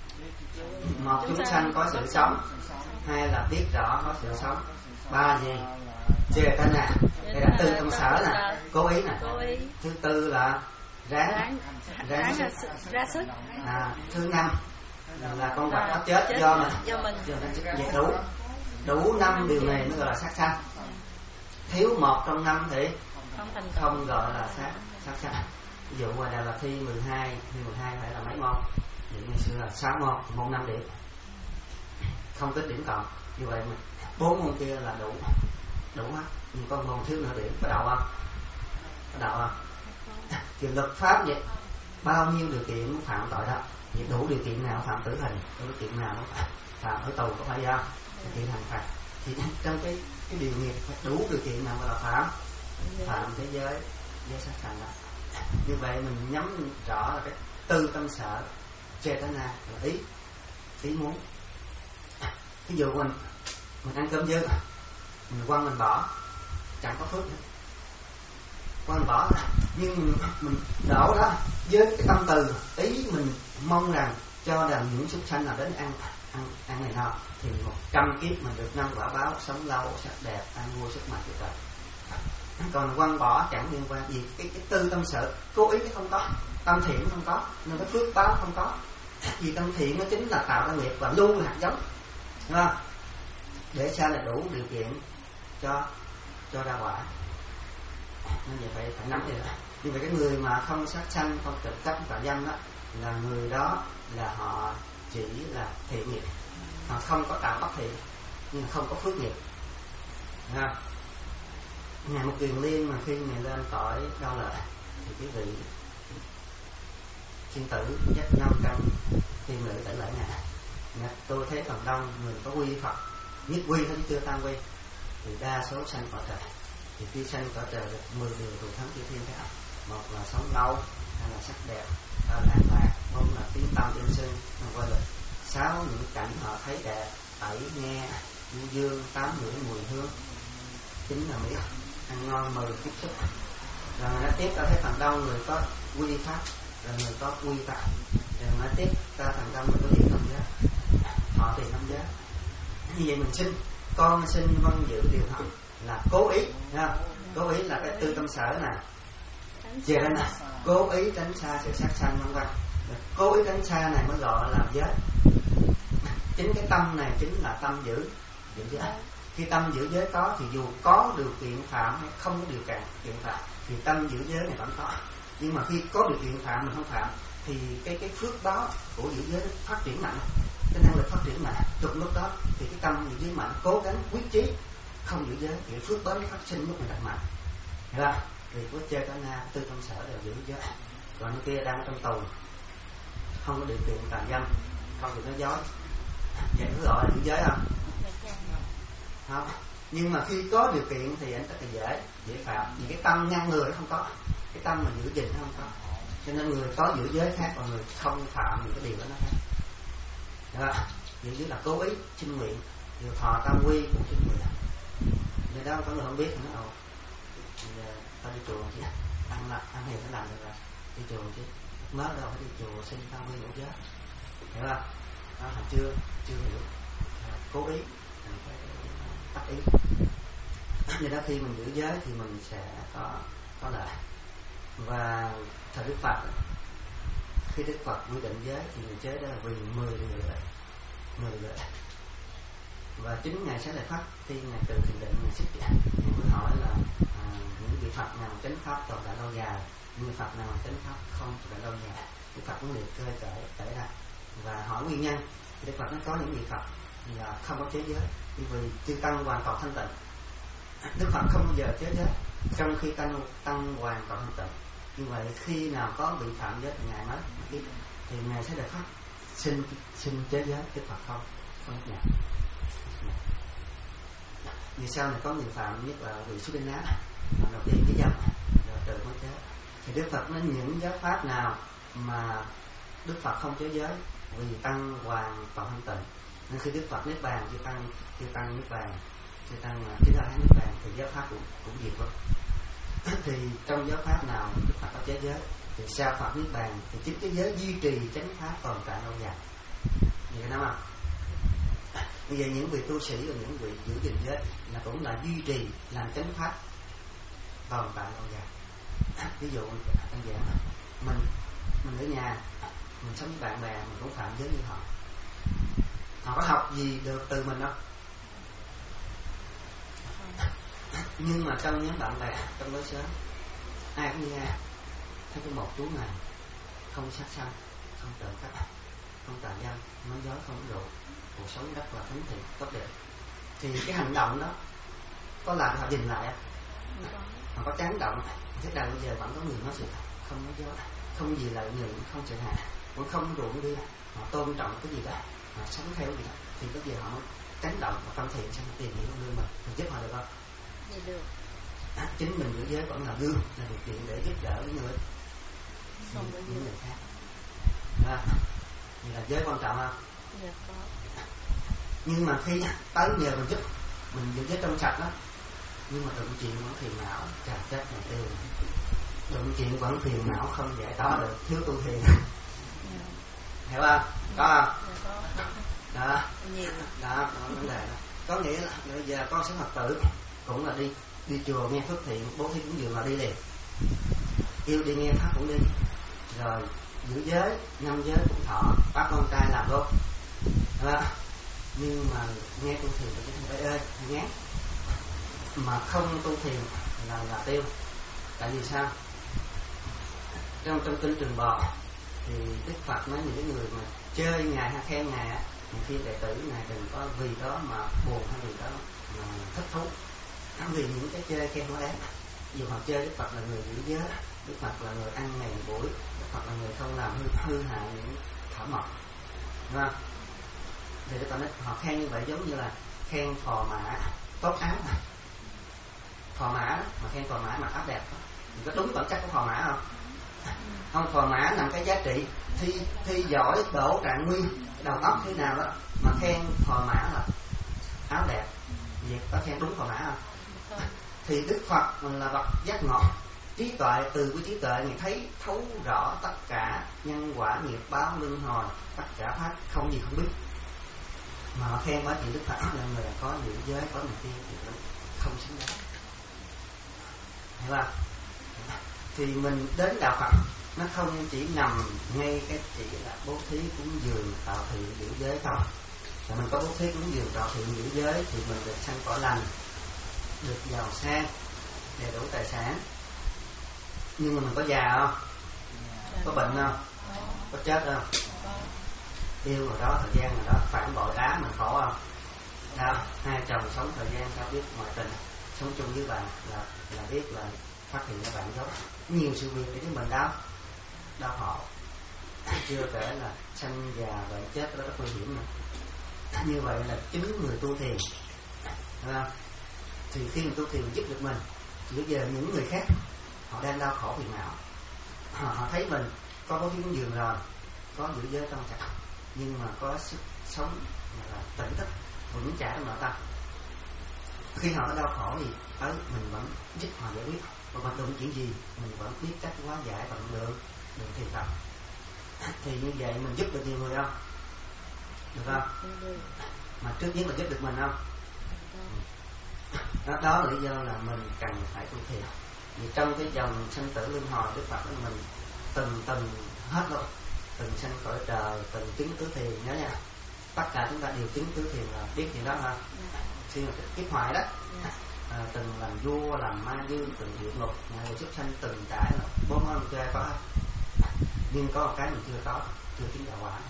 một chúng sanh có sự sống, hai là biết rõ có sự sống, ba gì? Chê ta nè, đây là tư tâm sở nè, cố ý nè. Thứ tư là ráng ráng ra sức. À, thứ năm là con vật đó chết do mình, do mình vậy đủ đủ năm điều này mới gọi là sát sanh. Thiếu một trong năm thì không gọi là sát sát sanh. Ví dụ ngoài Đà Lạt thi mười hai, thi mười hai phải là mấy môn? Thì ngày xưa là sáu môn, môn năm điểm, không tính điểm cộng. Như vậy mình bốn môn kia là đủ đủ hết, nhưng có môn thiếu nửa điểm, có đậu không? Có đậu không? Thì luật pháp vậy, bao nhiêu điều kiện phạm tội đó, thì đủ điều kiện nào phạm tử hình, đủ điều kiện nào nó phạm ở tù, có phải không? Điều kiện hành phạt. Thì trong cái cái điều nghiệp đủ điều kiện nào gọi là phạm phạm thế giới giới sát sanh đó. Như vậy mình nhắm rõ là cái tư tâm sở chetana là ý ý muốn. Ví dụ mình mình ăn cơm dư, mình quăng mình bỏ, chẳng có phước nữa, quăng mình bỏ, nhưng mình, mình đổ đó với cái tâm từ ý mình mong rằng cho rằng những súc sanh nào đến ăn ăn ăn này nọ thì một trăm kiếp mình được năm quả báo, sống lâu sắc đẹp, ăn vui sức mạnh của trời. Còn quăng bỏ chẳng liên quan gì, cái cái tư tâm sở cố ý nó không có, tâm thiện nó không có, nên cái phước báo không có. Vì tâm thiện nó chính là tạo ra nghiệp và luôn là hạt giống, đúng không? Để sao là đủ điều kiện cho cho ra quả. Nên vậy phải phải nắm điều đó. Như vậy cái người mà không sát sanh, không trộm cắp, không tạo dâm đó, là người đó là họ chỉ là thiện nghiệp, họ không có tạo bất thiện, nhưng không có phước nghiệp, đúng không? Ngài Một Kiền Liên mà khi Ngài lên cõi Cao Lợi thì quý vị thiên tử dắt năm trăm thiên nữ trở lại Ngài. Ngài tôi thấy phần đông người có quy Phật, nhất quy thôi chứ chưa tam quy, thì đa số sanh cõi trời. Thì khi sanh cõi trời được mười điều thù thắng chư thiên thế. Một là sống lâu, hai là sắc đẹp, ba là an lạc, bốn là tiếng tâm yên sưng, qua là sáu những cảnh họ thấy đẹp, bảy nghe du dương, tám ngửi mùi hương, chín là mỹ ăn ngon, mười tiếp xúc. Rồi nói tiếp ta thấy phần đông người có quy pháp, rồi người có quy pháp. Rồi nói tiếp ta phần đông người có điểm năm giới, họ thì năm giới. Như vậy mình sinh con sinh vân dự điều học là cố ý, thấy không? Cố ý là cái tư tâm sở này. Về đây nè, cố ý tránh xa sự sát sanh vân vân. Cố ý tránh xa này mới gọi là giới. Chính cái tâm này chính là tâm giữ giữ giới. Khi tâm giữ giới có thì dù có điều kiện phạm hay không có điều kiện kiện phạm thì tâm giữ giới này vẫn có. Nhưng mà khi có điều kiện phạm mình không phạm thì cái cái phước báo của giữ giới nó phát triển mạnh, cái năng lực phát triển mạnh. Từ lúc đó thì cái tâm giữ giới mạnh, cố gắng quyết chí không giữ giới thì phước báo nó phát sinh lúc này rất mạnh. Hiểu không? Thì có chơi cả na tư tâm sở đều giữ giới. Còn những kia đang ở trong tù không có điều kiện tàn dâm, không được nói dối, vậy có gọi là giữ giới không? Không. Nhưng mà khi có điều kiện thì anh rất là dễ dễ phạm, vì cái tâm ngăn người nó không có, cái tâm mà giữ gìn nó không có, cho nên người có giữ giới khác còn người không phạm những cái điều đó nó khác. Đó, giữ giới là cố ý, chinh nguyện, điều thọ tam quy cũng chinh nguyện. Nên đó có người không biết thì nó ồ, ta đi chùa chứ, ăn là ăn hiền nó làm được rồi, đi chùa chứ, mới đâu phải đi chùa xin tam quy ngũ giới, hiểu không? Đó là chưa chưa hiểu, à, cố ý. Tác ý. Vì đó khi mình giữ giới thì mình sẽ có có lợi. Và thời Đức Phật, khi Đức Phật quy định giới thì người chế đó là vì mười điều lợi, mười lợi. Và chính Ngài sẽ lại phát khi Ngài từ thiền định Ngài xuất hiện, Ngài mới hỏi là à, những vị Phật nào chánh pháp tồn tại lâu dài, những vị Phật nào chánh pháp không tồn tại lâu dài. Đức Phật cũng liệt kê kể kể ra và hỏi nguyên nhân. Thì Đức Phật nó có những vị Phật là không có chế giới, vì chư tăng hoàn toàn thanh tịnh. Đức Phật không bao giờ chế giới trong khi tăng tăng hoàn toàn thanh tịnh. Như vậy khi nào có bị phạm giới thì Ngài nói thì Ngài sẽ được phát xin xin chế giới. Đức Phật không không nhận. Vì sau này có người phạm, nhất là vị Xuất Đinh Ná đầu tiên cái dâm rồi từ mới chế. Thì Đức Phật nói những giới pháp nào mà Đức Phật không chế giới vì tăng hoàn toàn thanh tịnh. Nên khi Đức Phật niết bàn, chư tăng chư tăng niết bàn, chư tăng chính là niết bàn thì giáo pháp cũng cũng diệt rồi. Thì trong giáo pháp nào Đức Phật có chế giới thì sau Phật niết bàn thì chính cái giới duy trì chánh pháp tồn tại lâu dài. Vậy đó không? Bây giờ những vị tu sĩ và những vị giữ gìn giới là cũng là duy trì làm chánh pháp tồn tại lâu dài. Ví dụ đơn giản mình mình ở nhà mình sống với bạn bè mình cũng phạm giới như họ. Họ có học gì được từ mình đâu. Nhưng mà trong nhóm bạn bè, trong lối xóm, ai cũng nghe thấy có một chú này không sát sanh, không trộm cắp, không tà dâm, nói dối, không uống rượu, cuộc sống rất là thánh thiện, tốt đẹp. Thì cái hành động đó có làm họ nhìn lại, họ có chán động. Thế đằng bây giờ vẫn có người nói sự thật, không nói dối, không gì lợi người, không sợ hại, cũng không rượu đi, họ tôn trọng cái gì đó. Họ sống theo gì đó thì có gì họ mới tránh động và tâm thiện sang tiền nghĩa của lương mình mình giúp họ được không? Dạ được. À, chính mình giữ giới vẫn là gương, là điều kiện để giúp đỡ những người Không những, những người khác. À, vậy là giới quan trọng không? Dạ có. Nhưng mà khi tới nhờ mình giúp mình giữ giới trong sạch đó, nhưng mà đụng chuyện vẫn phiền não, trà chết này tiêu, đụng chuyện vẫn phiền não không giải tỏa được, thiếu tu thiền. Hiểu không? Có không? Dạ có. Đó. Nhiều. Đó, đó vấn đề đó. Có nghĩa là bây giờ con sẽ Phật tử cũng là đi đi chùa nghe phước thiện, bố thí cúng dường là đi liền, yêu đi nghe pháp cũng đi, rồi giữ giới năm giới cũng thọ, bắt con trai làm luôn. Đó. Nhưng mà nghe tu thiền thì không phải ơi ngán, mà không tu thiền là là tiêu. Tại vì sao? Trong trong kinh Trường Bò thì Đức Phật nói những cái người mà chơi ngài hay khen ngài, những khi đệ tử ngài đừng có vì đó mà buồn hay vì đó mà thích thú. vì những cái chơi khen quá đáng. Dù họ chơi Đức Phật là người giữ giới, Đức Phật là người ăn ngày buổi, Đức Phật là người không làm hư, hư hại những thảo mộc, đúng không? Thì Đức Phật nói họ khen như vậy giống như là khen phò mã tốt áo này. Phò mã mà khen phò mã mặc áo đẹp, có đúng bản chất của phò mã không? Không, phò mã nằm cái giá trị thi thi giỏi đỗ trạng nguyên, đầu óc thế nào đó mà khen phò mã là áo đẹp, việc có khen đúng phò mã không? Thì Đức Phật mình là bậc giác ngộ, trí tuệ, từ với trí tuệ người thấy thấu rõ tất cả nhân quả nghiệp báo luân hồi, tất cả pháp không gì không biết. Mà họ khen quá chuyện Đức Phật là người có giữ giới, có này kia thì không xứng đáng, hiểu không? Thì mình đến đạo Phật nó không chỉ nằm ngay cái chỉ là bố thí cúng dường tạo thiện giữ giới thôi. Và mình có bố thí cúng dường tạo thiện giữ giới thì mình được sanh cõi lành, được giàu sang, đầy đủ tài sản. Nhưng mà mình có già không? Có bệnh không? Có chết không? Yêu rồi đó, thời gian rồi đó, phản bội đá mình khổ không? Đó, hai chồng sống thời gian sao biết ngoại tình, sống chung với bạn là là biết là phát hiện ra bạn dốt. Nhiều sự việc để cho mình đau, đau khổ. Chưa kể là sanh già bệnh chết đó rất nguy hiểm nữa. Như vậy là chính người tu thiền, đúng không? Thì khi mình tu thiền giúp được mình, thì bây giờ những người khác họ đang đau khổ phiền não, họ, họ thấy mình có bố thí cúng dường rồi, có giữ giới trong sạch, nhưng mà có sức sống là tỉnh thức vững chãi trong nội tâm. Khi họ có đau khổ thì tới mình vẫn giúp họ giải quyết, và vận động chuyện gì mình vẫn biết cách hóa giải vận lượng được thiền tập. Thì như vậy mình giúp được nhiều người không? Được không? Mà trước nhất là giúp được mình không? Đó, đó là lý do là mình cần phải tu thiền. Vì trong cái dòng sanh tử luân hồi, Đức Phật nói mình từng từng hết luôn, từng sanh cõi trời, từng chứng tứ thiền, nhớ nha. Tất cả chúng ta đều chứng tứ thiền là biết gì đó ha. Khi mà kiếp hoại đó, à, từng làm vua, làm ma dương, từng địa ngục, ngày xuất sanh từng trải là bốn món chơi có. Nhưng có một cái mình chưa có, chưa chứng đạo quả.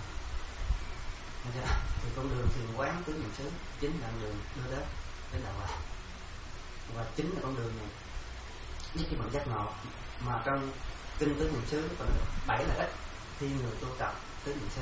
Thì con đường thiền quán tứ niệm xứ chính là đường đưa đến đến đạo quả, và chính là con đường này giúp cho mình giác ngộ. Mà trong kinh tứ niệm xứ còn bảy là ít khi người tu tập tứ niệm xứ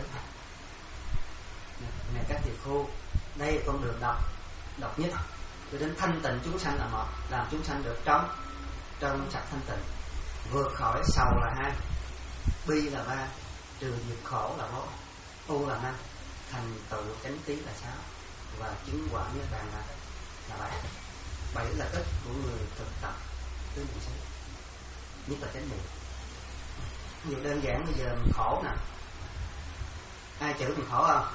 này. Các thiền khu đây là con đường độc độc nhất cho đến thanh tịnh chúng sanh là một, làm chúng sanh được trong trong sạch thanh tịnh, vượt khỏi sầu là hai, bi là ba, trừ diệt khổ là bốn, u là năm, thành tựu chánh tí là sáu, và chứng quả niết bàn là là bảy. Bảy là ít của người thực tập tứ niệm xứ, nhất là chánh niệm. Ví dụ đơn giản bây giờ mình khổ nè, ai chữ mình khổ không?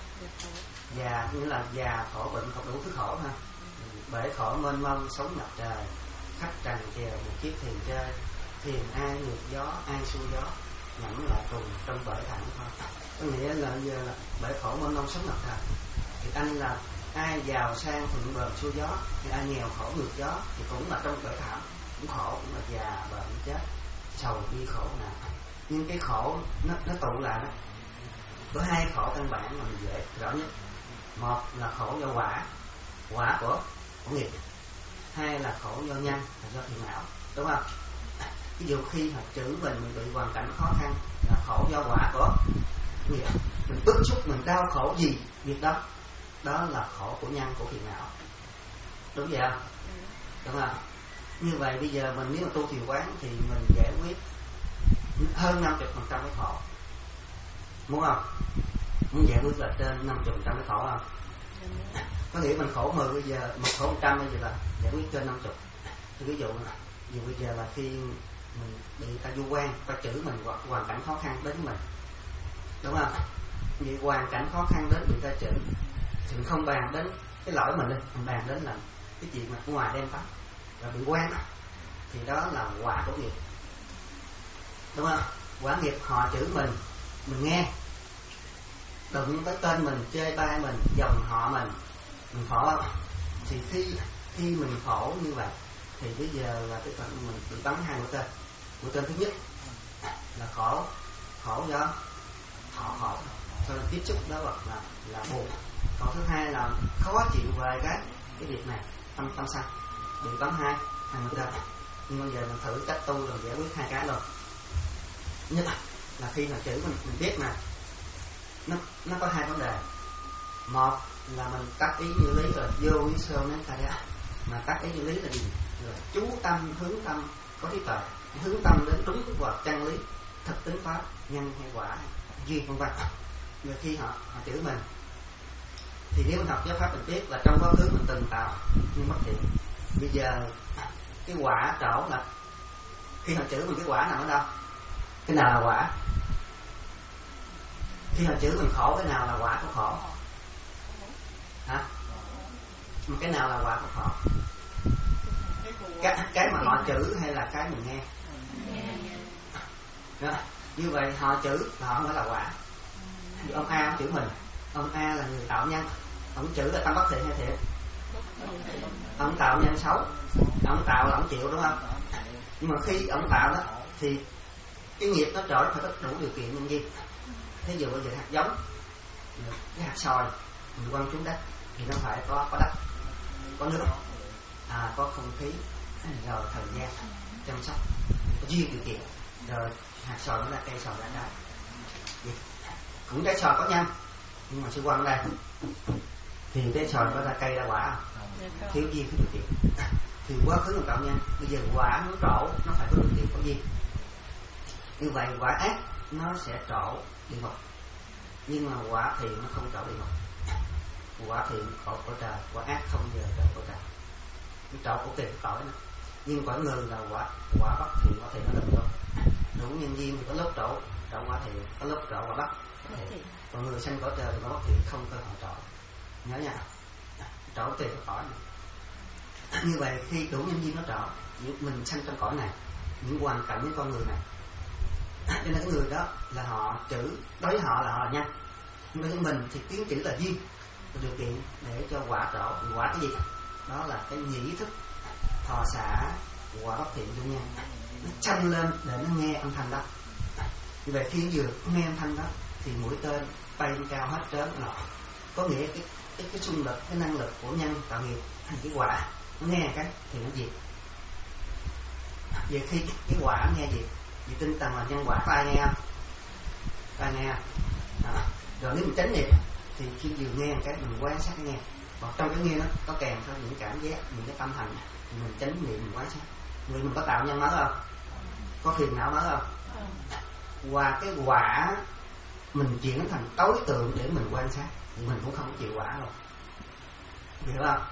Già nghĩa là già khổ bệnh khổ đủ thứ khổ ha. Bể khổ mênh mông sống ngập trời, khách trần chèo một chiếc thuyền chơi, thuyền ai ngược gió ai xuôi gió, nhẫn lại cùng trong bể thẳng thôi. Có nghĩa là giờ là bể khổ mênh mông sống ngập trời, thì anh là ai giàu sang thuận bờn xuôi gió, thì ai nghèo khổ ngược gió thì cũng là trong bể thảm, cũng khổ, cũng là già bệnh chết sầu bi khổ nào. Nhưng cái khổ nó nó tụ lại đó, có hai khổ căn bản mà mình dễ rõ nhất. Một là khổ do quả, quả của của nghiệp. Hai là khổ do nhân, là do phiền não, đúng không? Ví dụ khi mà chữ mình mình bị hoàn cảnh khó khăn là khổ do quả của nghiệp. Mình bức xúc, mình đau khổ gì việc đó, đó là khổ của nhân, của phiền não, đúng vậy không? Đúng không? Như vậy bây giờ mình nếu mà tu thiền quán thì mình giải quyết hơn năm mươi phần trăm cái khổ, muốn không? Muốn giải quyết là trên năm mươi phần trăm cái khổ không? Có nghĩa mình khổ mười bây giờ, một khổ một trăm bây giờ là giải quyết trên năm mươi. Thì ví dụ ví dụ bây giờ là khi mình bị ta du quan, ta chửi mình hoặc hoàn cảnh khó khăn đến mình, đúng không? Vì hoàn cảnh khó khăn đến bị ta chửi thì mình không bàn đến cái lỗi mình đi, mình bàn đến là cái chuyện mà ngoài đem tắt là bị quan, thì đó là quả của nghiệp, đúng không? Quả nghiệp họ chửi mình, mình nghe, đụng tới tên mình, chê bai mình, dòng họ mình, mình khổ không? Thì khi khi mình khổ như vậy thì bây giờ là cái phần mình bị bắn hai mũi tên. Mũi tên thứ nhất là khổ, khổ do họ khổ, sau đó tiếp xúc đó là là buồn. Còn thứ hai là khó chịu về cái cái việc này, tâm tâm sân. bị bấm hai hai ngược đời. Nhưng bây giờ mình thử cách tu rồi giải quyết hai cái rồi. Nhất là khi mà chữ mình mình biết mà nó nó có hai vấn đề. Một là mình tác ý như lý rồi vô ý sơ nén ta ra, mà tác ý như lý là gì? Là chú tâm hướng tâm có trí tuệ, hướng tâm đến đúng vào chân lý thực tính pháp nhân hay quả duyên vân vân. Rồi khi họ họ chửi mình thì nếu mình học giáo pháp mình biết là trong quá khứ mình từng tạo nhưng mất thiện. Bây giờ cái quả trổ là khi họ chửi mình cái quả nằm ở đâu? Cái nào là quả? Khi họ chửi mình khổ cái nào là quả của khổ? Hả? Mà cái nào là quả của khổ? Cái, cái mà họ chửi hay là cái mình nghe? Đó. Như vậy họ chửi là họ không phải là quả. Như ông A ông chửi mình, ông A là người tạo nhân, ông chửi là tâm bất thiện hay thiện? Ông tạo nhân xấu, ông tạo là ông chịu đúng không? Nhưng mà khi ông tạo đó thì cái nghiệp nó trỗi phải có đủ điều kiện nhân duyên. Thí dụ bây giờ hạt giống, cái hạt sòi mình quăng xuống đất thì nó phải có có đất, có nước, à, có không khí, rồi thời gian chăm sóc, có duyên điều kiện, rồi hạt sòi nó là cây sòi ra trái. Cũng trái sòi có nhân, nhưng mà sư quăng ở đây thì trái sòi có ra cây ra quả, thiếu duyên thiếu điều kiện. Thì quá khứ mình tạo nhân, bây giờ quả nó trổ nó phải có điều kiện có duyên. Như vậy quả ác nó sẽ trổ địa ngục, nhưng mà quả thiện nó không trổ địa ngục. Quả thiện khổ của trời, quả ác không giờ trổ của trời. Nó trổ của tiền tội nữa. Nhưng quả người là quả quả bất thiện, quả thiện nó đừng luôn. Đủ nhân duyên thì có lúc trổ trổ quả thiện, có lúc trổ quả bất thiện. Còn người sanh cõi trời thì quả bất thiện không cơ hội trổ. Nhớ nha, trổ tiền của cõi này. Như vậy khi đủ nhân duyên nó trổ, mình sanh trong cõi này, những hoàn cảnh với con người này, cho nên cái người đó là họ chữ, đối với họ là họ là nhân. Nhưng đối với mình thì tiếng chữ là duyên, là điều kiện để cho quả trổ. Quả cái gì? Đó là cái nhĩ thức thọ xả quả bất thiện dung nhân, nó chanh lên để nó nghe âm thanh đó. Như vậy khi vừa nghe âm thanh đó thì mũi tên bay lên cao hết trớn nọ. Có nghĩa cái cái cái xung lực, cái năng lực của nhân tạo nghiệp thành cái quả, nó nghe cái thì nó diệt. Vậy khi cái quả nghe diệt, vì tinh tần là nhân quả có ai nghe không? Có ai nghe không? Đó. Rồi nếu mình tránh niệm thì khi vừa nghe cái mình quan sát cái nghe, hoặc trong cái nghe nó có kèm theo những cảm giác, những cái tâm hành thì mình tránh niệm mình quan sát. Người mình có tạo nhân mới không? Có phiền não mới không? Qua cái quả mình chuyển thành đối tượng để mình quan sát, mình cũng không chịu quả rồi, hiểu không?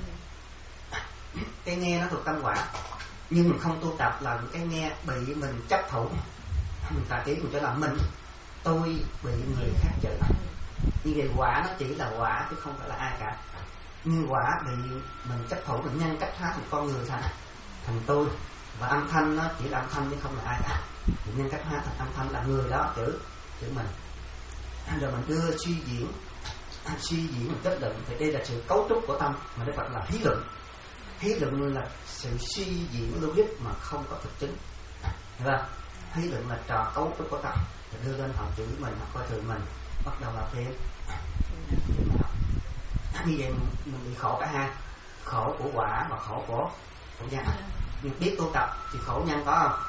Cái nghe nó thuộc tâm quả, nhưng mình không tu tập là cái nghe bị mình chấp thủ, mình tà kiến mình cho là mình tôi bị người khác chửi. Như vậy quả nó chỉ là quả chứ không phải là ai cả. Nhưng quả bị mình chấp thủ, mình nhân cách hóa thành con người thành thành tôi, và âm thanh nó chỉ là âm thanh chứ không là ai cả. Mình nhân cách hóa thành âm thanh là người đó chửi chửi mình, rồi mình đưa suy diễn suy diễn mình kết luận. Thì đây là sự cấu trúc của tâm mà Đức Phật là hí luận. Hí luận là sự suy diễn logic mà không có thực chứng, hiểu không? Hí luận là trò cấu trúc của tâm, rồi đưa lên họ chửi mình, họ coi thường mình, bắt đầu là phê. Như vậy mình bị khổ cả hai, khổ của quả và khổ của của nhân. Nhưng biết tu tập thì khổ nhân có không?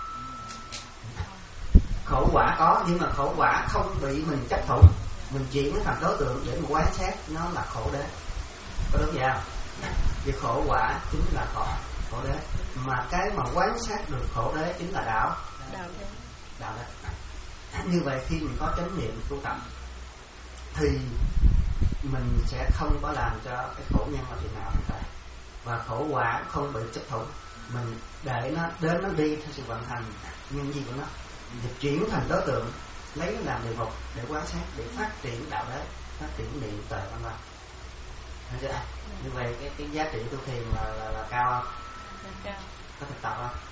Khổ quả có, nhưng mà khổ quả không bị mình chấp thủ, mình chuyển nó thành đối tượng để mình quan sát, nó là khổ đế. Có đúng vậy không? Vì khổ quả chính là khổ khổ đế, mà cái mà quan sát được khổ đế chính là đạo đạo đế. Đạo đế. Như vậy khi mình có chánh niệm tu tập thì mình sẽ không có làm cho cái khổ nhân là chuyện nào hiện tại, và khổ quả không bị chấp thủ. Mình để nó đến nó đi theo sự vận hành nhân gì của nó, mình chuyển thành đối tượng, lấy nó làm địa ngục để quan sát, để phát triển đạo đế, phát triển niệm tuệ vân vân. Thấy chưa? Như vậy cái cái giá trị tu thiền là là, là cao không? Cao. Có thực tập không?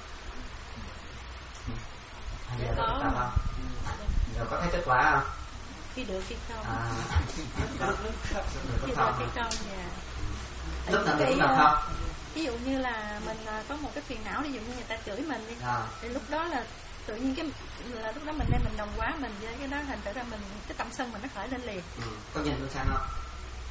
Hay giờ có thực tập không? Rồi có thấy kết quả không? Khi được khi không. À, được lúc không. Khi được khi không. Lúc nào được lúc nào không? Ví dụ như là mình có một cái phiền não, ví dụ như người ta chửi mình đi, à. Thì lúc đó là tự nhiên cái là lúc đó mình đem mình đồng hóa mình với cái đó, thành tự ra mình cái tâm sân mình nó khởi lên liền. Ừ. Có nhìn tôi sao không?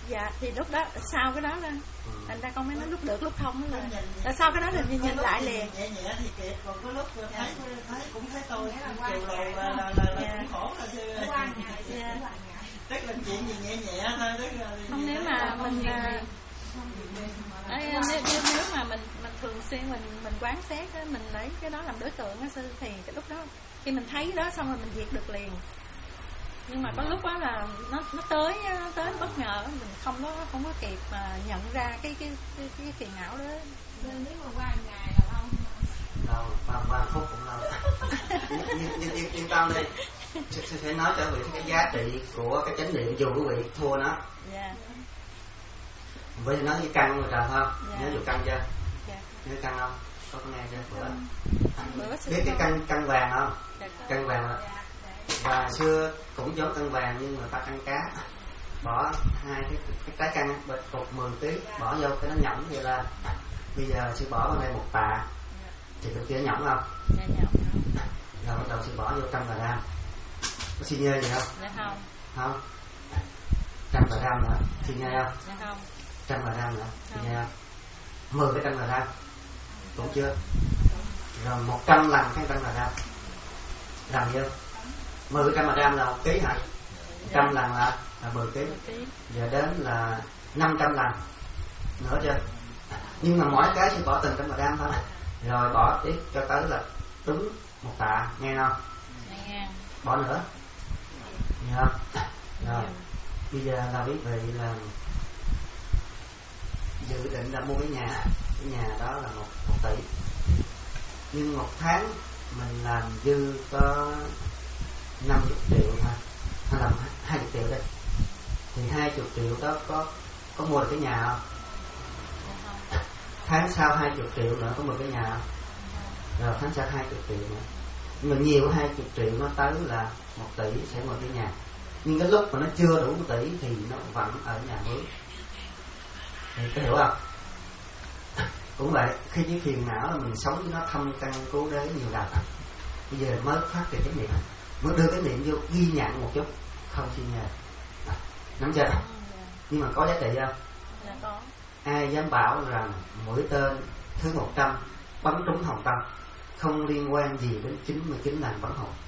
Dạ thì lúc đó sau cái đó là ừ. thành ra con mới nói lúc được lúc không là là sau cái đó là nhìn, nhìn lại liền nhẹ nhẹ thì kịp, còn có lúc thấy thấy, thấy cũng thấy tôi chiều rồi là là, là, là cũng khổ rồi chứ. Dạ. Tức là chuyện gì nhẹ nhẹ thôi, tức là không nếu mà mình à, Đấy, nếu, nếu, nếu mà mình mình thường xuyên mình mình quán xét á, mình lấy cái đó làm đối tượng á sư, thì cái lúc đó khi mình thấy đó xong rồi mình diệt được liền. Nhưng mà có lúc đó là nó nó tới nó tới bất ngờ, mình không có không có kịp mà nhận ra cái cái cái, cái phiền não đó. Nên nếu mà qua một ngày là lâu lâu qua qua phút cũng lâu. nhưng nhưng yên, yên tâm đi, sẽ, sẽ nói cho quý vị cái giá trị của cái chánh niệm dù quý vị thua nó. Dạ. Với nói với căn người trà không? Dạ. Nhớ vụ căn chưa? Dạ. Nhớ căn không? Có nghe chưa? Bữa. Bữa Biết cái căn căn vàng không? Dạ. Căn vàng là và xưa cũng giống căn vàng nhưng người ta căn cá, bỏ hai cái, cái trái căn bịch cục mười ký bỏ vô cái nó nhõng vậy là bây giờ sư bỏ vào đây một tạ thì cái kia nhõng không? Dạ nhõng. Rồi bắt đầu sư bỏ vô trăm gram, có xi nhê gì không? Dạ không. Không. Trăm gram nữa, xi nhê không? Dạ không. Trăm gram nữa, xi nhê không? Mười cái trăm gram cũng chưa. Rồi một trăm lần cái trăm gram làm chưa? Mười trăm gram là một ký hả? Trăm lần là là mười ký. Giờ đến là năm trăm lần nữa chưa? Nhưng mà mỗi cái sẽ bỏ từng trăm gram thôi. Rồi bỏ tiếp cho tới là đúng một tạ, nghe không? Nghe. Bỏ nữa, nghe không? Rồi bây giờ là quý vị là dự định là mua cái nhà, cái nhà đó là một, một tỷ, nhưng một tháng mình làm dư có năm mươi triệu thôi, hay làm hai mươi triệu đây, thì hai mươi triệu đó có có mua được cái nhà không? Tháng sau hai mươi triệu nữa có mua cái nhà không? Rồi tháng sau hai mươi triệu nữa, nhưng mà nhiều hai mươi triệu nó tới là một tỷ sẽ mua cái nhà, nhưng cái lúc mà nó chưa đủ một tỷ thì nó vẫn ở nhà mới, thì có hiểu không? Cũng vậy, khi cái phiền não là mình sống với nó thâm căn cố đế nhiều lần, bây giờ mới phát triển cái niệm, mới đưa cái niệm vô ghi nhận một chút, không xin nhờ, nắm chưa? Nhưng mà có giá trị không? Dạ có. Ai dám bảo rằng mũi tên thứ một trăm bắn trúng hồng tâm không liên quan gì đến chín mươi chín lần bắn hồn?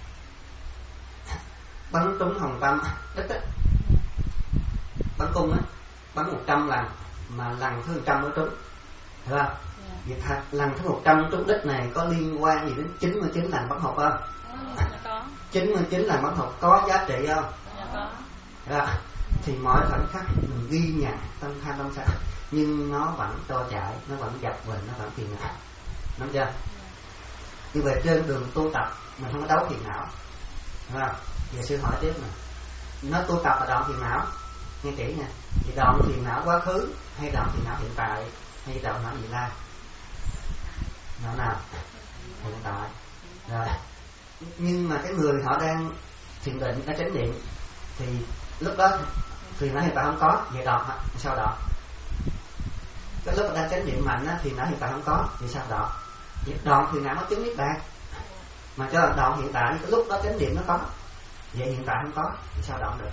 Bắn trúng hồng tâm đích á, bắn cung á, bắn một trăm lần mà lần thứ một trăm mới trúng, hiểu không? Vậy thật lần thứ một trăm trúng đích này có liên quan gì đến chín mươi chín lần bắn hộp không? Dạ có. chín mươi chín lần bắn hộp có giá trị không? Dạ có. Đó. Thì mỗi khoảnh khắc mình ghi nhận tâm tham tâm sân, nhưng nó vẫn trôi chảy, nó vẫn dập mình, nó vẫn phiền não, nắm chưa? Như vậy trên đường tu tập mình không có đấu phiền não, đúng không? Giờ sư hỏi tiếp nè, nó tu tập là đoạn phiền não, nghe kỹ nha. Thì đoạn phiền não quá khứ hay đoạn phiền não hiện tại hay đoạn não vị lai? Đoạn nào? Hiện tại. Rồi. Nhưng mà cái người họ đang thiền định, đang chánh niệm thì lúc đó phiền não hiện tại không có, vậy đoạn sao đoạn? Cái lúc đang chánh niệm mạnh á, thì não hiện tại không có, vậy sao đoạn? Vậy đoạn phiền não nó chứng niết bàn, mà cho là đoạn hiện tại cái lúc đó chánh niệm nó có, vậy hiện tại không có, vậy sao đoạn được?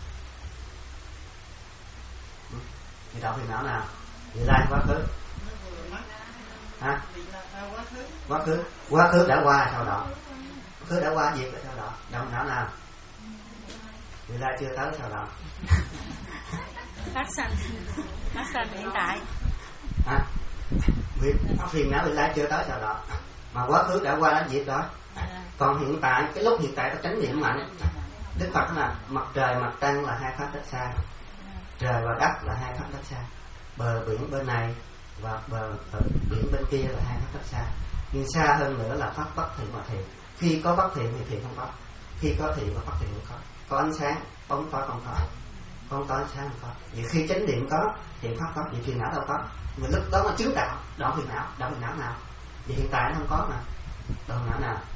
Vậy đoạn phiền não nào? Vậy lai quá khứ hả? Quá khứ, quá khứ đã qua sao đoạn? Quá khứ đã qua việc là sao đoạn? Đoạn não nào? Vậy lai chưa tới sao đoạn? Phát sanh, phát sanh hiện tại. Hả? Việc phiền não vị lai chưa tới sao đoạn? Mà quá khứ đã qua đã diệt đó. Còn hiện tại, cái lúc hiện tại có chánh niệm mạnh, Đức Phật là mặt trời mặt trăng là hai pháp cách xa, trời và đất là hai pháp cách xa, bờ biển bên này và bờ biển bên kia là hai pháp cách xa, nhưng xa hơn nữa là pháp bất thiện và thiện. Khi có bất thiện thì thiện không có, khi có thiện và bất thiện không có. Có ánh sáng, bóng tối không có, không có ánh sáng không có. Vậy khi chánh niệm có, thiện pháp có, vậy phiền não đâu có. Người lúc đó mà chứng đạo, đoạn phiền não, đoạn phiền não nào? Vậy hiện tại nó không có mà, đoạn não nào?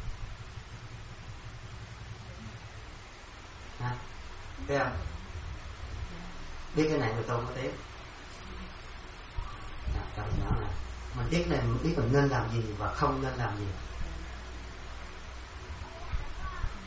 Hả? Biết không? Biết cái này người tôi có tiếp. Đoạn não nào? Mình biết này, mình biết mình nên làm gì và không nên làm gì.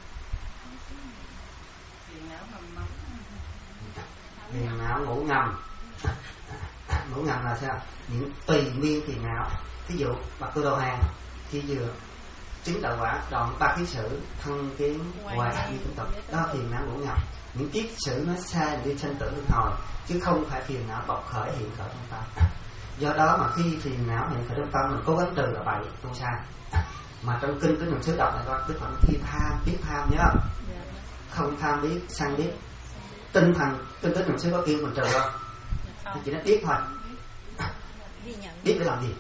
Phiền não ngủ ngầm. ngủ ngầm là sao? Những tùy miên phiền não. Ví dụ bậc tu đồ hàng khi vừa chứng đạo quả đoạn ba kiết sử thân kiến hoài ác như chúng tập, đó phiền não ngủ ngầm. Những kiết sử nó sai đi sanh tử luân hồi, chứ không phải phiền não bộc khởi hiện khởi trong tâm. Do đó mà khi phiền não hiện khởi trong tâm mình cố gắng trừ là bậy tu sai. Mà trong kinh cái đường sứ đọc này có Đức Phật khi tham biết tham nhớ không? Không tham biết sân biết. Tinh thần kinh tích đường sứ có kêu mình trừ không? Nó chỉ nói biết thôi. Biết để làm gì?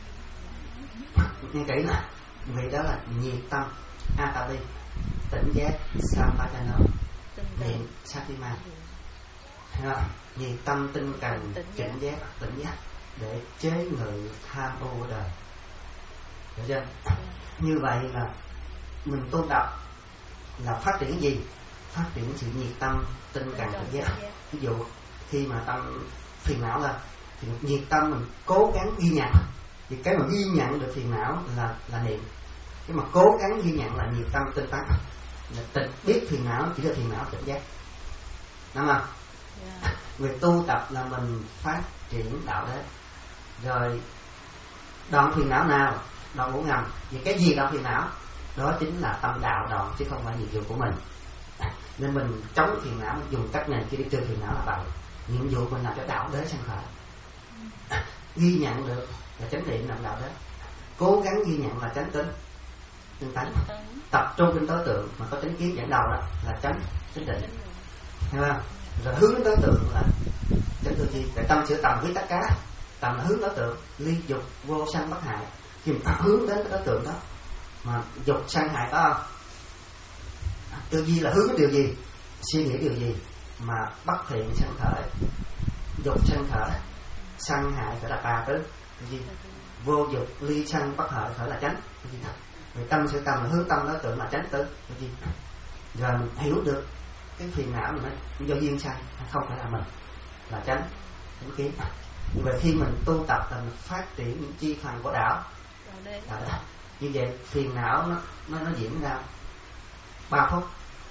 Nghe kỹ nè, vì đó là nhiệt tâm atati, tỉnh giác sampajano, niệm satima. Nhiệt tâm tinh cần tỉnh giác tỉnh giác để chế ngự tham ô của đời. Hiểu chưa? Như vậy là mình tu tập là phát triển cái gì? Phát triển sự nhiệt tâm tinh cần tỉnh giác. Ví dụ khi mà tâm phiền não lên thì nhiệt tâm mình cố gắng ghi nhận, thì cái mà ghi nhận được phiền não là là niệm. Cái mà cố gắng ghi nhận là nhiệt tâm tinh tấn, là tịch biết phiền não chỉ là phiền não tỉnh giác. Đúng không? Yeah. Người tu tập là mình phát triển đạo đế. Rồi đoạn phiền não nào? Đoạn ngủ ngầm. Vì cái gì đoạn phiền não? Đó chính là tâm đạo đoạn, chứ không phải nhiệm vụ của mình. Nên mình chống phiền não, mình dùng cách này khi đi trừ phiền não là vậy. Nhiệm vụ mình làm cho đạo đế sanh khởi. Ghi nhận được là chánh niệm làm đạo đế. Cố gắng ghi nhận là chánh tính, tinh tấn. Tập trung trên đối tượng mà có chánh kiến dẫn đầu đó là chánh chánh định. Hiểu không? Rồi hướng đến đối tượng là chánh tư duy. Để tâm sửa tầm với tất cả. Tầm là hướng đối tượng, ly dục vô sanh bất hại. Khi mình hướng đến cái đối tượng đó mà dục sanh hại có không? Tư duy là hướng đến điều gì? Suy nghĩ điều gì? Mà bất thiện sanh khởi, dục sanh khởi, sanh hại phải là tà tứ. Vô dục ly sanh bất hại phải là chánh. Rồi tâm sửa tầm là hướng tâm đối tượng là chánh tứ. Rồi mình hiểu được cái phiền não này nó do duyên sanh, không phải là mình, là chánh chánh kiến. Như vậy khi mình tu tập là mình phát triển những chi phần của đạo. Đạo như vậy phiền não nó nó, nó diễn ra ba phút.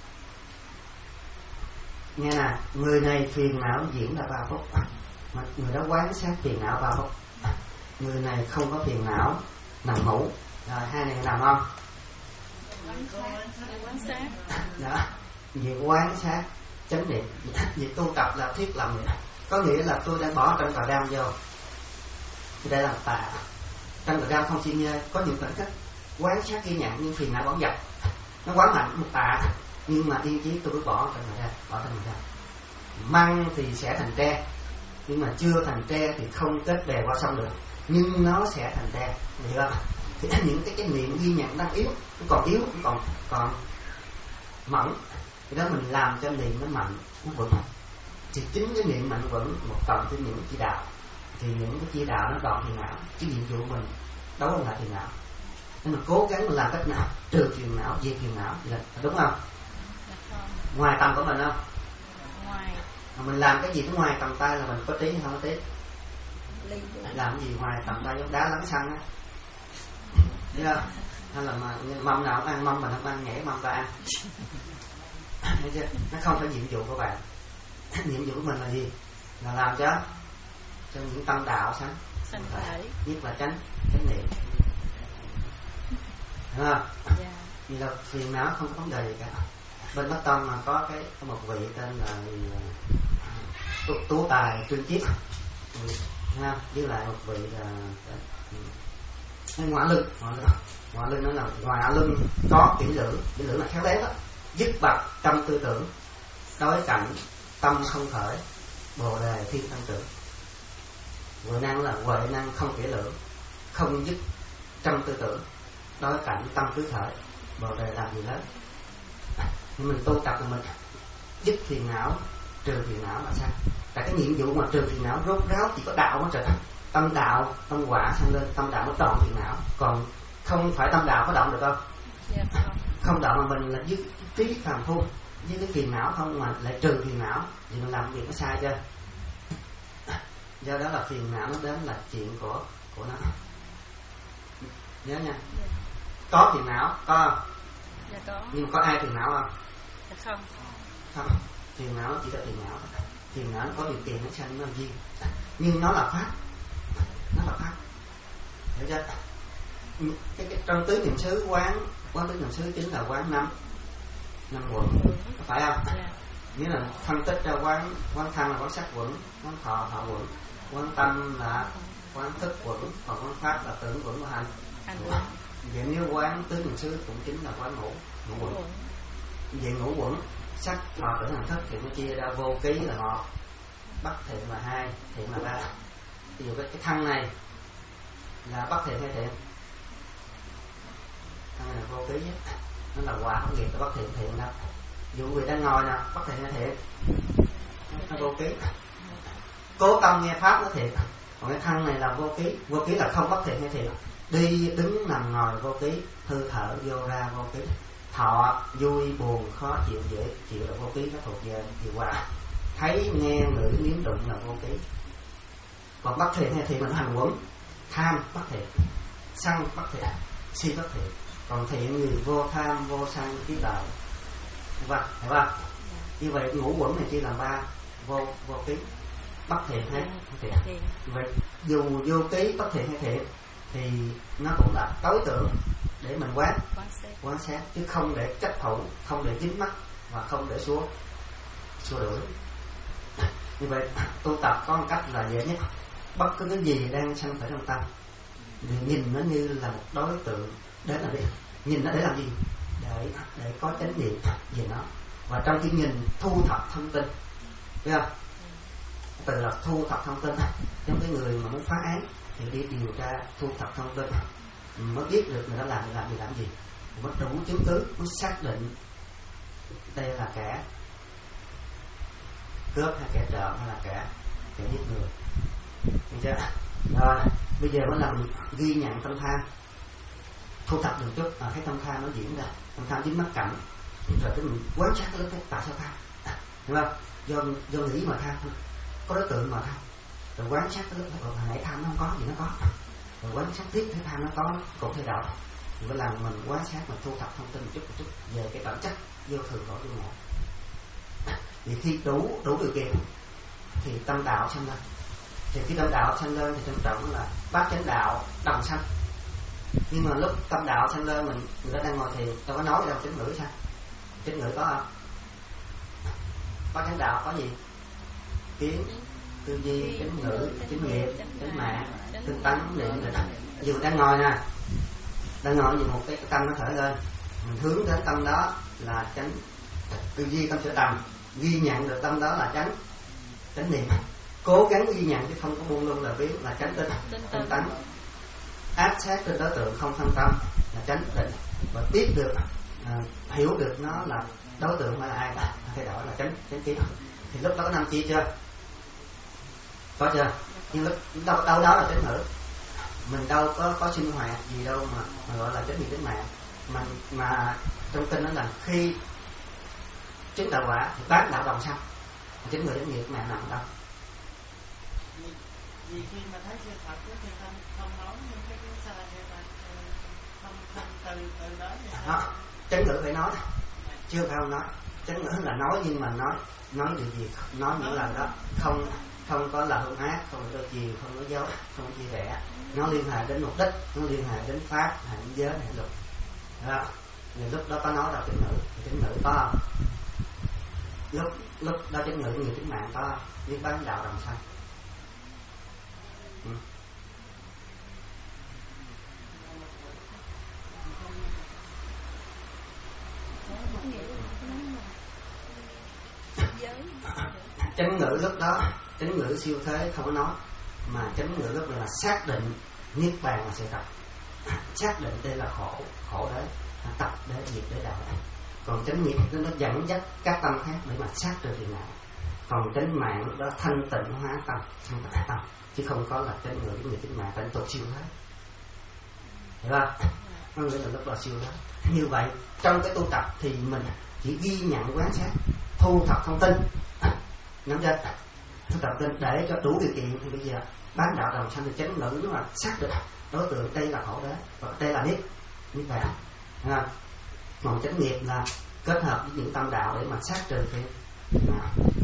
Nghe nè, người này phiền não diễn ra ba phút, mà người đó quán sát phiền não ba phút. Người này không có phiền não nằm ngủ. Rồi hai này nằm không? Quán sát. Đó, việc quán sát chánh niệm. Việc tu tập là thiết lập vậy. Có nghĩa là tôi đang bỏ trong cà đam vô, tôi đang làm tà. Trong cà đam không chịu nhê, có những khoảnh khắc quán sát ghi nhận nhưng phiền não vẫn dập, nó quán mạnh một tà, nhưng mà yên chí tôi cứ bỏ trong cà đam, bỏ trong cà đam. Măng thì sẽ thành tre, nhưng mà chưa thành tre thì không kết bè qua sông được, nhưng nó sẽ thành tre, hiểu không? Thì những cái cái niệm ghi nhận đang yếu, nó còn yếu, nó còn còn mỏng, thì đó mình làm cho niệm nó mạnh, nó vững. Thì chính cái niệm mạnh vững một cộng với những chi đạo, thì những cái chi đạo nó đoạn phiền não, chứ nhiệm vụ mình đấu lại phiền não. Nên mình cố gắng làm cách nào trừ phiền não, diệt phiền não, là đúng không? Ngoài tầm của mình không? Ngoài. Mà mình làm cái gì cũng ngoài tầm tay là mình có tí hay không có tí? Làm cái gì ngoài tầm tay giống đá lắng xăng á, biết không? Hay là mà mâm nào cũng ăn mâm, mình không ăn nhảy mâm ta ăn. Thấy chưa? Nó không phải nhiệm vụ của bạn. Nhiệm vụ của mình là gì? Là làm cho cho những tâm đạo sanh sanh khởi, nhất là chánh chánh niệm. Đúng không? Yeah. Vì là phiền não không có vấn đề gì cả. Bên Bắc Tông mà có cái có một vị tên là tú, tú tài Trương Chiết, ha, với lại một vị là Ngọa Lưng. Ngọa Lưng nói là Ngọa Lưng có kỹ lưỡng, kỹ lưỡng là khéo léo đó, dứt bặt trong tư tưởng, đối cảnh tâm không khởi, bồ đề thiên tăng trưởng. Huệ năng là huệ năng không kỹ lưỡng, không dứt trong tư tưởng, đối cảnh tâm cứ khởi, bồ đề làm gì lớn. Nhưng mình tu tập của mình dứt phiền não, trừ phiền não là sao? Tại cái nhiệm vụ mà trừ phiền não rốt ráo chỉ có đạo mới trừ. Tâm đạo, tâm quả sang lên, tâm đạo mới đoạn phiền não. Còn không phải tâm đạo có động được không? Yeah, không. Không động mà mình là dứt trí phàm phu, với cái phiền não không mà lại trừ phiền não, thì mình làm việc nó sai chưa? Do đó là phiền não nó đến là chuyện của của nó. Nhớ nha. Yeah. Có phiền não, có không? Dạ có. Nhưng mà có ai phiền não không? Dạ không. Không. Phiền não chỉ là phiền não. thì nó có điều kiện nó sanh nó duyên, nhưng nó là pháp, nó là pháp, hiểu chưa? Cái, cái trong tứ niệm xứ quán quán tứ niệm xứ chính là quán năm năm quẩn, có phải không? Nghĩa là phân tích ra quán quán thân là quán sắc quẩn, quán thọ thọ quẩn, quán tâm là quán thức quẩn, còn quán pháp là tưởng quẩn và hành. Vậy nếu quán tứ niệm xứ cũng chính là quán ngũ ngũ quẩn. Vậy ngũ quẩn sắc thọ tưởng hành thức thì nó chia ra vô ký là một, bất thiện là hai, thiện là ba. Ví dụ cái, cái thân này là bất thiện hay thiện? Thân này là vô ký á, nó là quả không nghiệp, là bất thiện thiện đâu. Ví dụ người đang ngồi nè, bất thiện hay thiện? Nó vô ký. Cố tâm nghe pháp nó thiện, còn cái thân này là vô ký. Vô ký là không bất thiện hay thiện? Đi đứng nằm ngồi vô ký, hơi thở vô ra vô ký, thọ vui buồn khó chịu dễ chịu là vô ký, nó thuộc về hiệu quả. Thấy nghe ngửi nếm đụng là vô ký. Còn bất thiện hay thiện là hành quẩn. Tham bất thiện, sân bất thiện, si bất thiện. Còn thiện người vô tham vô sân trí đạo, vâng, hiểu không? Như vậy ngũ quẩn này chia làm ba, vô vô ký, bất thiện hay thiện. Vậy dù vô ký bất thiện hay thiện thì nó cũng là đối tượng để mình quán quán sát, chứ không để chấp thủ, không để dính mắc và không để xua xua đuổi. Như vậy tu tập có một cách là dễ nhất. Bất cứ cái gì đang sanh khởi trong tâm thì nhìn nó như là một đối tượng đến là đi, nhìn nó để làm gì? Để để có chánh niệm về nó. Và trong khi nhìn thu thập thông tin, thấy không? Từ là thu thập thông tin, trong cái người mà muốn phá án thì đi điều tra thu thập thông tin mới biết được người đó làm gì làm gì làm gì, mới đủ chứng cứ, mới xác định đây là kẻ cướp hay kẻ trộm hay là kẻ kẻ giết người. Được chưa? Rồi bây giờ mới làm ghi nhận tâm tham, thu thập được chút, à, thấy tâm tham nó diễn ra, tâm tham dính mắc cảnh, rồi cái mình quán sát cái cái tại sao tham, hiểu không? Do do nghĩ mà tham, có đối tượng mà tham, rồi quán sát cái lúc hồi nãy tham nó không có gì nó có, rồi quán sát tiếp thấy tham nó có cũng thay đổi, thì mới làm mình quán sát mà thu thập thông tin một chút một chút về cái bản chất vô thường khổ vô ngộ. Thì khi đủ đủ điều kiện thì tâm đạo sanh lên. Thì khi tâm đạo sanh lên thì trong trọng là bát chánh đạo đồng sanh. Nhưng mà lúc tâm đạo sanh lên mình người ta đang ngồi thiền, đâu có nói đâu chánh ngữ sao? Chánh ngữ có không? Bát chánh đạo có gì? Kiến, tư duy, chánh ngữ, chánh nghiệp, chánh mạng, tinh tấn, niệm định. Dù đang ngồi nè, đang ngồi như một cái tâm nó khởi lên, mình hướng đến tâm đó là chánh tư duy, tâm sửa tầm, ghi nhận được tâm đó là chánh chánh niệm, cố gắng ghi nhận chứ không có buông lung là biết là chánh tinh tinh tấn, áp sát trên đối tượng không phân tâm là chánh định, và biết được à, hiểu được nó là đối tượng hay là ai là thay đổi là chánh chánh kiến. Thì lúc đó có năm chi chưa? Có chưa? Nhưng lúc đâu đâu đó là chánh ngữ, mình đâu có có sinh hoạt gì đâu mà, mà gọi là chánh niệm chánh mạng, mà mà trong kinh nó là khi chứng đạo quả thì bát đạo đồng sanh, chánh ngữ chánh nghiệp mạng nằm đâu. Vì khi mà thấy sự thật thì không không nói những cái cái sai thì không không từ từ đó đó, chánh ngữ phải nói, chưa phải không nói. Chánh ngữ là nói nhưng mà nói nói điều gì? Nói những lần đó không không có là hung ác, không có chiều, không có dấu, không có chia rẽ. Nó liên hệ đến mục đích, nó liên hệ đến pháp, hệ đến giới, hệ luật. Đó. Thì lúc đó có nói là chánh ngữ, chánh ngữ có không? Lúc lúc đó chánh ngữ nhiều chánh mạng có không? Biết bán đạo đồng sanh. Ừ. Chánh ngữ lúc đó, chánh ngữ siêu thế không có nói, mà chánh ngữ lúc này là xác định niết bàn là sự thật, xác định đây là khổ, khổ đấy, tập để diệt để đạo. Còn chánh nghiệp nó dẫn dắt các tâm khác để mà sát trừ phiền não. Còn chánh mạng lúc đó thanh tịnh hóa tâm, thanh tịnh tâm, chứ không có là chánh ngữ người chánh mạng tịnh tục siêu thế, hiểu không? Nó nghĩa là lúc đó siêu thế. Như vậy trong cái tu tập thì mình chỉ ghi nhận quán sát, thu thập thông tin, nắm chưa? Thu thập tin để cho đủ điều kiện thì bây giờ bán đạo đồng sanh thì chánh ngữ nó là xác định đối tượng đây là khổ đế và đây là niết niết bàn. Còn chánh nghiệp là kết hợp với những tâm đạo để mà sát trừ phiền. Còn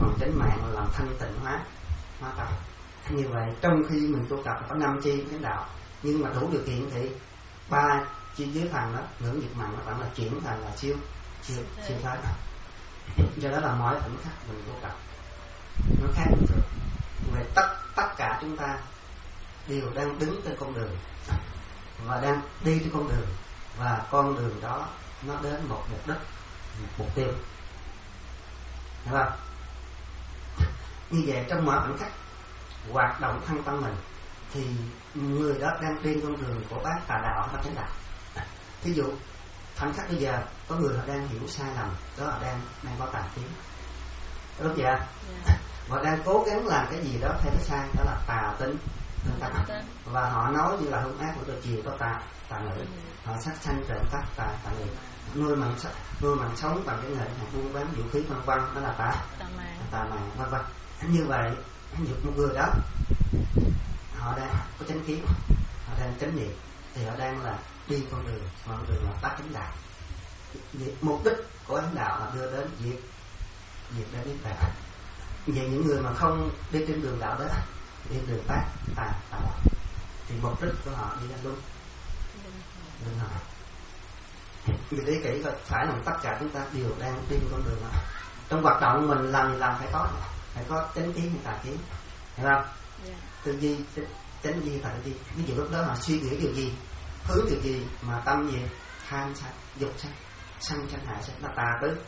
bằng chánh mạng làm thanh tịnh hóa hóa tâm. Như vậy trong khi mình tu tập có năm chi chánh đạo, nhưng mà đủ điều kiện thì ba chi dưới phần đó, ngưỡng diệt mạng nó vẫn là chuyển thành là siêu siêu siêu thoát. Do đó là mỗi khoảnh khắc mình tu tập nó khác bình thường. Về tất tất cả chúng ta đều đang đứng trên con đường và đang đi trên con đường, và con đường đó nó đến một mục đích, một mục tiêu, hiểu không? Như vậy trong mọi khoảnh khắc hoạt động thân tâm mình thì người đó đang đi con đường của bác tà đạo và chánh đạo. Thí dụ khoảnh khắc bây giờ có người họ đang hiểu sai lầm, đó là đang đang có tà kiến, đúng chưa? Yeah. Và đang cố gắng làm cái gì đó theo cái sai, đó là tà tính, tà tính. Và họ nói như là hung ác của đời chiều có tà tà ngữ, họ sát sanh trộm cắp tà tà ngữ, nuôi mạng nuôi mạng sống bằng cái nghề buôn bán vũ khí vân vân, đó là tà tà mạng vân vân. Như vậy một người đó họ đang có chánh kiến, họ đang chánh niệm, thì họ đang là đi con đường, con đường là tác chánh đạo. Mục đích của chánh đạo là đưa đến diệt diệt đến niết bàn. Vậy những người mà không đi trên đường đạo đó, đi đường tác tà tà đạo, thì mục đích của họ đi đến luôn luân hồi. Vì lý kỹ coi, phải là tất cả chúng ta đều đang đi con đường đó. Trong hoạt động mình làm gì làm phải có phải có chánh kiến hay tà kiến, hiểu không? Yeah. Tư duy chánh duy tà duy. Ví dụ lúc đó họ suy nghĩ điều gì, hướng điều gì mà tâm gì, tham sân dục sân sân sân hại sân, là tà tứ.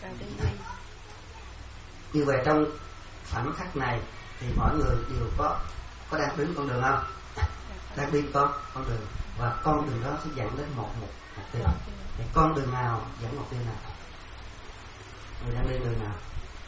Như vậy trong khoảnh khắc này thì mỗi người đều có có đang đứng con đường không? Đang đi con con đường, và con đường đó sẽ dẫn đến một một mục tiêu. Thì con đường nào dẫn mục tiêu nào? Người đang đi đường nào?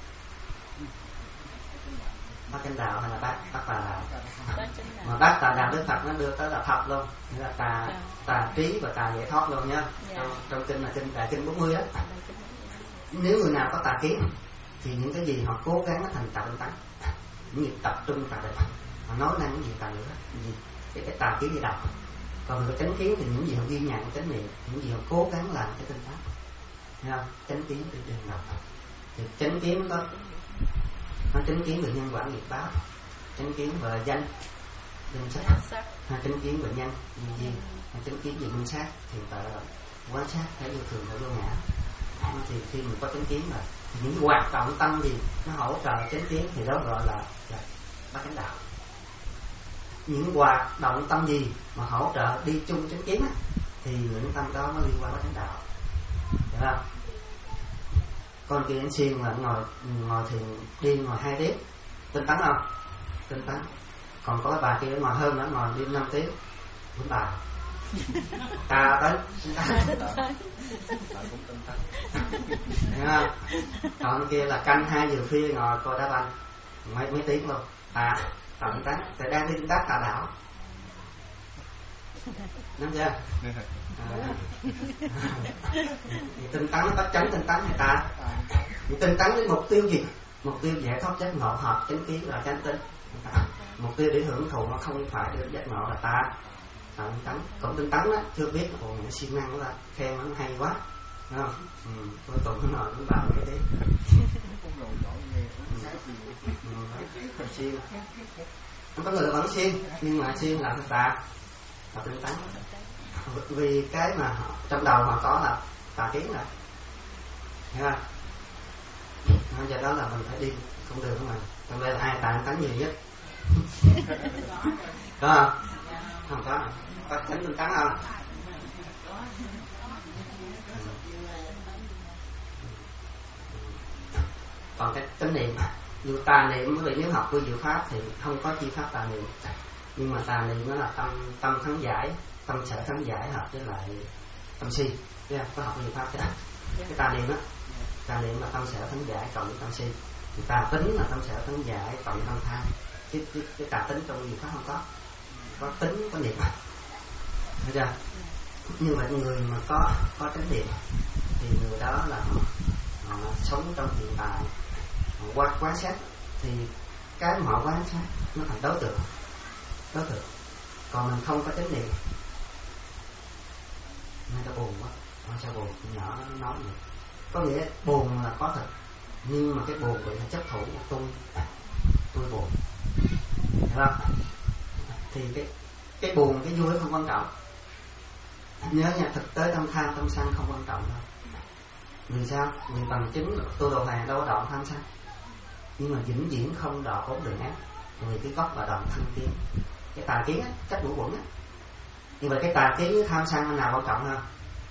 Bác chánh đạo hay là bác bác tà đạo? Mà bác tà đạo Đức Phật nó đưa tới là thật luôn, nghĩa là tà tà trí và tà giải thoát luôn nhá. Trong, trong kinh là kinh đại kinh bốn mươi á. Nếu người nào có tà kiến thì những cái gì họ cố gắng nó thành tà tinh tấn, những gì tập trung tà định, họ nói năng những gì tà nữa, gì cái cái tà kiến đi đọc. Còn người chánh kiến thì những gì họ ghi nhận chánh niệm, những gì họ cố gắng làm cái tinh tấn, thấy không? Chánh kiến thì đừng đọc. Thì chánh kiến có nó chánh kiến về nhân quả nghiệp báo, chánh kiến về danh danh sắc, hay chánh kiến về nhân nhân duyên, hay chánh kiến về minh sát, thì tại là quán sát thấy vô thường thấy vô ngã. Thì khi mình có chánh kiến rồi thì những hoạt động tâm gì nó hỗ trợ chánh kiến thì đó gọi là là bát chánh đạo. Những hoạt động tâm gì mà hỗ trợ đi chung chánh kiến á, thì những tâm đó nó liên quan đến chánh đạo, hiểu không? Con kia anh Xuyên là ngồi ngồi thiền đi ngồi hai tiếng, tinh tấn không? Tinh tấn. Còn có cái bà kia ngồi hơn nữa, ngồi đi năm tiếng, cũng bà ta tới hiểu không? Còn kia là canh hai giờ khuya ngồi coi đá banh mấy mấy tiếng luôn, à tận tán, tại đang đi tinh tấn tà đạo, nắm chưa? À. Tinh tấn nó có tránh tinh tấn người ta, tinh tấn với mục tiêu gì? Mục tiêu giải thoát giác ngộ hợp chánh kiến là chánh tinh. Mục tiêu để hưởng thụ nó không phải để giác ngộ là ta tinh tấn. Còn tinh tấn á chưa biết, còn những siêng năng của ta khen nó hay quá, đúng không? Ừ, cuối cùng nó nói cũng bảo mấy thế. Siêng. Không có người vẫn siêng, nhưng mà siêng là ta là tinh tấn. Vì cái mà họ, trong đầu họ có là tà kiến rồi, hiểu không? Nên do đó là mình phải đi con đường của mình. Trong đây là ai tà tánh nhiều nhất? Có không? Không có. Có tánh tinh tấn không? Còn cái chánh niệm, dù tà niệm vì nếu học với diệu pháp thì không có chi pháp tà niệm, nhưng mà tà niệm nó là tâm tâm thắng giải, tâm sở thắng giải hợp với lại tâm si, yeah, có học nhiều pháp chứ. Cái tà niệm á, tà niệm là tâm sở thắng giải cộng với tâm si, tà tính là tâm sở thắng giải cộng với tâm tham, chứ, chứ cái tà tính trong nhiều pháp không có, có tính có niệm, thấy chưa? Như vậy người mà có có chánh niệm thì người đó là họ, họ sống trong hiện tại, họ quan quan sát thì cái mà họ quan sát nó thành đối tượng, đối tượng. Còn mình không có chánh niệm nên nó buồn quá, nó sao buồn, nhỏ nó nói vậy. Có nghĩa buồn là có thật, nhưng mà cái buồn bị là chấp thủ tôi tôi buồn, hiểu không? Thì cái cái buồn cái vui không quan trọng. Nhớ nha, thực tế tâm tham tâm sân không quan trọng đâu. Vì sao? Vì bằng chứng tu đồ hàng đâu có đoạn tham sân, nhưng mà vĩnh viễn không đọa bốn đường ác. Vì cái gốc là đoạn thân kiến, cái tà kiến á, cách đủ quẩn á. Nhưng mà cái tà kiến với tham sân nào quan trọng hơn?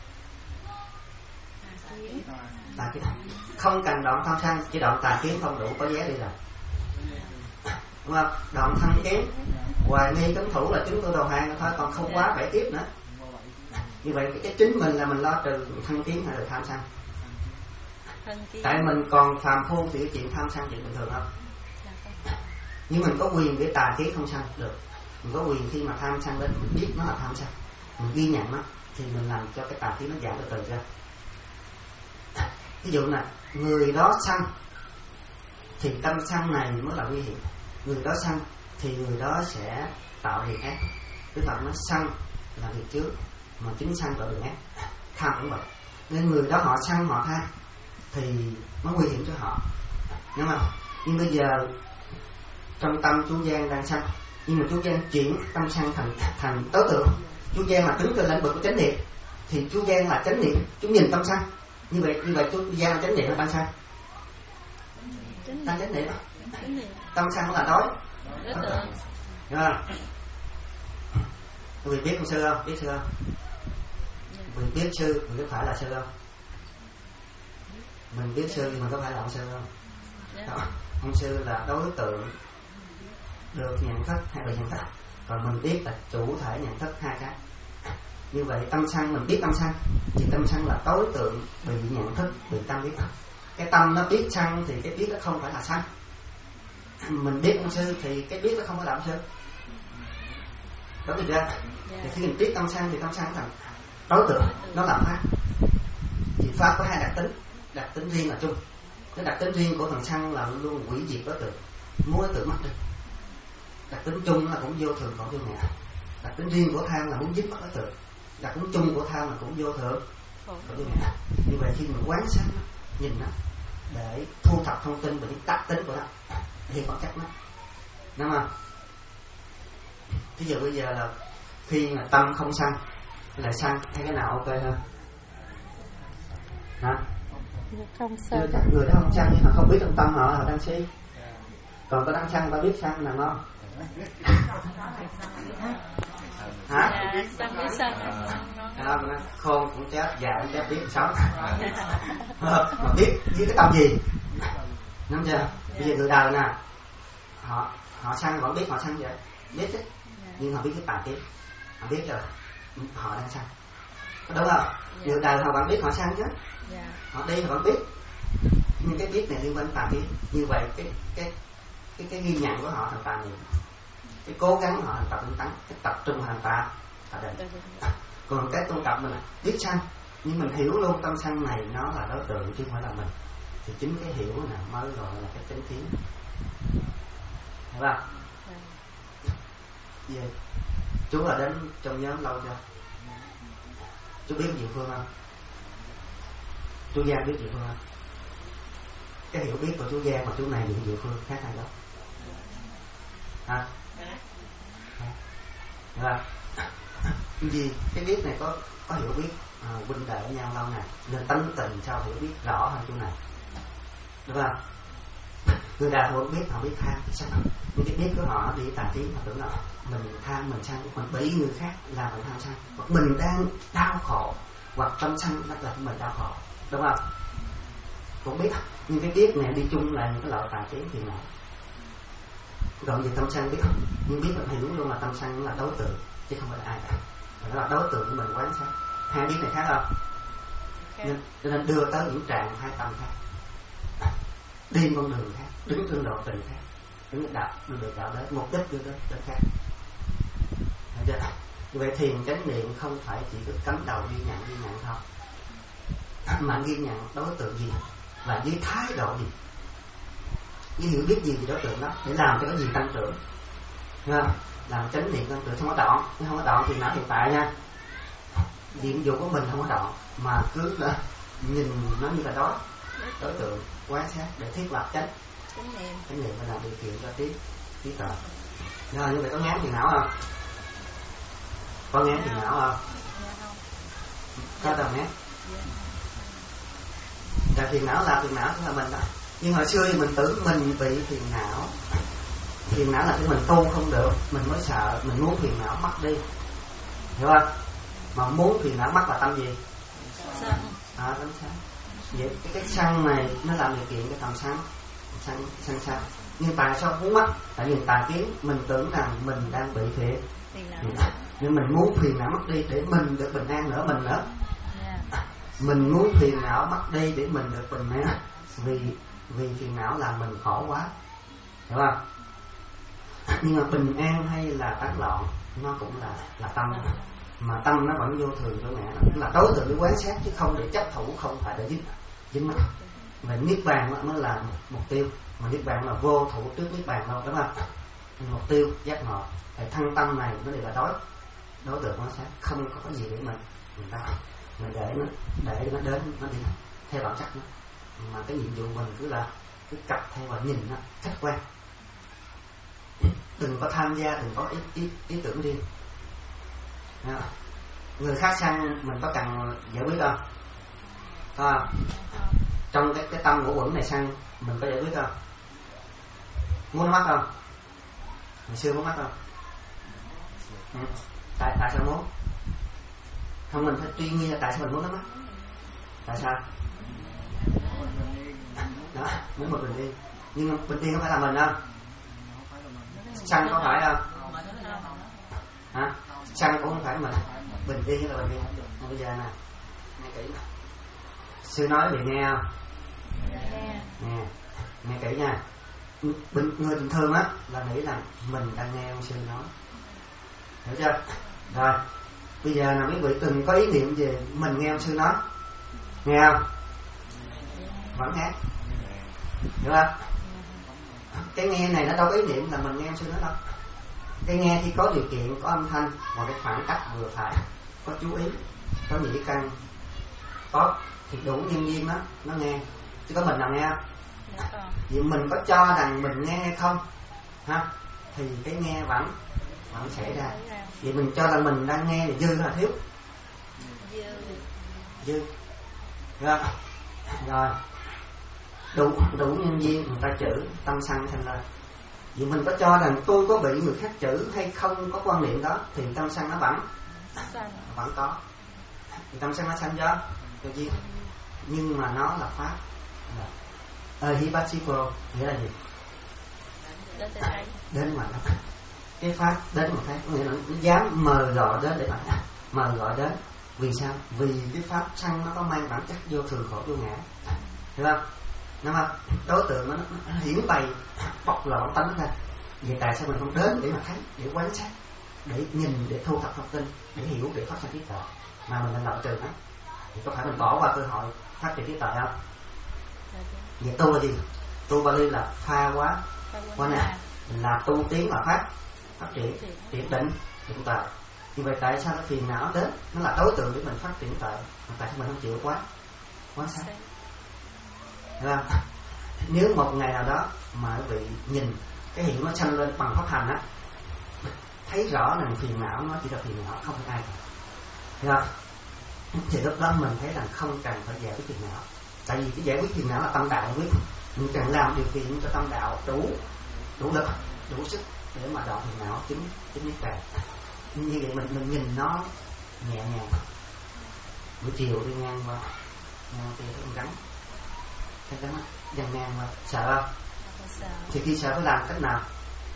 Tà kiến. Không cần đoạn tham sân, chỉ đoạn tà kiến không đủ có vé đi rồi, đúng không? Đoạn thân kiến, hoài nghi cấm thủ là chứng tu đồ hàng thôi, còn không quá bảy tiếp nữa. Như vậy cái chính mình là mình lo trừ thân kiến hay là tham sân? Tại mình còn phàm phu thì cái chuyện tham sân chuyện bình thường không? Nhưng mình có quyền để tà kiến không sân được. Mình có quyền khi mà tham sân đến mình biết nó là tham sân, mình ghi nhận nó, thì mình làm cho cái tà kiến nó giảm từ từ ra. Ví dụ là người đó sân thì tâm sân này mới là nguy hiểm. Người đó sân thì người đó sẽ tạo việc ác. Tức là nó sân là việc trước, mà chính sân tạo việc ác. Tham cũng vậy. Nên người đó họ sân họ tham thì nó nguy hiểm cho họ, đúng không? Nhưng bây giờ trong tâm chú Giang đang sân, nhưng mà chú Giang chuyển tâm sân thành thành đối tượng. Chú Giang là đứng trên lĩnh vực của chánh niệm, thì chú Giang là chánh niệm, chú nhìn tâm sân. Như vậy như vậy chú Giang là chánh niệm hay tăng sân? Tăng chánh niệm. Tâm sân là đối tượng, đúng không? Quý vị biết ông sư không? Biết sư không? Quý vị biết sư, mình có phải là sư không? Mình biết sư thì mình có phải là ông sư không? Đó. Ông sư là đối tượng được nhận thức hay bị nhận thức, còn mình biết là chủ thể nhận thức, hai cái. Như vậy tâm sân mình biết tâm sân, thì tâm sân là đối tượng bị nhận thức, bị tâm biết. Cái tâm nó biết sân thì cái biết nó không phải là sân. Mình biết ông sư thì cái biết nó không phải là ông sư, đúng chưa? Thì khi mình biết tâm sân thì tâm sân thành đối tượng, nó làm pháp. Thì pháp có hai đặc tính, đặc tính riêng là chung. Cái đặc tính riêng của thằng sân là luôn hủy diệt đối tượng, muốn đối tượng mất đi. Đặc tính chung là cũng vô thường còn vô ngã. Đặc tính riêng của tham là muốn dứt mất đối tượng. Đặc tính chung của tham là cũng vô thường còn vô ngã. Như vậy khi mình quán sát nó, nhìn nó để thu thập thông tin về những đặc tính của nó thì có chắc nó, đúng không? Thí dụ bây giờ là khi mà tâm không sân là sân, hay cái nào ok hơn? Hả? Không sân. Người đó không sân nhưng mà không biết trong tâm họ là đang si. Còn có đang sân có biết sân là ngon. Hả? Dạ, sân biết sân. Đó, khôn cũng chết, già cũng chết, biết sống. Mà biết với cái tâm gì? Đúng chưa? Bây giờ người đời nè, họ họ sân vẫn biết họ sân vậy, biết chứ, nhưng họ biết cái tà kiến, họ biết rồi họ đang sân, đúng không? Người đời họ vẫn biết họ sân chứ, họ đi họ vẫn biết, nhưng cái biết này liên quan đến tà kiến. Như vậy cái cái cái cái ghi nhận của họ thành tà niệm, cái cố gắng của họ thành tập tinh tấn, cái tập trung thành tà tà định. Còn cái tu tập mình là biết sân, nhưng mình hiểu luôn tâm sân này nó là đối tượng chứ không phải là mình, thì chính cái hiểu này mới gọi là cái chánh kiến, hiểu không? Gì? Chú là đến trong nhóm lâu chưa? Chú biết Diệu Phương không? Chú Giang biết Diệu Phương không? Cái hiểu biết của chú Giang và chú này những Diệu Phương khác hay đó. Hả? Hiểu không? Vì cái biết này có có hiểu biết à, huynh đệ với nhau lâu ngày nên tánh tình sao hiểu biết rõ hơn chú này, đúng không? Người ta họ biết, họ biết tham sao, nhưng cái biết của họ đi tà kiến, họ tưởng là mình tham mình sân, mình bị người khác làm mình tham sân, hoặc mình đang đau khổ, hoặc tâm sân nó làm mình đau khổ, đúng không? Cũng biết, nhưng cái biết này đi chung là những cái loại tà kiến thì nào. Còn về tâm sân biết không? Nhưng biết mình hiểu luôn là tâm sân là đối tượng chứ không phải là ai cả, nó là đối tượng của mình quán sát. Hai biết này khác không? Okay. Nên, nên đưa tới những trạng hai tâm khác, đi con đường khác, đứng trên độ tình khác, đứng đạo đưa được đạo đến mục đích đưa đến đến khác. Như vậy thiền chánh niệm không phải chỉ được cắm đầu ghi nhận ghi nhận không, mà ghi nhận đối tượng gì và với thái độ gì, với hiểu biết gì về đối tượng đó để làm cho cái gì tăng trưởng, nghe không? Làm chánh niệm tăng trưởng không có đoạn, nếu không có đoạn thì nó hiện tại nha, nhiệm vụ của mình không có đoạn mà cứ là nhìn nó như là đó, đối tượng quán sát để thiết lập chánh chánh niệm chánh niệm và làm điều kiện cho trí trí tuệ. Rồi như vậy có ngán phiền não không? Có ngán phiền não không? Có đâu ngán. Là phiền não là phiền não là mình đó. Nhưng hồi xưa thì mình tưởng mình bị phiền não. Phiền não là cái mình tu không được, mình mới sợ, mình muốn phiền não mất đi, hiểu không? Mà muốn phiền não mất là tâm gì? sân. À, tâm sân. Vậy cái, cái sân này nó làm điều kiện cái tâm sân, sân sân sân. Nhưng tại sao muốn mất? Tại vì tà kiến mình tưởng rằng mình đang bị phiền, nhưng mình muốn phiền não mất đi để mình được bình an nữa mình nữa. Yeah. Mình muốn phiền não mất đi để mình được bình an, vì vì phiền não làm mình khổ quá, hiểu không? Nhưng mà bình an hay là tán loạn nó cũng là là tâm, mà tâm nó vẫn vô thường vô ngã, là đối tượng để quán sát chứ không để chấp thủ, không phải để dính dính mắc. Và niết bàn mới là mục tiêu, mà niết bàn là vô thủ trước niết bàn đâu, đúng không? Mục tiêu giác ngộ, tại thân tâm này nó đều là đối đối tượng quán sát, không có cái gì để mình mình ta mình để nó để nó đến nó đi theo bản chất nó, mà cái nhiệm vụ mình cứ là cứ cặp theo và nhìn nó khách quan, đừng có tham gia, đừng có ý, ý, ý tưởng riêng. Người khác săn mình có cần giải quyết không? À, trong cái, cái tâm của quẩn này săn mình có giải quyết không? Muốn mất không? Ngày xưa muốn mất không? Ừ. Tại, tại sao muốn? Không, mình phải suy nghĩ là tại sao mình muốn nó mất. Tại sao? Đó, muốn một bình yên. Nhưng bình yên không phải là mình không? Săn có phải không? Hả? Săn cũng không phải mình. Bình yên là bình yên. Bây giờ nè, nghe kỹ nè. Sư nói bị nghe không? Nghe. Nghe, nghe kỹ nha. Bình, người bình thường á là nghĩ là mình đang nghe ông sư nói, hiểu chưa? Rồi bây giờ là quý vị từng có ý niệm về mình nghe ông sư nói, nghe không? Vẫn nghe, hiểu không? Cái nghe này nó đâu có ý niệm là mình nghe ông sư nói đâu. Cái nghe khi có điều kiện, có âm thanh và cái khoảng cách vừa phải, có chú ý, có nhĩ căn, có thì đủ nhân viên đó nó nghe, chứ có mình nào nghe không? Vì mình có cho rằng mình nghe hay không ha, thì cái nghe vẫn vẫn xảy ra. Vì mình cho rằng mình đang nghe thì dư là thiếu, dư rồi rồi đủ đủ nhân viên người ta chửi tâm sân thành lên. Vì mình có cho rằng tôi có bị người khác chửi hay không có quan niệm đó thì tâm sân nó vẫn vẫn có, thì tâm sân nó sanh do do duyên, nhưng mà nó là pháp. Ahibasipo nghĩa là gì? Đến từ đây. Đến mà nó cái pháp đến mà thấy, nghĩa là nó dám mời gọi đến để mà mời gọi đến. Vì sao? Vì cái pháp sanh nó có mang bản chất vô thường khổ vô ngã, hiểu không? Đúng không? Đối tượng nó, nó hiển bày bộc lộ tánh ra. Vậy tại sao mình không đến để mà thấy, để quan sát, để nhìn, để thu thập thông tin, để hiểu, để phát triển trí tuệ, mà mình lại loại trừ nó? Thì có phải mình bỏ qua cơ hội phát triển trí tuệ không? Vậy tu là gì? Tu Bali là pha quá quá nè, là tu tiến là phát phát triển triển định triển tuệ. Như vậy tại sao nó phiền não đến? Nó là đối tượng để mình phát triển tuệ, mà tại sao mình không chịu quá quá sao? Đúng không? Nếu một ngày nào đó mà quý vị nhìn cái hiện nó sanh lên bằng pháp hành á, thấy rõ rằng phiền não nó chỉ là phiền não, không phải ai, hiểu không? Thì lúc đó mình thấy rằng không cần phải giải quyết phiền não. Tại vì cái giải quyết phiền não là tâm đạo quyết, mình cần làm điều kiện cho tâm đạo đủ đủ lực, đủ sức để mà đoạn phiền não chứng chứng niết bàn. Như vậy mình mình nhìn nó nhẹ nhàng. Buổi chiều đi ngang qua ngang kia thấy con rắn, thấy rắn dần ngang qua, sợ không? Thì khi sợ phải làm cách nào?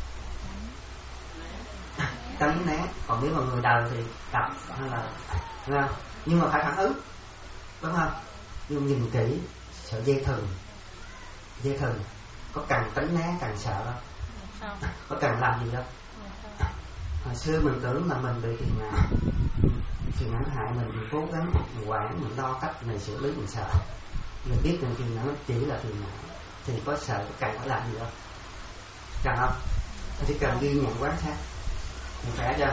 Tránh né. Còn nếu mà người đời thì đập hay là, là nhưng mà phải phản ứng, đúng không? Nhưng nhìn kỹ, sợ dây thừng, dây thừng có cần tránh né, cần sợ không? Có cần làm gì đâu. Hồi xưa mình tưởng là mình bị phiền não, phiền não hại mình, mình cố gắng mình quản, mình lo cách mình xử lý, mình sợ. Mình biết rằng phiền não chỉ là phiền não, thì có sợ, có cần phải làm gì đâu? Cần không? Chỉ cần ghi nhận quán sát. Mình khỏe chưa?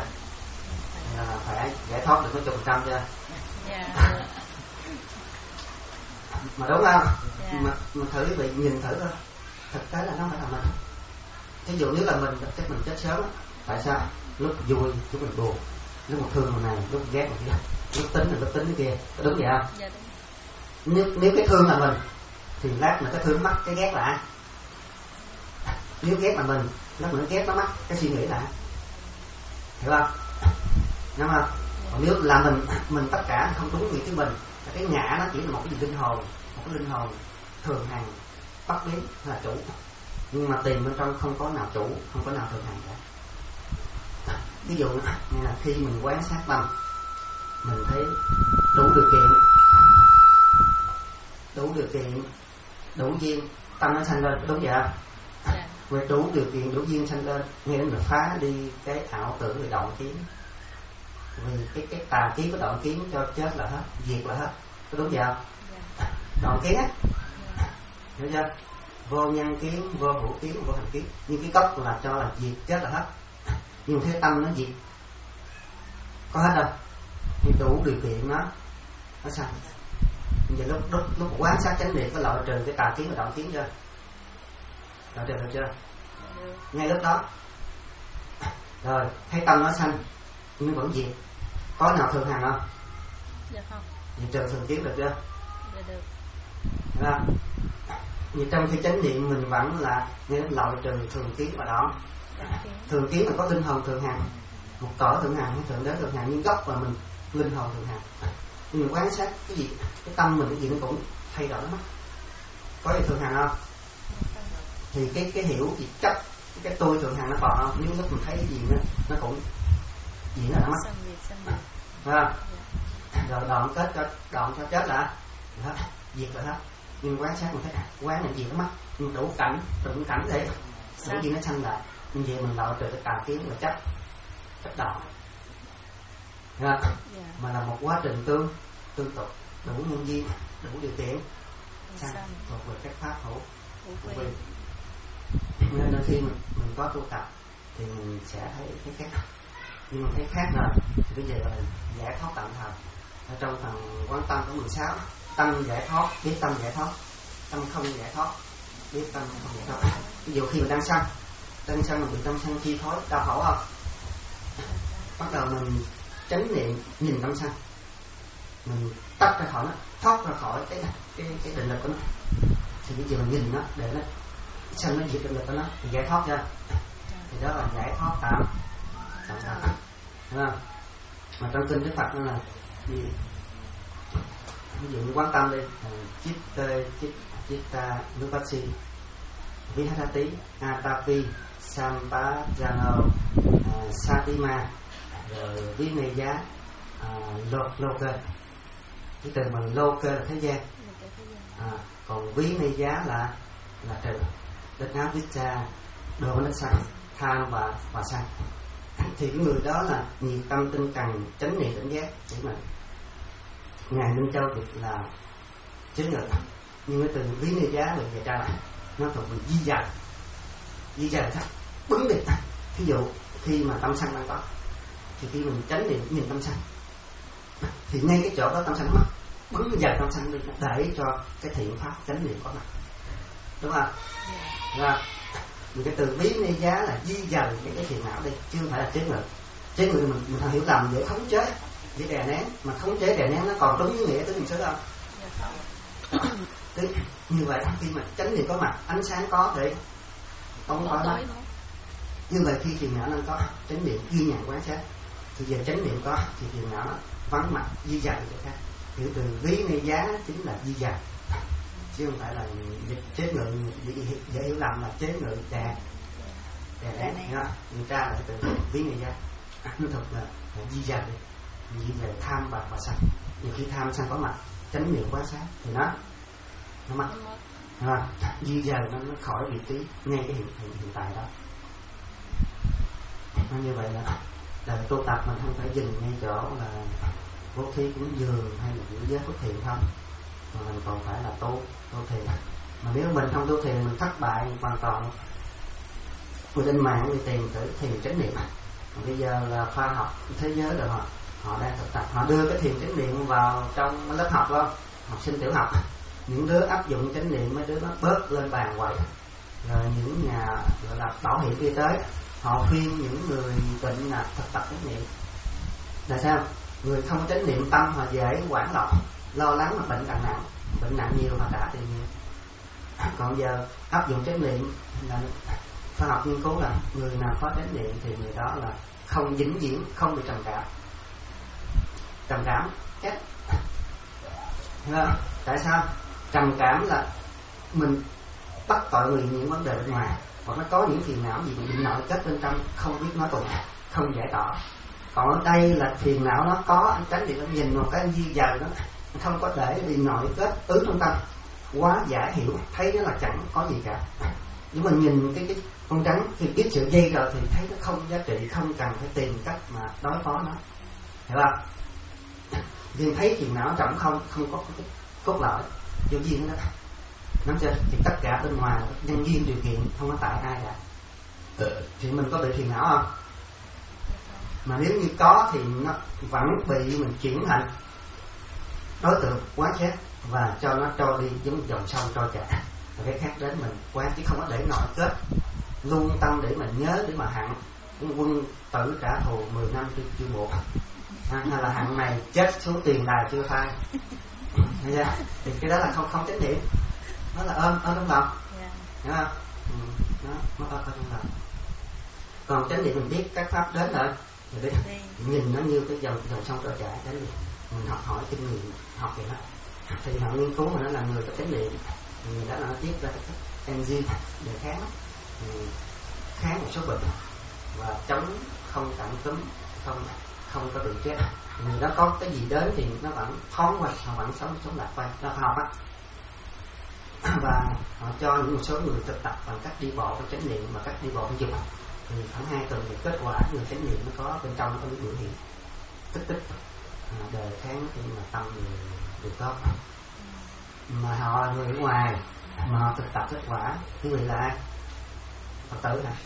À, khỏe, giải thoát được có chục trăm chưa? Yeah. mà đúng không? Dạ. mà, mà thử bị nhìn thử thôi, thực tế là nó phải là mình. Ví dụ nếu là mình chắc mình chết sớm. Tại sao? Lúc vui lúc mình buồn, lúc mình thương người này lúc mình ghét người kia, lúc tính là lúc tính cái kia, có đúng vậy không? Dạ đúng. Nếu, nếu cái thương là mình thì lát mà cái thương mất, cái ghét là ai? Nếu ghét là mình, lát mà nó ghét nó mất, cái suy nghĩ là ai? Hiểu không? Đúng không? Còn nếu là mình, mình tất cả không đúng vì cái mình, cái ngã nó chỉ là một cái gì linh hồn, một cái linh hồn thường hằng bất biến là chủ, nhưng mà tìm bên trong không có nào chủ, không có nào thường hằng cả. Ví dụ như là khi mình quan sát tâm, mình thấy đủ điều kiện, đủ điều kiện, đủ duyên, tâm nó sanh lên, đúng vậy không? Dạ. Về đủ điều kiện, đủ duyên sanh lên, nghĩa là phá đi cái ảo tưởng về đoạn kiến. Vì cái cái tà kiến của đoạn kiến cho chết là hết, diệt là hết, có đúng vậy không? Dạ. Đoạn kiến á, Dạ. hiểu chưa? Vô nhân kiến, vô hữu kiến, vô hành kiến, nhưng cái gốc là cho là diệt chết là hết. Nhưng thế tâm nó diệt có hết đâu, thì đủ điều kiện nó nó sao? Vậy lúc lúc lúc quán sát chánh niệm có loại trừ cái tà kiến và đoạn kiến chưa? Loại trừ được chưa? Ngay lúc đó rồi thấy tâm nó sanh nhưng vẫn diệt, có nào thường hằng không? Dạ không. Vậy trừ thường kiến được chưa? Dạ được. Đúng không? Vậy trong khi chánh niệm mình vẫn là nghe đến loại trừ thường kiến và đoạn. Thường kiến là có linh hồn thường hằng, một cõi thường hằng hay thượng đế thường hằng, nhưng gốc là mình linh hồn thường hằng. Nhưng mình quan sát cái gì, cái tâm mình cái gì nó cũng thay đổi mất. Có gì thường hằng không? Thì cái cái hiểu gì chấp cái, cái tôi thường hằng nó còn không? Nếu lúc mình thấy cái gì nó nó cũng gì nó đã mất, phải không? Rồi đoạn kết cho đoạn cho chết là đó, diệt rồi hết. Nhưng quan sát mình thấy quán là gì nó mất, nhưng đủ cảnh đủ cảnh để đủ gì nó sanh lại. Như vậy mình loại trừ cái tà kiến và chấp chấp đoạn, yeah. Mà là một quá trình tương tương tục, đủ nhân duyên, đủ điều kiện sanh thuộc về các pháp hữu hữu vi. Nên đôi khi mình, mình có tu tập thì mình sẽ thấy cái khác, nhưng mà thấy khác rồi thì bây giờ là giải thoát tạm thời. Ở trong phần quán tâm của mười sáu, tâm giải thoát, biết tâm giải thoát, tâm không giải thoát, biết tâm không giải thoát. Ví dụ khi mình đang sân đang sân mình bị tâm sân chi phối, đau khổ không? Bắt đầu mình chánh niệm nhìn tâm sân, mình tách ra khỏi nó, thoát ra khỏi cái cái cái định lực của nó, thì bây giờ mình nhìn nó để nó sân nó diệt định lực của nó thì giải thoát chưa? Thì đó là giải thoát tạm tạm tạm, đúng không? Mà trong kinh Đức Phật nó là gì? Ví dụ như quán tâm đi, chitta chitta nupasi vihadati atapi sampajano uh, satima rồi vineya uh, loka. Cái từ mà loka là thế gian, à, còn vineya là là trừ đất áo vicha đồ nó sanh tham và và sanh. Thì cái người đó là nhiệt tâm tinh cần chánh niệm tỉnh giác để mà ngài Minh Châu thì là chính người. Nhưng cái từ ví nơi giá mình về tra lại nó thuộc về di dời. Di dời sao? Bứng đi. Thí dụ khi mà tâm sân đang có thì khi mình tránh niệm nhìn tâm sân thì ngay cái chỗ đó tâm sân mất, bứng dời tâm sân đi để cho cái thiện pháp chánh niệm có mặt, đúng không? Rồi mình cái từ ví nơi giá là di dời cái cái thiện não đi, chứ không phải là chế ngự. Chế ngự mình mình hiểu lầm để khống chế, để đè nén, mà khống chế đè nén nó còn đúng với nghĩa tới mình sớm không? Tức như vậy khi mà chánh niệm có mặt, ánh sáng có thì không có mắt. Như vậy khi thiền não nó có chánh niệm ghi nhận quan sát, thì giờ chánh niệm có thì thiền não nó vắng mặt di dời cho khác. Hiểu từ ví nơi giá chính là di dời, chứ không phải là chế ngự. Dễ hiểu lầm là chế ngự đè đè nén nha. Người ta lại từ ví nơi giá nó thật là, là di dời đi. Di dời tham và và sân. Nhiều khi tham sân có mặt, chánh niệm quan sát thì nó nó mất, à, di dời nó, nó khỏi vị trí ngay cái hiện, hiện, hiện tại đó. Nó như vậy là là tu tập mình không phải dừng ngay chỗ là bố thí cúng dường hay là giữ giới phước thiện không, mà mình còn phải là tu tu thiền. Mà nếu mình không tu thiền mình thất bại hoàn toàn. Người trên mạng đi tìm thử thiền chánh niệm. Còn bây giờ là khoa học thế giới rồi họ họ đang thực tập, họ đưa cái thiền chánh niệm vào trong lớp học luôn, học sinh tiểu học. những đứa áp dụng chánh niệm mấy đứa nó bớt lên bàn quậy. Rồi những nhà gọi là bảo hiểm y tế họ khuyên những người bệnh là thực tập chánh niệm. Là sao? Người không chánh niệm tâm họ dễ hoảng loạn, lo lắng mà bệnh càng nặng, bệnh nặng nhiều mà trả tiền nhiều. Còn giờ áp dụng chánh niệm là khoa học nghiên cứu là người nào có chánh niệm thì người đó là không vĩnh viễn không bị trầm cảm. Trầm cảm chết. Tại sao? Trầm cảm là mình bắt tội người những vấn đề bên ngoài, hoặc nó có những phiền não gì mà bị nội kết bên trong không biết nói tụng, không giải tỏa. Còn ở đây là phiền não nó có, anh tránh điện nó nhìn một cái di dời nó không có để bị nội kết ứ trong tâm, quá giải hiểu thấy nó là chẳng có gì cả. Nhưng mà nhìn cái, cái con trắng khi biết sự dây rồi thì thấy nó không giá trị, không cần phải tìm cách mà đối phó nó, hiểu không? Nhưng thấy phiền não trọng không, không có cái cốt lõi vô duyên đó, nắm chưa? Thì tất cả bên ngoài là nhân duyên điều kiện, không có tại ai cả. Thì mình có bị phiền não không? Mà nếu như có thì nó vẫn bị mình chuyển thành đối tượng quán xét và cho nó trôi đi giống dòng sông trôi chảy. Và cái khác đến mình quán, chứ không có để nội kết luôn tâm để mình nhớ để mà hận quân tử trả thù mười năm chưa, chưa buộc à, hay là hận này chết xuống tiền đài chưa phai. Thì cái đó là không không chánh niệm, nó là ôm ôm trong lòng, hiểu không? Ừ, nó nó ôm trong lòng. Còn chánh niệm mình biết các pháp đến rồi, rồi đi nhìn nó như cái dòng dòng sông trôi chảy. Chánh niệm mình học hỏi kinh nghiệm học vậy đó. Thì họ nghiên cứu mà nó là người có chánh niệm, người đó là nó tiết ra các enzyme để kháng kháng một số bệnh và chống không cảm cúm, không không có bị chết. Người đó có cái gì đến thì nó vẫn thoáng qua, họ vẫn sống sống lạc quay. Đó học á. Và họ cho những một số người thực tập bằng cách đi bộ với chánh niệm và cách đi bộ với dục. Thì khoảng hai tuần thì kết quả người chánh niệm nó có bên trong nó có những biểu hiện tích tích à, đề kháng khi mà tâm được, được tốt. Mà họ là người ở ngoài mà họ thực tập kết quả, quý vị là ai? Phật tử hả?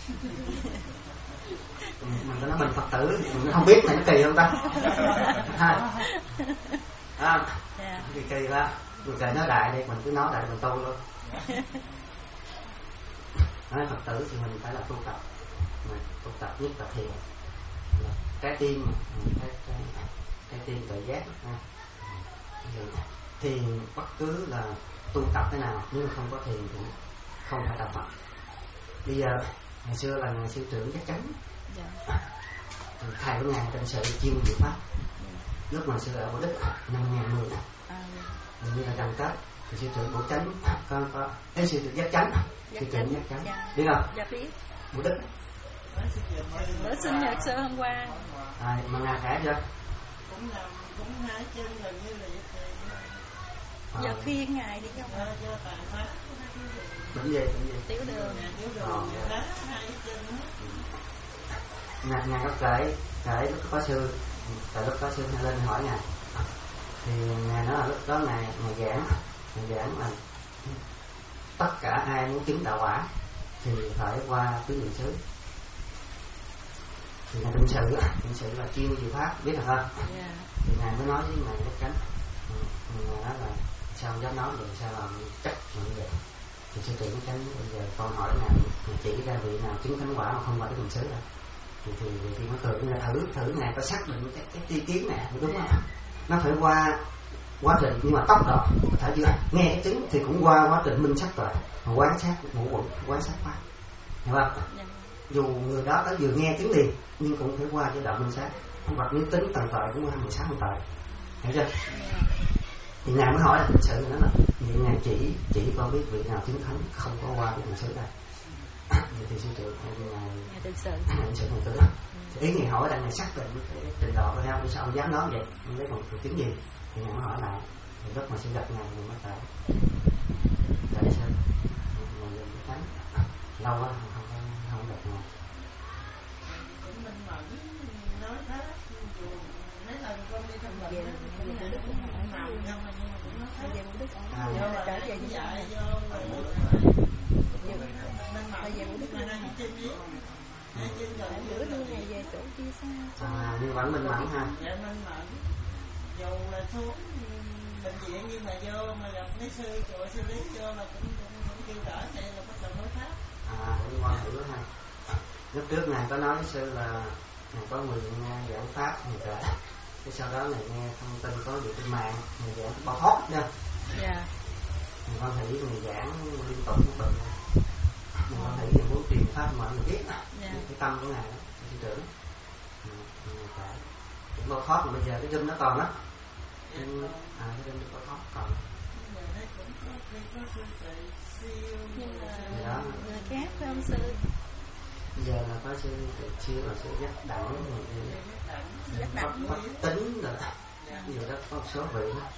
Mình có nói mình Phật tử, mình không biết này nó kỳ không ta? Ha? À, kỳ kỳ đó, người kể nói đại đi, mình cứ nói đại mình tu luôn. Nói Phật tử thì mình phải là tu tập, mình tu tập nhất là thiền, trái tim, cái, cái, cái tim tự giác. Thiền bất cứ là tu tập thế nào, nếu mà không có thiền thì không phải tập Phật. Bây giờ ngày xưa là ngài sư trưởng Giác Chánh, dạ. Thầy của ngài trên sự chuyên diệu pháp. Dạ. Lúc mà sư ở Bộ Đức năm hai nghìn mười, à, dạ. Như là gần Tết thì sư trưởng Bộ Chánh có có cái sư trưởng Giác Chánh, sư trưởng Giác Chánh, dạ. Biết không? Dạ biết. Bộ Đức. Bữa sinh nhật sư hôm qua. À, mà ngài khỏe chưa? Cũng làm cũng hai chân gần như là giờ à. Khuyên ngài đi không? Bệnh gì? Bệnh gì? Tiểu đường. Ngài ngài có kể kể lúc có sư, tại lúc có sư hay lên hỏi ngài, thì ngài nói là lúc đó ngài ngài giảng ngài giảng là tất cả ai muốn chứng đạo quả thì phải qua tứ niệm xứ. Thì ngài định sự định sự là chuyên diệu pháp, biết được không? Yeah. Thì ngài mới nói với ngài Giác Chánh, ngài nói là sao dám nói vậy, sao làm chắc như vậy. Thì sư trưởng Chánh bây giờ con hỏi ngài chỉ ra vị nào chứng thánh quả mà không qua tứ niệm xứ rồi. Thì thì thì nó tưởng là thử thử ngài có xác định cái cái tri kiến này đúng không? Nó phải qua quá trình, nhưng mà tốc độ có thể chưa nghe cái chứng thì cũng qua quá trình minh sắc rồi, mà quan sát ngũ quẩn quan sát pháp, hiểu không? Yeah. Dù người đó có vừa nghe chứng liền nhưng cũng phải qua giai đoạn minh sát. Hoặc nếu tính tầng tội cũng qua mười sáu tầng tội, hiểu chưa? Yeah. Thì ngài mới hỏi là thực sự nó là những ngài chỉ chỉ con biết vị nào chứng thánh không có qua cái hình sự này. Vậy thì sư trưởng ngài thực sự ngài sự ngài tự đó. Ý ngài hỏi là ngài xác định cái trình độ của nhau, sao ông dám nói vậy, ông lấy một chứng gì? Thì ngài mới hỏi lại. Thì lúc mà sư gặp ngài ngài mới tại tại sao ngài dùng cái thánh lâu quá không không không gặp ngài. Mình mẫn nói thế, dù mấy lần con đi thăm bệnh cũng nằm nhau mà cũng nói thế. Do là trở về dạy do mình bây giờ Đức là đang trên dưới, đang trên gần bữa đưa ngày về chỗ kia xa. À, nhưng vẫn minh mẫn ha. Dạ minh mẫn, dù là xuống bệnh viện nhưng mà vô mà gặp mấy sư chùa sư lý vô là cũng cũng, cũng kêu đỡ vậy là bắt đầu nói pháp. À, cũng quan hiểu ha. Lúc trước ngài có nói với sư là ngài có quyền nghe giảng pháp thì cả. Cái sau đó ngài nghe thông tin có vụ trên mạng, ngài giảng bao hot nha. Dạ. Ngài quan hỷ ngài giảng liên tục một bệnh. Ngài quan hỷ ngài muốn truyền pháp mà người biết. Dạ. Cái tâm của ngài đó, sư trưởng. Ngài phải cũng bao hot mà bây giờ cái rung nó còn đó. À, cái rung nó có hot còn. Nhưng mà người khác phải không sư? Bây giờ là có sư chiêu là sư dắt đẳng dắt đẳng bất tính rồi ví dụ đó có một số vị đó.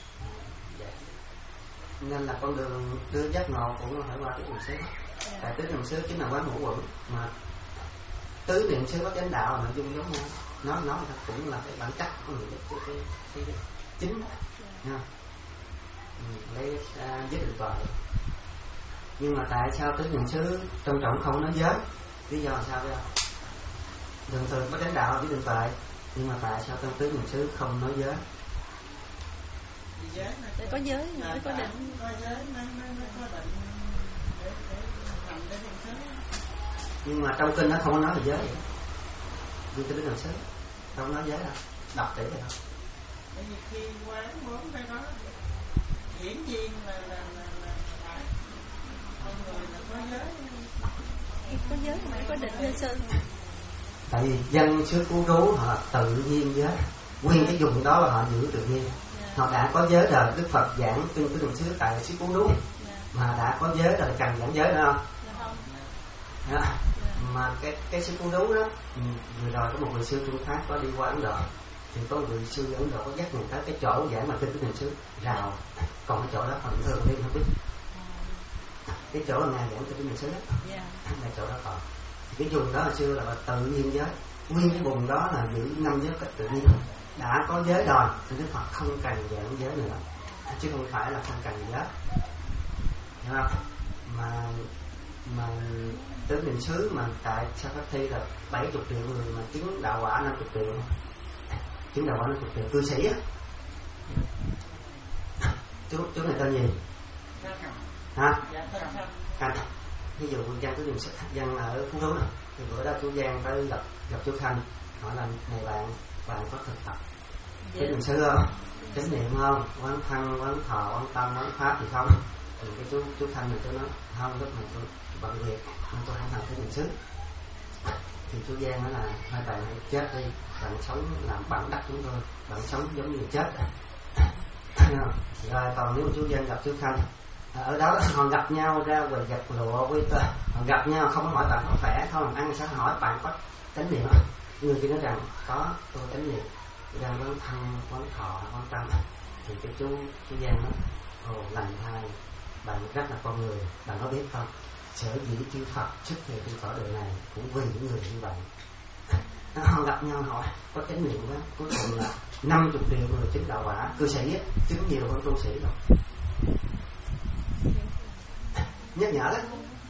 Nên là con đường đưa giác ngộ cũng phải qua tứ niệm xứ. Tại tứ niệm xứ chính là quán ngũ quẩn, mà tứ niệm xứ có chánh đạo là nội dung giống nhau. Nó nó cũng là cái bản chất của người cái, cái, cái, cái chính nha. Lấy uh, giới định tuệ. Nhưng mà tại sao tứ niệm xứ trân trọng không nói giới? Lý do là sao vậy? Thường thường có chánh đạo với định tuệ, nhưng mà tại sao trong tứ niệm xứ không nói giới? Để có giới mới có định. Có giới mới có định để để làm tứ niệm xứ. Nhưng mà trong kinh nó không có nói về giới. Nhưng tứ niệm xứ không nói giới đâu. Đọc kỹ rồi không? Bởi vì khi quán muốn phải nói hiển nhiên là là là là phải con người là có giới. Có giới mà có định lên sư. Tại vì dân xứ Phú Rú họ tự nhiên giới, nguyên cái vùng đó là họ giữ tự nhiên. Yeah. Họ đã có giới rồi, Đức Phật giảng kinh tứ niệm xứ tại xứ Phú Rú, yeah. Mà đã có giới rồi cần giảng giới nữa không? Yeah, không. Yeah. Yeah. Mà cái cái xứ Phú Rú đó, vừa rồi có một người sư Trung Pháp có đi qua Ấn Độ, thì có một người sư Ấn Độ có dắt người tới cái chỗ giảng mà kinh tứ niệm xứ rào, còn cái chỗ đó phần thường đi không biết. Cái chỗ là ngài giảng kinh tứ niệm xứ đó, yeah. Là chỗ đó còn. Cái vùng đó hồi xưa là tự nhiên giới, nguyên cái vùng đó là giữ năm giới cách tự nhiên, đã có giới rồi thì Đức Phật không cần giảng giới nữa, chứ không phải là không cần giới, hiểu không? Mà mà tứ niệm xứ mà tại Savatthi là bảy chục triệu người mà chứng đạo quả năm chục triệu, chứng đạo quả năm chục triệu cư sĩ á. Chú chú này tên gì? Hả? Khanh. Ví dụ Giang tứ niệm xứ Giang ở Phú Rú này, thì bữa đó chú Giang tới gặp gặp chú Khanh, hỏi là này bạn bạn có thực tập tứ niệm xứ không, chánh niệm không, quán thân quán thọ quán tâm quán pháp gì không? Thì cái chú chú Khanh này tôi nói không, lúc này tôi bận việc nên tôi không làm tứ niệm xứ. Thì chú Giang nói là hai bạn hãy chết đi, bạn sống làm bạn đất chúng tôi, bạn sống giống như chết. Rồi còn nếu mà chú Giang gặp chú Khanh ở đó họ gặp nhau ra quầy giặt lụa quy tơ, họ gặp nhau không có hỏi bạn có khỏe không, ăn sao hỏi bạn có chánh niệm không? Người kia nói rằng có, tôi chánh niệm, đang quán thân quán thọ quán tâm. Thì cái chú chú Giang nói ồ lành thay, bạn rất là con người, bạn có biết không, sở dĩ chư Phật xuất hiện trên cõi đời này cũng vì những người như vậy. Họ gặp nhau hỏi có chánh niệm đó, cuối cùng là năm chục triệu người chứng đạo quả, cư sĩ chứng nhiều hơn tu sĩ rồi. Nhắc nhở đấy.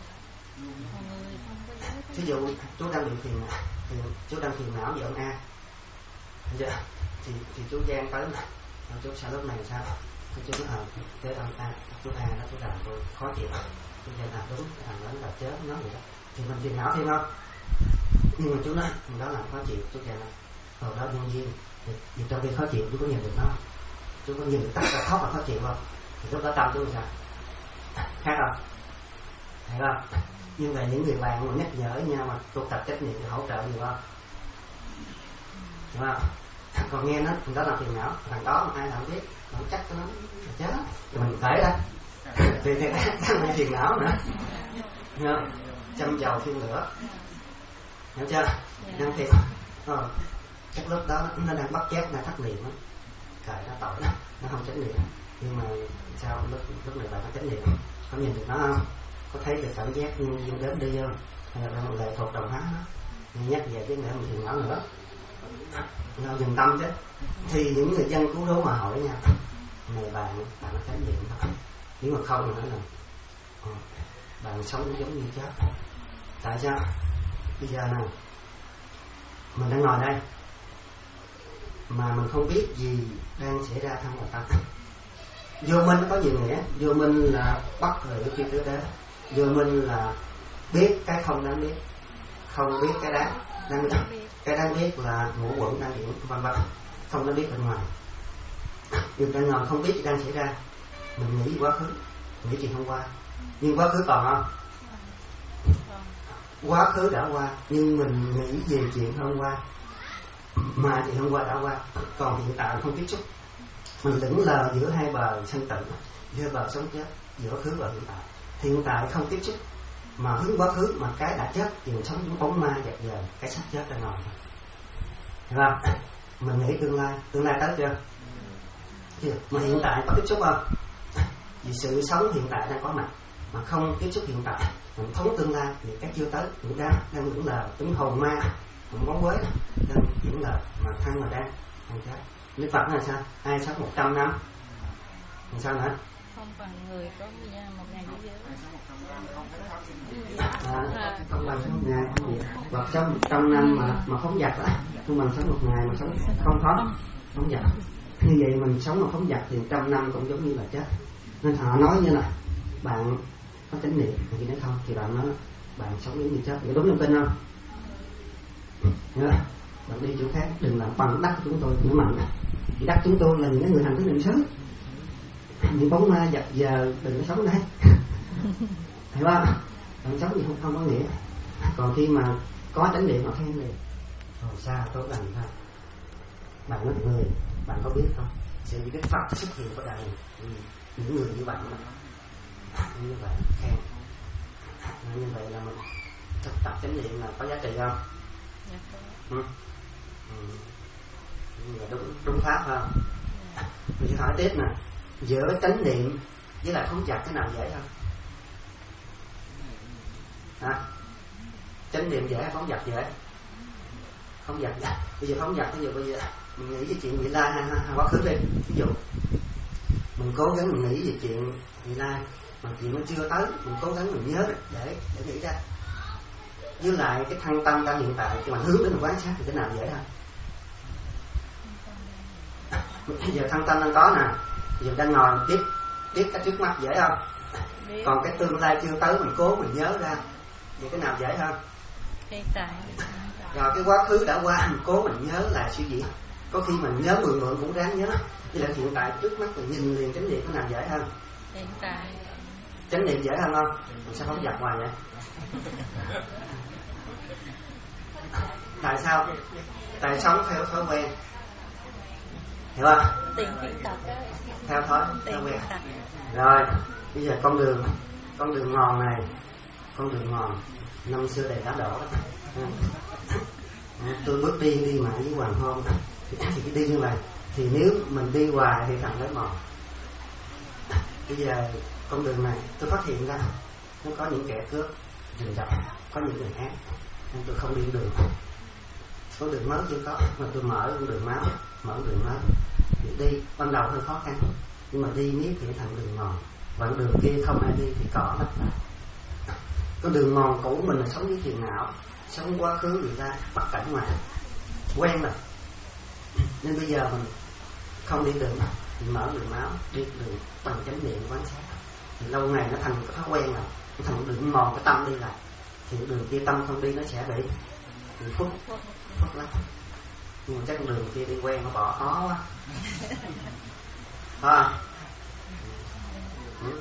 Ví dụ chú đang bị phiền thì chú đang phiền não về ông A, thì, thì chú Giang tới chú sao lúc này sao? Chú nói ờ thế ông A, chú A đó chú làm tôi khó chịu. Chú Giang là đúng, cái thằng đó là chết nói vậy đó. Thì mình phiền não thêm không? Nhưng mà chú nói đó là khó chịu. Chú Giang nói hồi đó nhân viên thì, thì trong khi khó chịu chú có nhìn được nó không? Chú có nhìn được tất cả khóc là khó chịu không? Thì lúc đó tâm chú sao? Khác không? Thấy không? Nhưng mà những người bạn mà nhắc nhở nhau mà tu tập trách nhiệm thì hỗ trợ nhiều không? Đúng không? Còn nghe nó thằng đó là phiền não, thằng đó mà ai làm biết, nó chắc cho nó là chết, rồi mình kể ra thì thì thằng này phiền não nữa, hiểu không? Châm dầu thêm lửa, hiểu chưa? Nên thì ờ, chắc lúc đó nó đang bắt chép, nó thất niệm á, cởi nó tội đó, nó không chánh niệm. Nhưng mà sao lúc lúc này bạn có chánh niệm, có nhìn được nó không? Có thấy được cảm giác như duyên đến đi không? Hay là một lệ thuộc đồng hóa nó? Nhắc về cái nữa mình thiền não nữa, nó dừng tâm chứ. Thì những người dân cứu đố mà hỏi nha, này bạn bạn có chánh niệm không? Nếu mà không thì nói là ờ, bạn sống cũng giống như chết. Tại sao? Bây giờ nào mình đang ngồi đây mà mình không biết gì đang xảy ra trong nội tâm, Vô minh nó có nhiều nghĩa. Vô minh là bất hữu phi tứ đế. Vô minh là biết cái không đáng biết, không biết cái đáng đáng biết. Cái đáng biết là ngũ quẩn đang diễn vân vân, không đáng biết bên ngoài. Nhưng cái ngờ không biết gì đang xảy ra. Mình nghĩ quá khứ, nghĩ chuyện hôm qua, nhưng quá khứ còn không? Quá khứ đã qua, nhưng mình nghĩ về chuyện hôm qua, mà chuyện hôm qua đã qua. Còn hiện tại không tiếp xúc. Mình lững lờ giữa hai bờ sanh tử, giữa bờ sống chết, giữa quá khứ và hiện tại. Hiện tại không tiếp xúc, mà hướng quá khứ, mà cái đã chết thì mình sống trong bóng ma dạt dờ, cái xác chết ra ngoài. Hiểu không? Mình nghĩ tương lai, tương lai tới chưa? Chưa. Mà hiện tại có tiếp xúc không? Vì sự sống hiện tại đang có mặt, mà không tiếp xúc hiện tại, mình thống tương lai thì cái chưa tới, mình đang đang lững lờ, tính hồn ma, mình bóng quế, đang lững lờ mà thân mà đang đang chết. Đức Phật là sao? Ai sống một trăm năm? Làm sao nữa? Không bằng người có một ngày dưới giới. À, không bằng sống một ngày không gì. Hoặc sống một trăm năm mà mà phóng dật đó, không bằng sống một ngày mà sống không phóng phóng dật. Như vậy mình sống mà phóng dật thì trăm năm cũng giống như là chết. Nên họ nói như là bạn có chánh niệm, thì nói không thì bạn nói bạn sống giống như chết. Vậy đúng trong kinh không? Nhớ là bạn đi chỗ khác đừng làm bằng đất của chúng tôi nó mạnh. Thì đất chúng tôi là những người hành thức niệm xứ, những bóng ma dập giờ đừng có sống đây. Hiểu không? Bạn sống thì không không có nghĩa. Còn khi mà có chánh niệm họ khen liền rồi sao tốt lành ha. Bạn nói người bạn có biết không? Sự Đức Phật xuất hiện có đời những người như bạn mà như vậy khen. Như vậy là mình thực tập chánh niệm là có giá trị không? Ừ. Ừ. Đúng, đúng pháp không? Mình sẽ hỏi tiếp nè, giữa chánh niệm với lại phóng dật cái nào dễ hơn? Hả? Chánh niệm dễ hay phóng dật dễ? Phóng dật dễ. Bây giờ phóng dật, ví dụ bây giờ mình nghĩ về chuyện vị lai ha, ha, quá khứ đi. Ví dụ mình cố gắng mình nghĩ về chuyện vị lai mà chuyện nó chưa tới, mình cố gắng mình nhớ để để nghĩ ra. Với lại cái thân tâm đang hiện tại, cái mình hướng đến mình quan sát thì cái nào dễ hơn? Bây giờ thân tâm đang có nè, bây giờ đang ngồi tiếp tiếp cái trước mắt dễ không? Còn cái tương lai chưa tới mình cố mình nhớ ra, vậy cái nào dễ hơn? Hiện tại. Rồi cái quá khứ đã qua mình cố mình nhớ lại suy nghĩ, có khi mình nhớ mượn mượn cũng ráng nhớ. Với lại hiện tại trước mắt mình nhìn liền chánh niệm cái nào dễ hơn? Hiện tại. Chánh niệm dễ hơn không? Mình sẽ phóng dật hoài vậy. Tại sao? Tại sống theo thói quen, hiểu không? Tiền phiên tật đó. Theo thói thói quen. Rồi bây giờ con đường con đường mòn này, con đường mòn năm xưa đầy đá đổ đó. Tôi bước đi đi mãi với hoàng hôn thì cái đi như vậy thì nếu mình đi hoài thì thành lối mòn. Bây giờ con đường này tôi phát hiện ra nó có những kẻ cướp rình rập, có những người ác, nên tôi không đi đường. Có đường mới chưa có mà tôi mở con đường máu, mở đường mới thì đi ban đầu hơi khó khăn, nhưng mà đi miết thì thành đường mòn. Và đường kia không ai đi thì cỏ lấp lại. Cái đường mòn cũ mình là sống với phiền não, sống quá khứ người ta bắt cảnh ngoài quen rồi, nên bây giờ mình không đi đường, mình mở đường máu, đi đường bằng chánh niệm quan sát thì lâu ngày nó thành cái thói quen rồi, nó thành đường mòn cái tâm đi lại thì đường kia tâm không đi nó sẽ bị bị phút phút lắm. Nhưng mà chắc con đường kia đi quen nó bỏ khó quá. À. Ừ.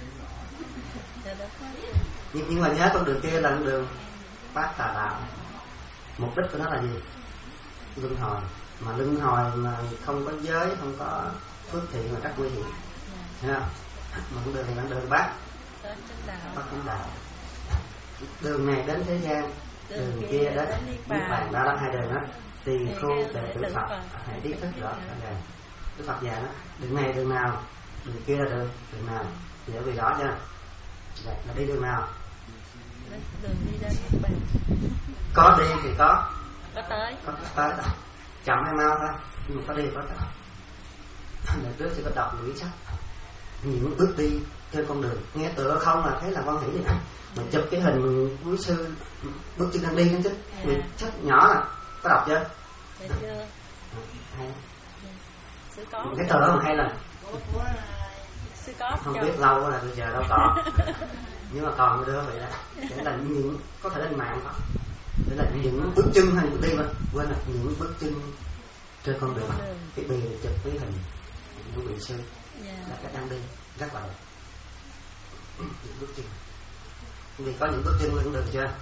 Nhưng, nhưng mà nhớ con đường kia là con đường bát tà đạo. Mục đích của nó là gì? Luân hồi. Mà luân hồi mà không có giới, không có phước thiện là rất nguy hiểm. Thấy không? Mà con đường này là đường bát bát chánh đạo. Đường này đến thế gian, đường, đường kia đến niết bàn. Đó là hai đường đó. Tỳ khưu đệ tử Phật, hãy ý thức rõ ràng. Đức Phật dạy đó, đường này đường nào, đường kia là đường đường nào, thì vì rõ chưa? Vậy là đi đường nào? Đường đi đến niết bàn. Có đi thì có có tới, có tới đó. Chậm hay mau thôi, nhưng mà có đi có tới. Lần trước thì có đọc những sách, những bước đi trên con đường, nghe tựa không là thấy là quan hỷ vậy nè. Mình chụp cái hình quý sư bước chân đang đi nữa chứ. À. Mình sách nhỏ là có đọc chưa? Dạ chưa. Hay. Sẽ có. Cái tờ đó hay là có không cho. biết lâu là bây giờ đâu còn. Nhưng mà còn đưa vậy đó, để là những có thể lên mạng không, để là những bước chân hay đi mà quên là những bước chân trên con đường, cái bìa chụp cái hình những vị sư là cách đang đi rất là đẹp. Những bước chân, vì có những bước chân lên đường chưa,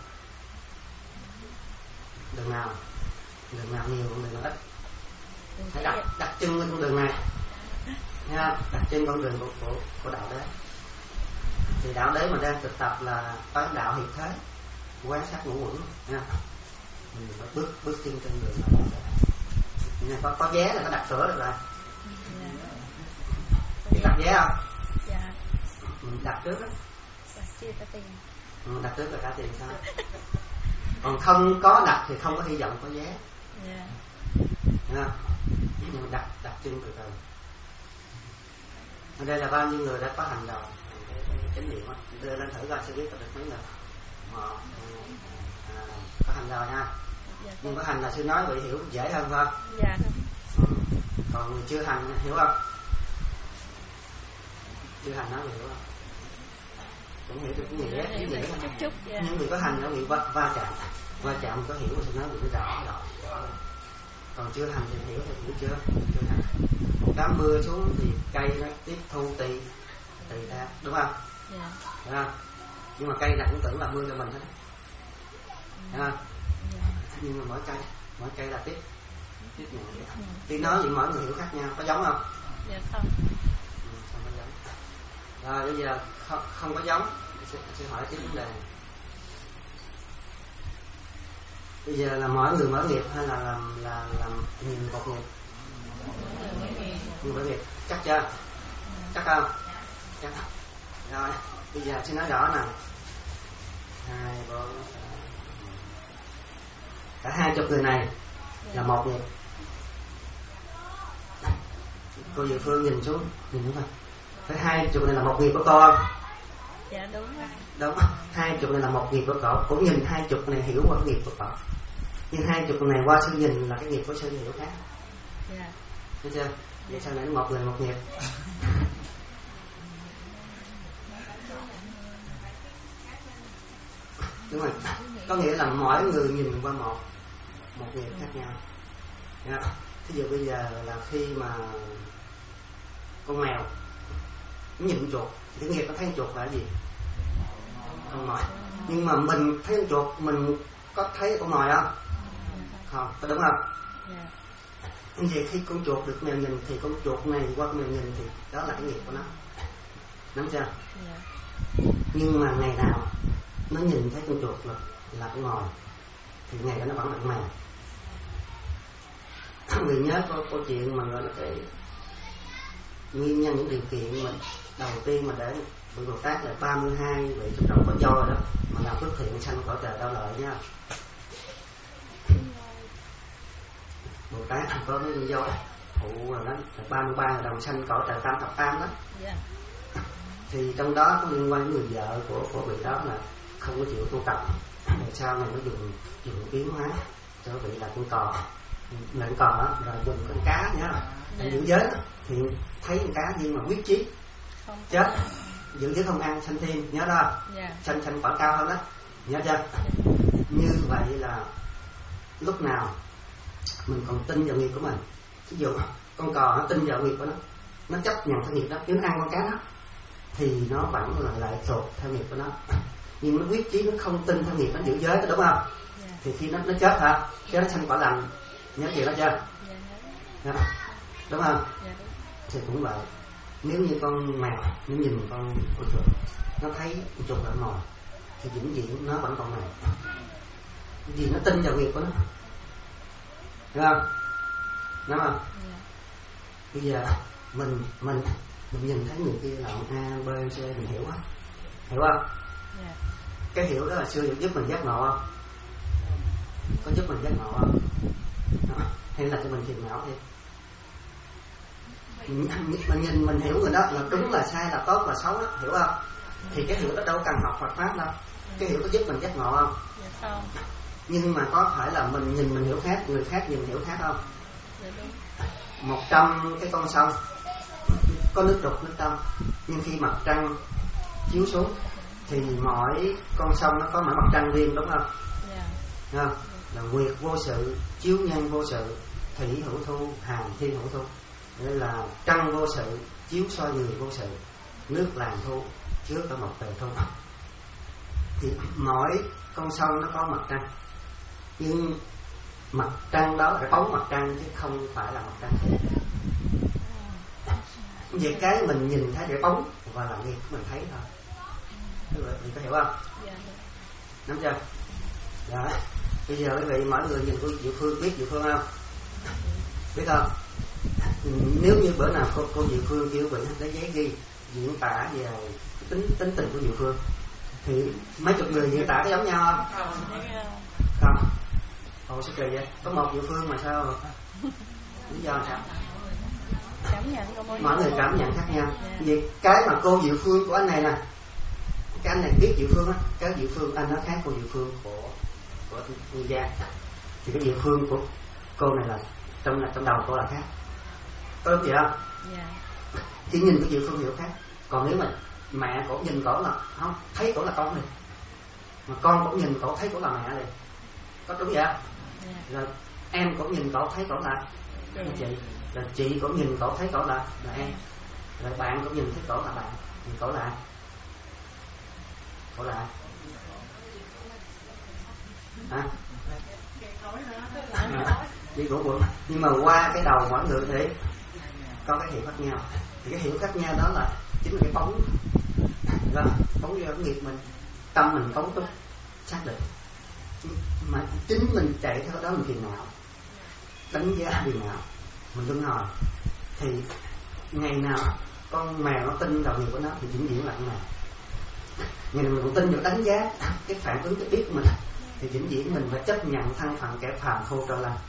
đường nào đường nào nhiều đường nào ít, hãy đặt đặt chân lên con đường này nha, đặt chân con đường của của, của đạo đế. Thì đạo đế mà đang thực tập là tới đạo hiệp thế, quan sát ngũ uẩn nha. Mình phải bước bước chân trên đường là đạo có có vé là có đặt sửa được rồi. Biết đặt vé không? Dạ. Mình đặt trước đó. Đặt chưa có tiền. Ừ, đặt trước là trả tiền sao? Còn không có đặt thì không có hy vọng có vé. Dạ. Nha. Nhưng mà đặt đặt chân từ từ. Ở đây là bao nhiêu người đã có hành rồi. Chánh niệm á, đưa lên thử coi sẽ biết được mấy người. Một, à, có hành rồi nha. Dạ, nhưng có hành là sư nói vậy hiểu dễ hơn phải không? Dạ. Ừ. Còn người chưa hành hiểu không? Chưa hành nói hiểu không? Cũng hiểu được cái nghĩa, ý nghĩa chút chút. Dạ. Nhưng người có hành nó bị va, va chạm, va chạm có hiểu sư nói bị rõ rõ rõ. Còn chưa hành thì hiểu thì hiểu chưa? Chưa hành. Một đám mưa xuống thì cây nó tiếp thu tùy tùy ra, đúng không? Dạ. Đúng không? Nhưng mà cây là cũng tưởng là mưa cho mình hết. Đúng không? Dạ. Nhưng mà mỗi cây mỗi cây là tiếp tiếp nhận vậy. Thì nói vậy mỗi người hiểu khác nhau, có giống không? Dạ không. Ừ, không có giống. Rồi bây giờ không, không có giống sẽ, sẽ hỏi tiếp vấn đề. Bây giờ là mỗi người mỗi nghiệp hay là làm là làm nhiều một nghiệp? Nhiều mỗi nghiệp, chắc chưa? Chắc không? Chắc. Rồi bây giờ xin nói rõ nè. Hai bốn cả hai chục người này là một nghiệp. Cô Diệu Phương nhìn xuống, nhìn đúng không? Cái hai chục này là một nghiệp của cô không? Dạ đúng rồi. Đúng. Hai chục này là một nghiệp của cậu. Cũng nhìn hai chục này hiểu một nghiệp của cậu. Nhưng hai chục này qua sư nhìn là cái nghiệp của sư hiểu khác. Dạ. Thấy chưa? Vậy sao lại một người một nghiệp? Đúng rồi. Có nghĩa là mỗi người nhìn qua một một nghiệp khác nhau. Yeah. Thí dụ bây giờ là khi mà con mèo nó nhìn chuột thì cái nghiệp nó thấy con chuột là cái gì? Con mồi. Nhưng mà mình thấy con chuột mình có thấy con mồi không? Không, có đúng không? Dạ. Như vậy khi con chuột được mèo nhìn thì con chuột này qua con mèo nhìn thì đó là cái nghiệp của nó. Nắm chưa? Dạ. Nhưng mà ngày nào nó nhìn thấy con chuột là, là con mồi thì ngày đó nó vẫn là con mèo. Người nhớ có câu chuyện mà gọi là cái nguyên nhân những điều kiện mình đầu tiên mà để vị Bồ Tát là ba mươi hai vị trong đầu có voi đó mà làm phước thiện sanh cõi trời đau lợi nha. Bồ Tát có mấy con voi phụ là nó ba mươi ba là đồng sanh cõi trời tam thập tam đó. Dạ. Thì trong đó có liên quan đến người vợ của của vị đó là không có chịu tu tập, rồi sau này nó dùng dùng biến hóa cho vị là con cò, lợn cò đó, rồi dùng con cá nhớ là yeah. Giữ giới đó, thì thấy con cá nhưng mà quyết chí Không chết giữ giới không ăn sanh thiên, nhớ đó, dạ. sanh sanh quả cao hơn đó, nhớ chưa? Dạ. Như vậy là lúc nào mình còn tin vào nghiệp của mình, ví dụ con cò nó tin vào nghiệp của nó, nó chấp nhận theo nghiệp đó, nếu nó ăn con cá đó thì nó vẫn là lại thuộc theo nghiệp của nó, nhưng nó quyết chí nó không tin theo nghiệp, nó giữ giới đó, đúng không? Yeah. Thì khi nó nó chết hả, chết nó sanh quả lành, nhớ chuyện đó chưa? Yeah. Yeah. Đúng không? Yeah, đúng. Thì cũng vậy, nếu như con mèo nó nhìn con con chuột, nó thấy con chuột là mồi thì vĩnh viễn nó vẫn còn mèo, vì nó tin vào nghiệp của nó, đúng không? Đúng không? Yeah. Bây giờ mình mình mình nhìn thấy người kia là A, B, C mình hiểu không? Hiểu không? Yeah. Cái hiểu đó là xưa giúp mình giác ngộ không? Có giúp mình giác ngộ không? Đó. Hay là cho mình phiền não thêm? Mình, mình nhìn mình hiểu người đó là đúng là sai là tốt là xấu đó, hiểu không? Thì cái hiểu đó đâu cần học Phật pháp đâu. Cái hiểu có giúp mình giác ngộ không? Dạ không. Nhưng mà có phải là mình nhìn mình hiểu khác, người khác nhìn hiểu khác không? Dạ đúng. Một trăm cái con sông có nước đục nước trong. Nhưng khi mặt trăng chiếu xuống thì mỗi con sông nó có mỗi mặt trăng riêng, đúng không? Yeah. Đúng không? Là nguyệt vô sự, chiếu nhân vô sự, thủy hữu thu, hàn thiên hữu thu. Nên là trăng vô sự, chiếu soi người vô sự, nước làng thu, chứa cả một bề thu. Thì mỗi con sông nó có mặt trăng, nhưng mặt trăng đó là bóng mặt trăng chứ không phải là mặt trăng. Về cái mình nhìn thấy cái bóng và là nghiệp mình thấy thôi. Mình có hiểu không? Nắm chưa? Dạ. Bây giờ quý vị mỗi người nhìn cô Diệu Phương, biết Diệu Phương không? Biết không? Nếu như bữa nào cô, cô Diệu Phương kêu bệnh lấy giấy ghi diễn tả về tính tính tình của Diệu Phương thì mấy chục người diễn tả có giống nhau không? Không. Ồ sao kỳ vậy? Có một Diệu Phương mà sao? Lý do sao? Cảm nhận của mỗi mọi người cảm nhận khác nhau. Vì cái mà cô Diệu Phương của anh này nè, cái anh này biết Diệu Phương á, cái Diệu Phương anh nó khác cô Diệu Phương của của người gia. Thì cái Diệu Phương của cô này là trong trong đầu cô là khác. Có đúng vậy không? Yeah. Chỉ nhìn cái Diệu Phương hiểu khác. Còn nếu mà mẹ cổ nhìn cổ là không thấy cổ là con liền, mà con cổ nhìn cổ thấy cổ là mẹ liền. Có đúng vậy không? Yeah. Rồi em cổ nhìn cổ thấy cổ là là chị, là chị cổ nhìn cổ thấy cổ là là em, rồi bạn cổ nhìn thấy cổ là bạn, thì cổ là cổ là hả? Đi cổ bụng. Nhưng mà qua cái đầu mỗi người thì có cái hiểu khác nhau. Thì cái hiểu khác nhau đó là chính là cái bóng, là bóng do cái nghiệp mình, tâm mình cấu trúc xác định, mà chính mình chạy theo đó mình phiền não, đánh giá phiền não, mình luân hồi. Thì ngày nào con mèo nó tin vào nghiệp của nó thì vĩnh viễn là con mèo. Ngày nào mình cũng tin vào đánh giá cái phản ứng cái biết của mình thì vĩnh viễn mình phải chấp nhận thân phận kẻ phàm phu trâu lanh.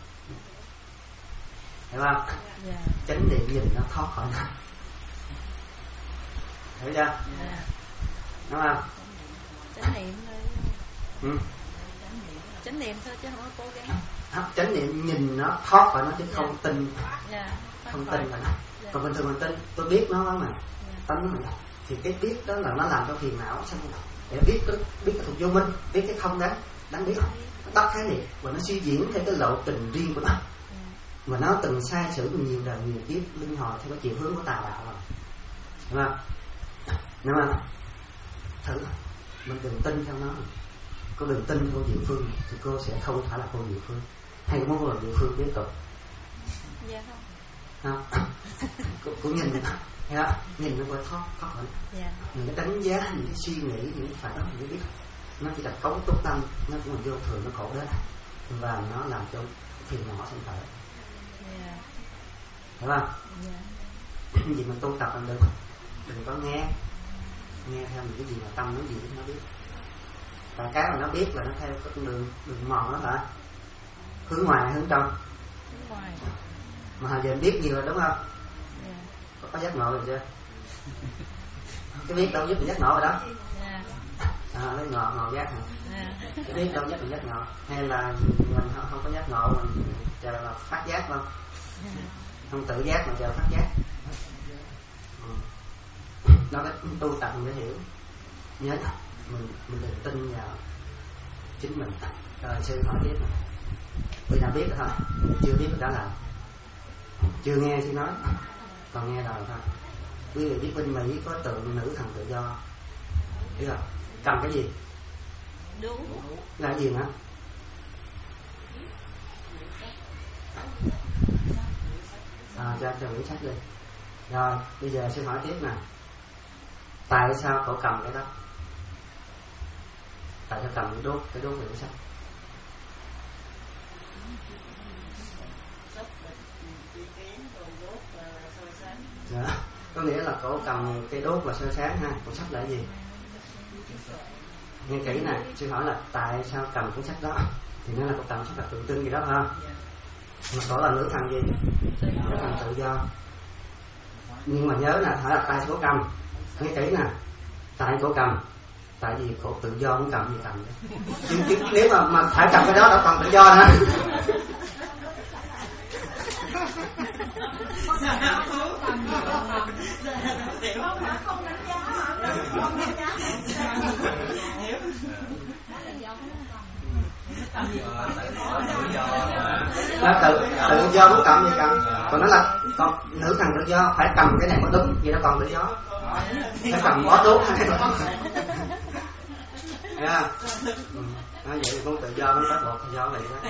Hiểu không? Yeah. Chánh niệm nhìn nó thoát khỏi nó. Hiểu chưa? Yeah. Đúng không? Chánh niệm thôi. Ừ. Chánh niệm thôi chứ không có cố gắng. Không, chánh niệm nhìn nó thoát khỏi nó chứ không yeah. tin. Yeah. Không tin vào nó. Yeah. Còn bình thường mình tin, tôi biết nó mà. Yeah. Tánh mình. Thì cái biết đó là nó làm cho phiền não sanh. Để biết cái biết cái thuộc vô minh, biết cái không đáng đáng biết. Nó đắp khái niệm và nó suy diễn theo cái lộ trình riêng của nó. Mà nó từng sai sử nhiều đời nhiều kiếp luân hồi theo cái chiều hướng của tà đạo rồi, đúng không? Nhưng mà thử mình đừng tin theo nó, cô đừng tin cô Diệu Phương thì cô sẽ không phải là cô Diệu Phương. Hay có muốn cô là Diệu Phương tiếp tục? Dạ không. Không. cô, cô nhìn thấy không? Nhìn nó qua thoát thoát khỏi. Dạ. Những cái đánh giá, những cái suy nghĩ, những cái phản ứng, những cái biết nó chỉ là cấu trúc tâm, nó cũng là vô thường, nó khổ đến và nó làm cho phiền não sinh khởi. Yeah. Hiểu không? Yeah. Gì mà tu tập là đừng đừng có nghe nghe theo những cái gì mà tâm nó gì nó biết. Và cái mà nó biết là nó theo cái con đường đường mòn đó là hướng ngoài hướng trong. Hướng ngoài. Mà hồi giờ biết nhiều rồi đúng không? Yeah. Có, có giác ngộ rồi chưa? Cái biết đâu giúp mình giác ngộ rồi đó. Yeah. À, lấy ngộ ngộ giác hả? Yeah. Cái biết đâu giúp mình giác ngộ, hay là mình không, không có giác ngộ mình chờ là phát giác không? Không tự giác mà chờ phát giác. Ừ. Đó cái tu tập mình để hiểu. Nhớ mình mình đừng tin vào chính mình. Rồi sư hỏi tiếp này. Bây giờ biết rồi thôi, chưa biết đã làm. Chưa nghe sư nói, còn nghe rồi thôi. Quý vị biết bên Mỹ có tượng nữ thần tự do, biết không? Cầm cái gì? Đúng. Là cái gì nữa? À, cho cho quyển sách đi. Rồi bây giờ sư hỏi tiếp nè, tại sao cậu cầm cái đó? Tại sao cầm cái đốt cái đốt quyển sách? Dạ. Có nghĩa là cậu cầm cái đốt và soi sáng ha. Cuốn sách là cái gì? Nghe kỹ nè, sư hỏi là tại sao cầm cuốn sách đó? Thì nó là cậu cầm sách là tượng trưng gì đó phải không? Mà cậu là nữ thần gì? Nữ thần tự do. Nhưng mà nhớ nè, hỏi là tại sao cậu cầm? Nghe kỹ nè, tại cậu cầm? Tại vì cậu tự do muốn cầm gì cầm đấy. Chứ, chứ nếu mà, mà phải cầm cái đó đâu còn tự do nữa. Nó tự tự do muốn cầm gì cầm, còn nó là còn nữ thần tự do phải cầm cái này mới đúng, vậy nó còn tự do phải cầm bó đốt hay nha. Nói vậy thì cũng tự do, nó bắt buộc tự do vậy đó.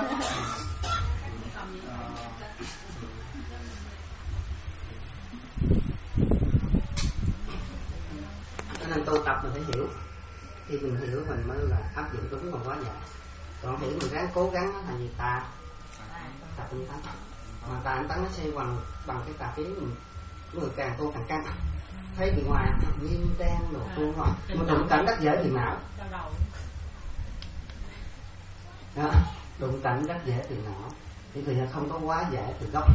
Cho nên tu tập mình phải hiểu, khi mình hiểu mình mới là áp dụng đúng mà quá nhẹ. Còn hiểu mình ráng cố gắng là gì ta tà tinh tấn, mà tà tinh tấn nó sẽ bằng bằng cái tà kiến mình, người càng tu càng căng, thấy bên ngoài nghiêm trang đồ tu hoài, mà đụng cảnh rất dễ phiền não. Đó, đụng cảnh rất dễ phiền não, thì vì không có quá giải từ gốc.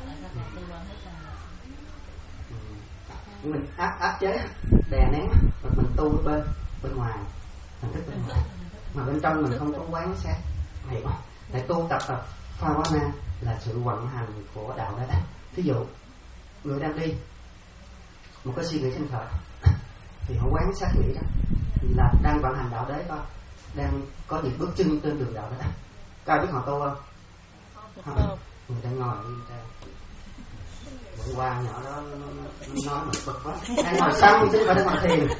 Mình áp áp chế, đè nén, và mình tu bên bên ngoài, hình thức bên ngoài, mà bên trong mình không có quán sát, hiểu không? Để tu tập tập Phavana là sự vận hành của đạo đó. Thí dụ người đang đi một cái suy nghĩ sinh khởi thì họ quán sát nghĩ đó là đang vận hành đạo đế, coi đang có những bước chân trên đường đạo đó. Các ai biết họ tu không? Không. Người ta ngồi đi ra bữa qua nhỏ đó nó nói mình bực quá, đang ngồi xong chứ không phải đang ngồi thiền,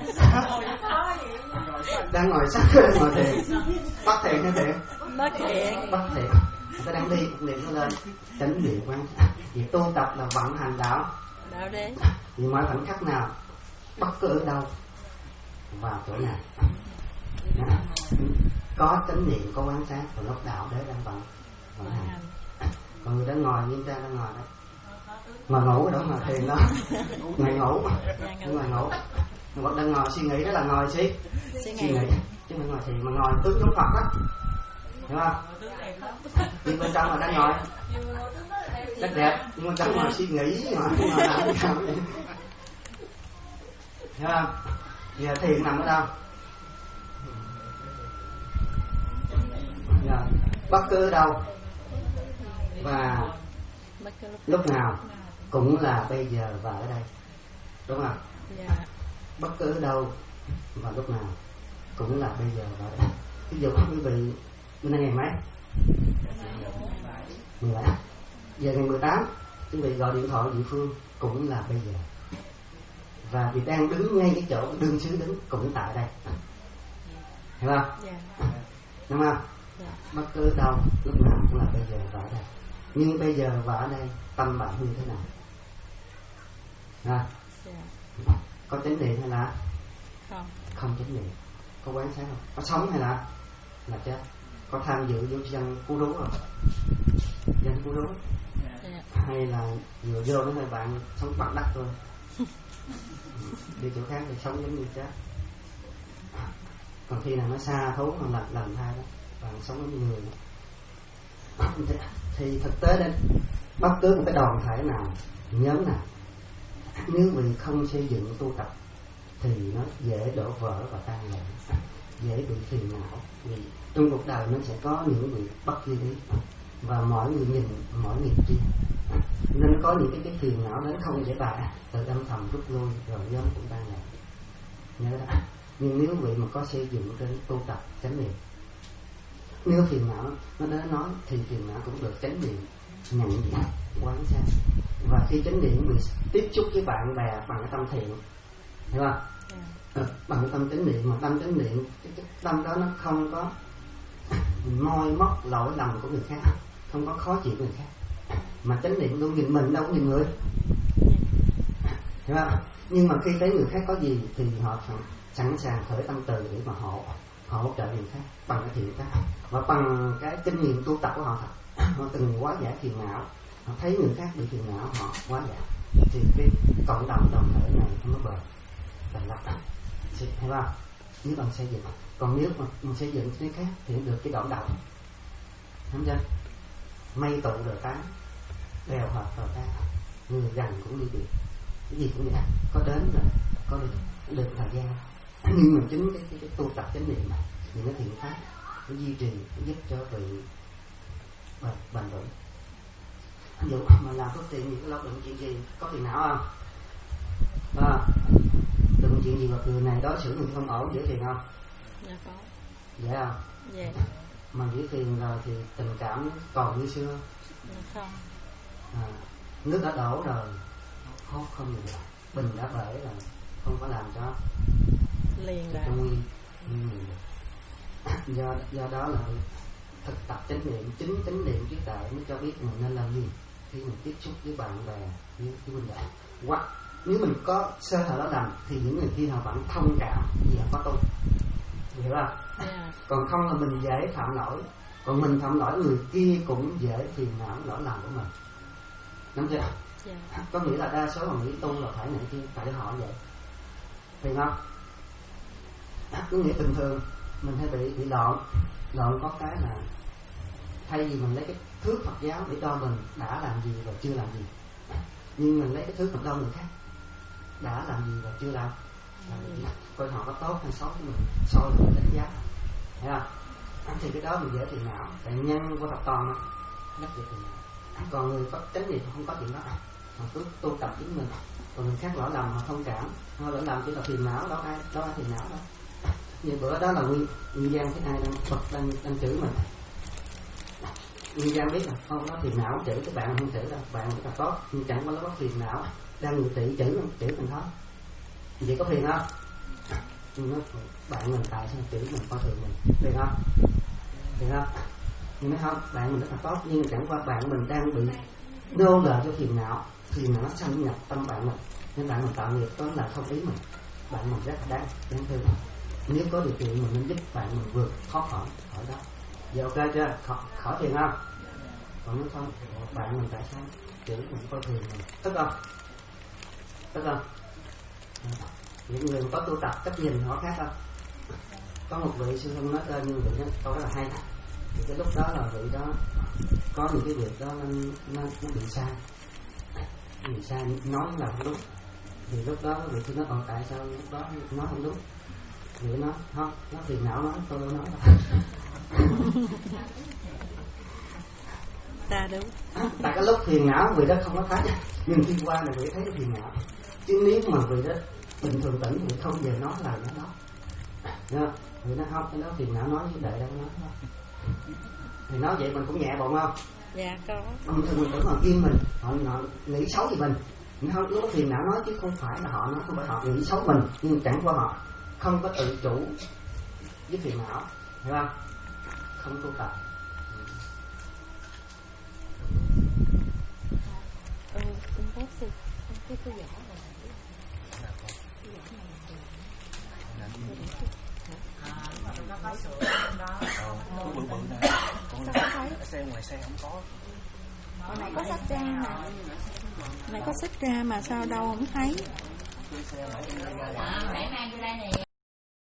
đang ngồi sắc đang ngồi thiền, bắt thiền hay thiền? Bắt thiền. Bắt thiền. Người ta đang đi niệm nó lên, chánh niệm quan. Việc tu tập là vận hành đạo. Đạo đế. Vì mọi khoảnh khắc nào, bất cứ ở đâu, vào chỗ nào, đó. Có chánh niệm, có quán sát, và lúc đạo đế đang vận vận hành. Còn người đã ngồi như ta đang ngồi đó, ngồi ngủ đó mà thiền đó, ngồi ngủ, ngồi ngủ, mà đang ngồi suy nghĩ đó là ngồi suy suy nghĩ, chứ mình ngồi thiền mà ngồi tướng giống Phật đó, hiểu không? Nhưng bên trong mà đang ngồi rất đẹp, nhưng mà trong mà suy nghĩ mà không ngồi làm gì vậy, hiểu không? Giờ thiền nằm ở đâu? Giờ, bất cứ ở đâu và lúc nào cũng là bây giờ và ở đây, đúng không? Yeah. Bất cứ ở đâu và lúc nào cũng là bây giờ và ở đây. Ví dụ quý vị hôm nay ngày mấy? mười bảy. Giờ ngày mười tám quý vị gọi điện thoại địa phương cũng là bây giờ, và vì đang đứng ngay cái chỗ đương xứ đứng cũng tại đây, hiểu không? Yeah. Đúng không? Yeah. Bất cứ đâu lúc nào cũng là bây giờ và ở đây. Nhưng bây giờ và ở đây tâm bạn như thế nào? À, Yeah. có chánh niệm hay là Không. không chánh niệm? Có quán sát không? Có sống hay là là chết? Có tham dự vô dân cú đú không? Dân cú đú Yeah. hay là vừa vô với hai bạn sống bằng đất thôi, đi chỗ khác thì sống giống như chết. Còn khi nào nó xa thú hoặc là lành thai đó, bạn sống giống như người đó. Thì thực tế đến bất cứ một cái đoàn thể nào, nhóm nào, nếu vì không xây dựng tu tập thì nó dễ đổ vỡ và tan vỡ, dễ bị phiền não. Vì trong cuộc đời nó sẽ có những việc bất như ý, và mỗi người nhìn mỗi nghiệp riêng, nên có những cái, cái phiền não đến không dễ bại, từ âm thầm rút lui rồi nhóm cũng tan vỡ. Nhớ đó. Nhưng nếu vị mà có xây dựng trên tu tập chánh niệm, nếu phiền não nó đến nói thì phiền não cũng được chánh niệm nhận diện quán sát, và khi chánh niệm bị tiếp xúc với bạn bè bằng cái tâm thiện, hiểu không? À, bằng cái tâm chánh niệm, mà tâm chánh niệm cái, cái tâm đó nó không có moi móc lỗi lầm của người khác, không có khó chịu người khác, mà chánh niệm luôn nhìn mình đâu có nhìn người, hiểu không? Nhưng mà khi thấy người khác có gì thì họ sẵn sàng khởi tâm từ để mà họ họ hỗ trợ người khác bằng cái thiện khác, và bằng cái kinh nghiệm tu tập của họ thật, họ từng hóa giải phiền não, họ thấy người khác bị phiền não họ hóa giải, thì cái cộng đồng đồng thể này nó mới bền bền lập, hiểu không? Nếu bằng xây dựng, còn nếu mà mình xây dựng cái khác thì được cái đoạn đầu, không chưa? Mây tụ rồi tán, bèo hợp rồi tan, người gần cũng như vậy, cái gì cũng vậy, có đến rồi có được, được thời gian. Nhưng mà chính cái, cái, cái tu tập chánh niệm này thì nó thiện pháp, nó duy trì, nó giúp cho vị bền bền vững. Ví dụ mà làm phước thiện những cái lâu đừng chuyện gì có phiền não không? À, đừng chuyện gì mà người này đối xử mình không ổn, dễ phiền không? Dạ có. Dễ không? Dạ. mà giữ thiền rồi thì tình cảm còn như xưa không. À, nước đã đổ rồi, hốt không được, bình đã bể rồi, không có làm cho liền đã nguyên do do đó là thực tập chánh niệm, chính chánh niệm trí tuệ mới cho biết mình nên làm gì khi mình tiếp xúc với bạn bè, với với huynh đệ. Hoặc nếu mình có sơ hở đó làm thì những người kia họ vẫn thông cảm vì họ có tu, hiểu không? Yeah. Còn không là mình dễ phạm lỗi, còn mình phạm lỗi người kia cũng dễ phiền não lỗi lầm của mình, đúng chưa? Yeah. Có nghĩa là đa số là nghĩ tu là phải này kia, tại họ vậy, hiểu không? Có nghĩa bình thường mình hay bị bị loạn, loạn có cái là thay vì mình lấy cái thước Phật giáo để đo mình đã làm gì và chưa làm gì, nhưng mình lấy cái thước mình đo người khác đã làm gì và chưa làm, làm gì coi họ có tốt hay xấu, mình soi mình đánh giá, thấy không? Thì cái đó mình dễ phiền não, tại nhân của Phật toàn mà rất dễ phiền não. Còn người có chánh niệm không có chuyện đó, họ cứ tu tập chính mình, còn người khác lỗi lầm họ thông cảm, họ lỗi lầm chỉ là phiền não, đó ai đó ai phiền não đó. Như bữa đó là Nguyên Nguyên Giang thấy ai đang Phật đang đang chửi mình, Nguyên Giang biết là không, nó phiền não chửi các bạn không chửi đâu, bạn rất là tốt, nhưng chẳng có nó có phiền não đang người tỷ chửi mình chửi mình thôi, vậy có phiền không? Nhưng nó bạn mình tại sao chửi mình coi thường mình, phiền không? Phiền không? Nhưng nói không, bạn mình rất là tốt, nhưng chẳng qua bạn mình đang bị nô lệ cho phiền não, phiền não nó xâm nhập tâm bạn mình, nên bạn mình tạo nghiệp đó là không ý mình, bạn mình rất là đáng đáng thương. Nếu có điều kiện mình nên giúp bạn mình vượt khó khỏi khỏi đó. Giờ ok chưa? Khỏi, khỏi phiền không? Còn nếu không, bạn mình tại sao chửi mình coi thường mình, tức không? Tức không? Những người có tu tập cách nhìn họ khác không? Có một vị sư không nói tên nhưng vị đó câu đó là hay. Thì cái lúc đó là vị đó có những cái việc đó nó nó, nó bị sai, bị sai nói là không đúng. Thì lúc đó vị sư nói còn tại sao lúc đó nói không đúng? Vị nói không, nó phiền não nói tôi đâu nói là ta đúng. Tại cái lúc phiền não vị đó không có thấy, nhưng khi qua là vị thấy cái phiền não. Chứ nếu mà vị đó bình thường tỉnh thì không về nói lời nó đó. Nha, vì nó không, cái đó phiền não nói với đệ đâu nói đâu. Thì nói vậy mình cũng nhẹ bụng không? Dạ có. Bình thường mình tưởng họ ghim mình, họ, họ nghĩ xấu gì mình. Nhưng không, lúc đó phiền não nói chứ không phải là họ nói, không phải họ nghĩ xấu mình, nhưng chẳng qua họ không có tự chủ với phiền não, hiểu không? Không tu tập. Ừ, cũng có sự, cái cái vỏ này. Nó có sữa đó. Cái bự bự nè. Còn thấy xe ngoài xe không có. Hồi này có sách ra nè. Này có sách ra mà sao đâu không thấy. Mẹ mang vô đây nè.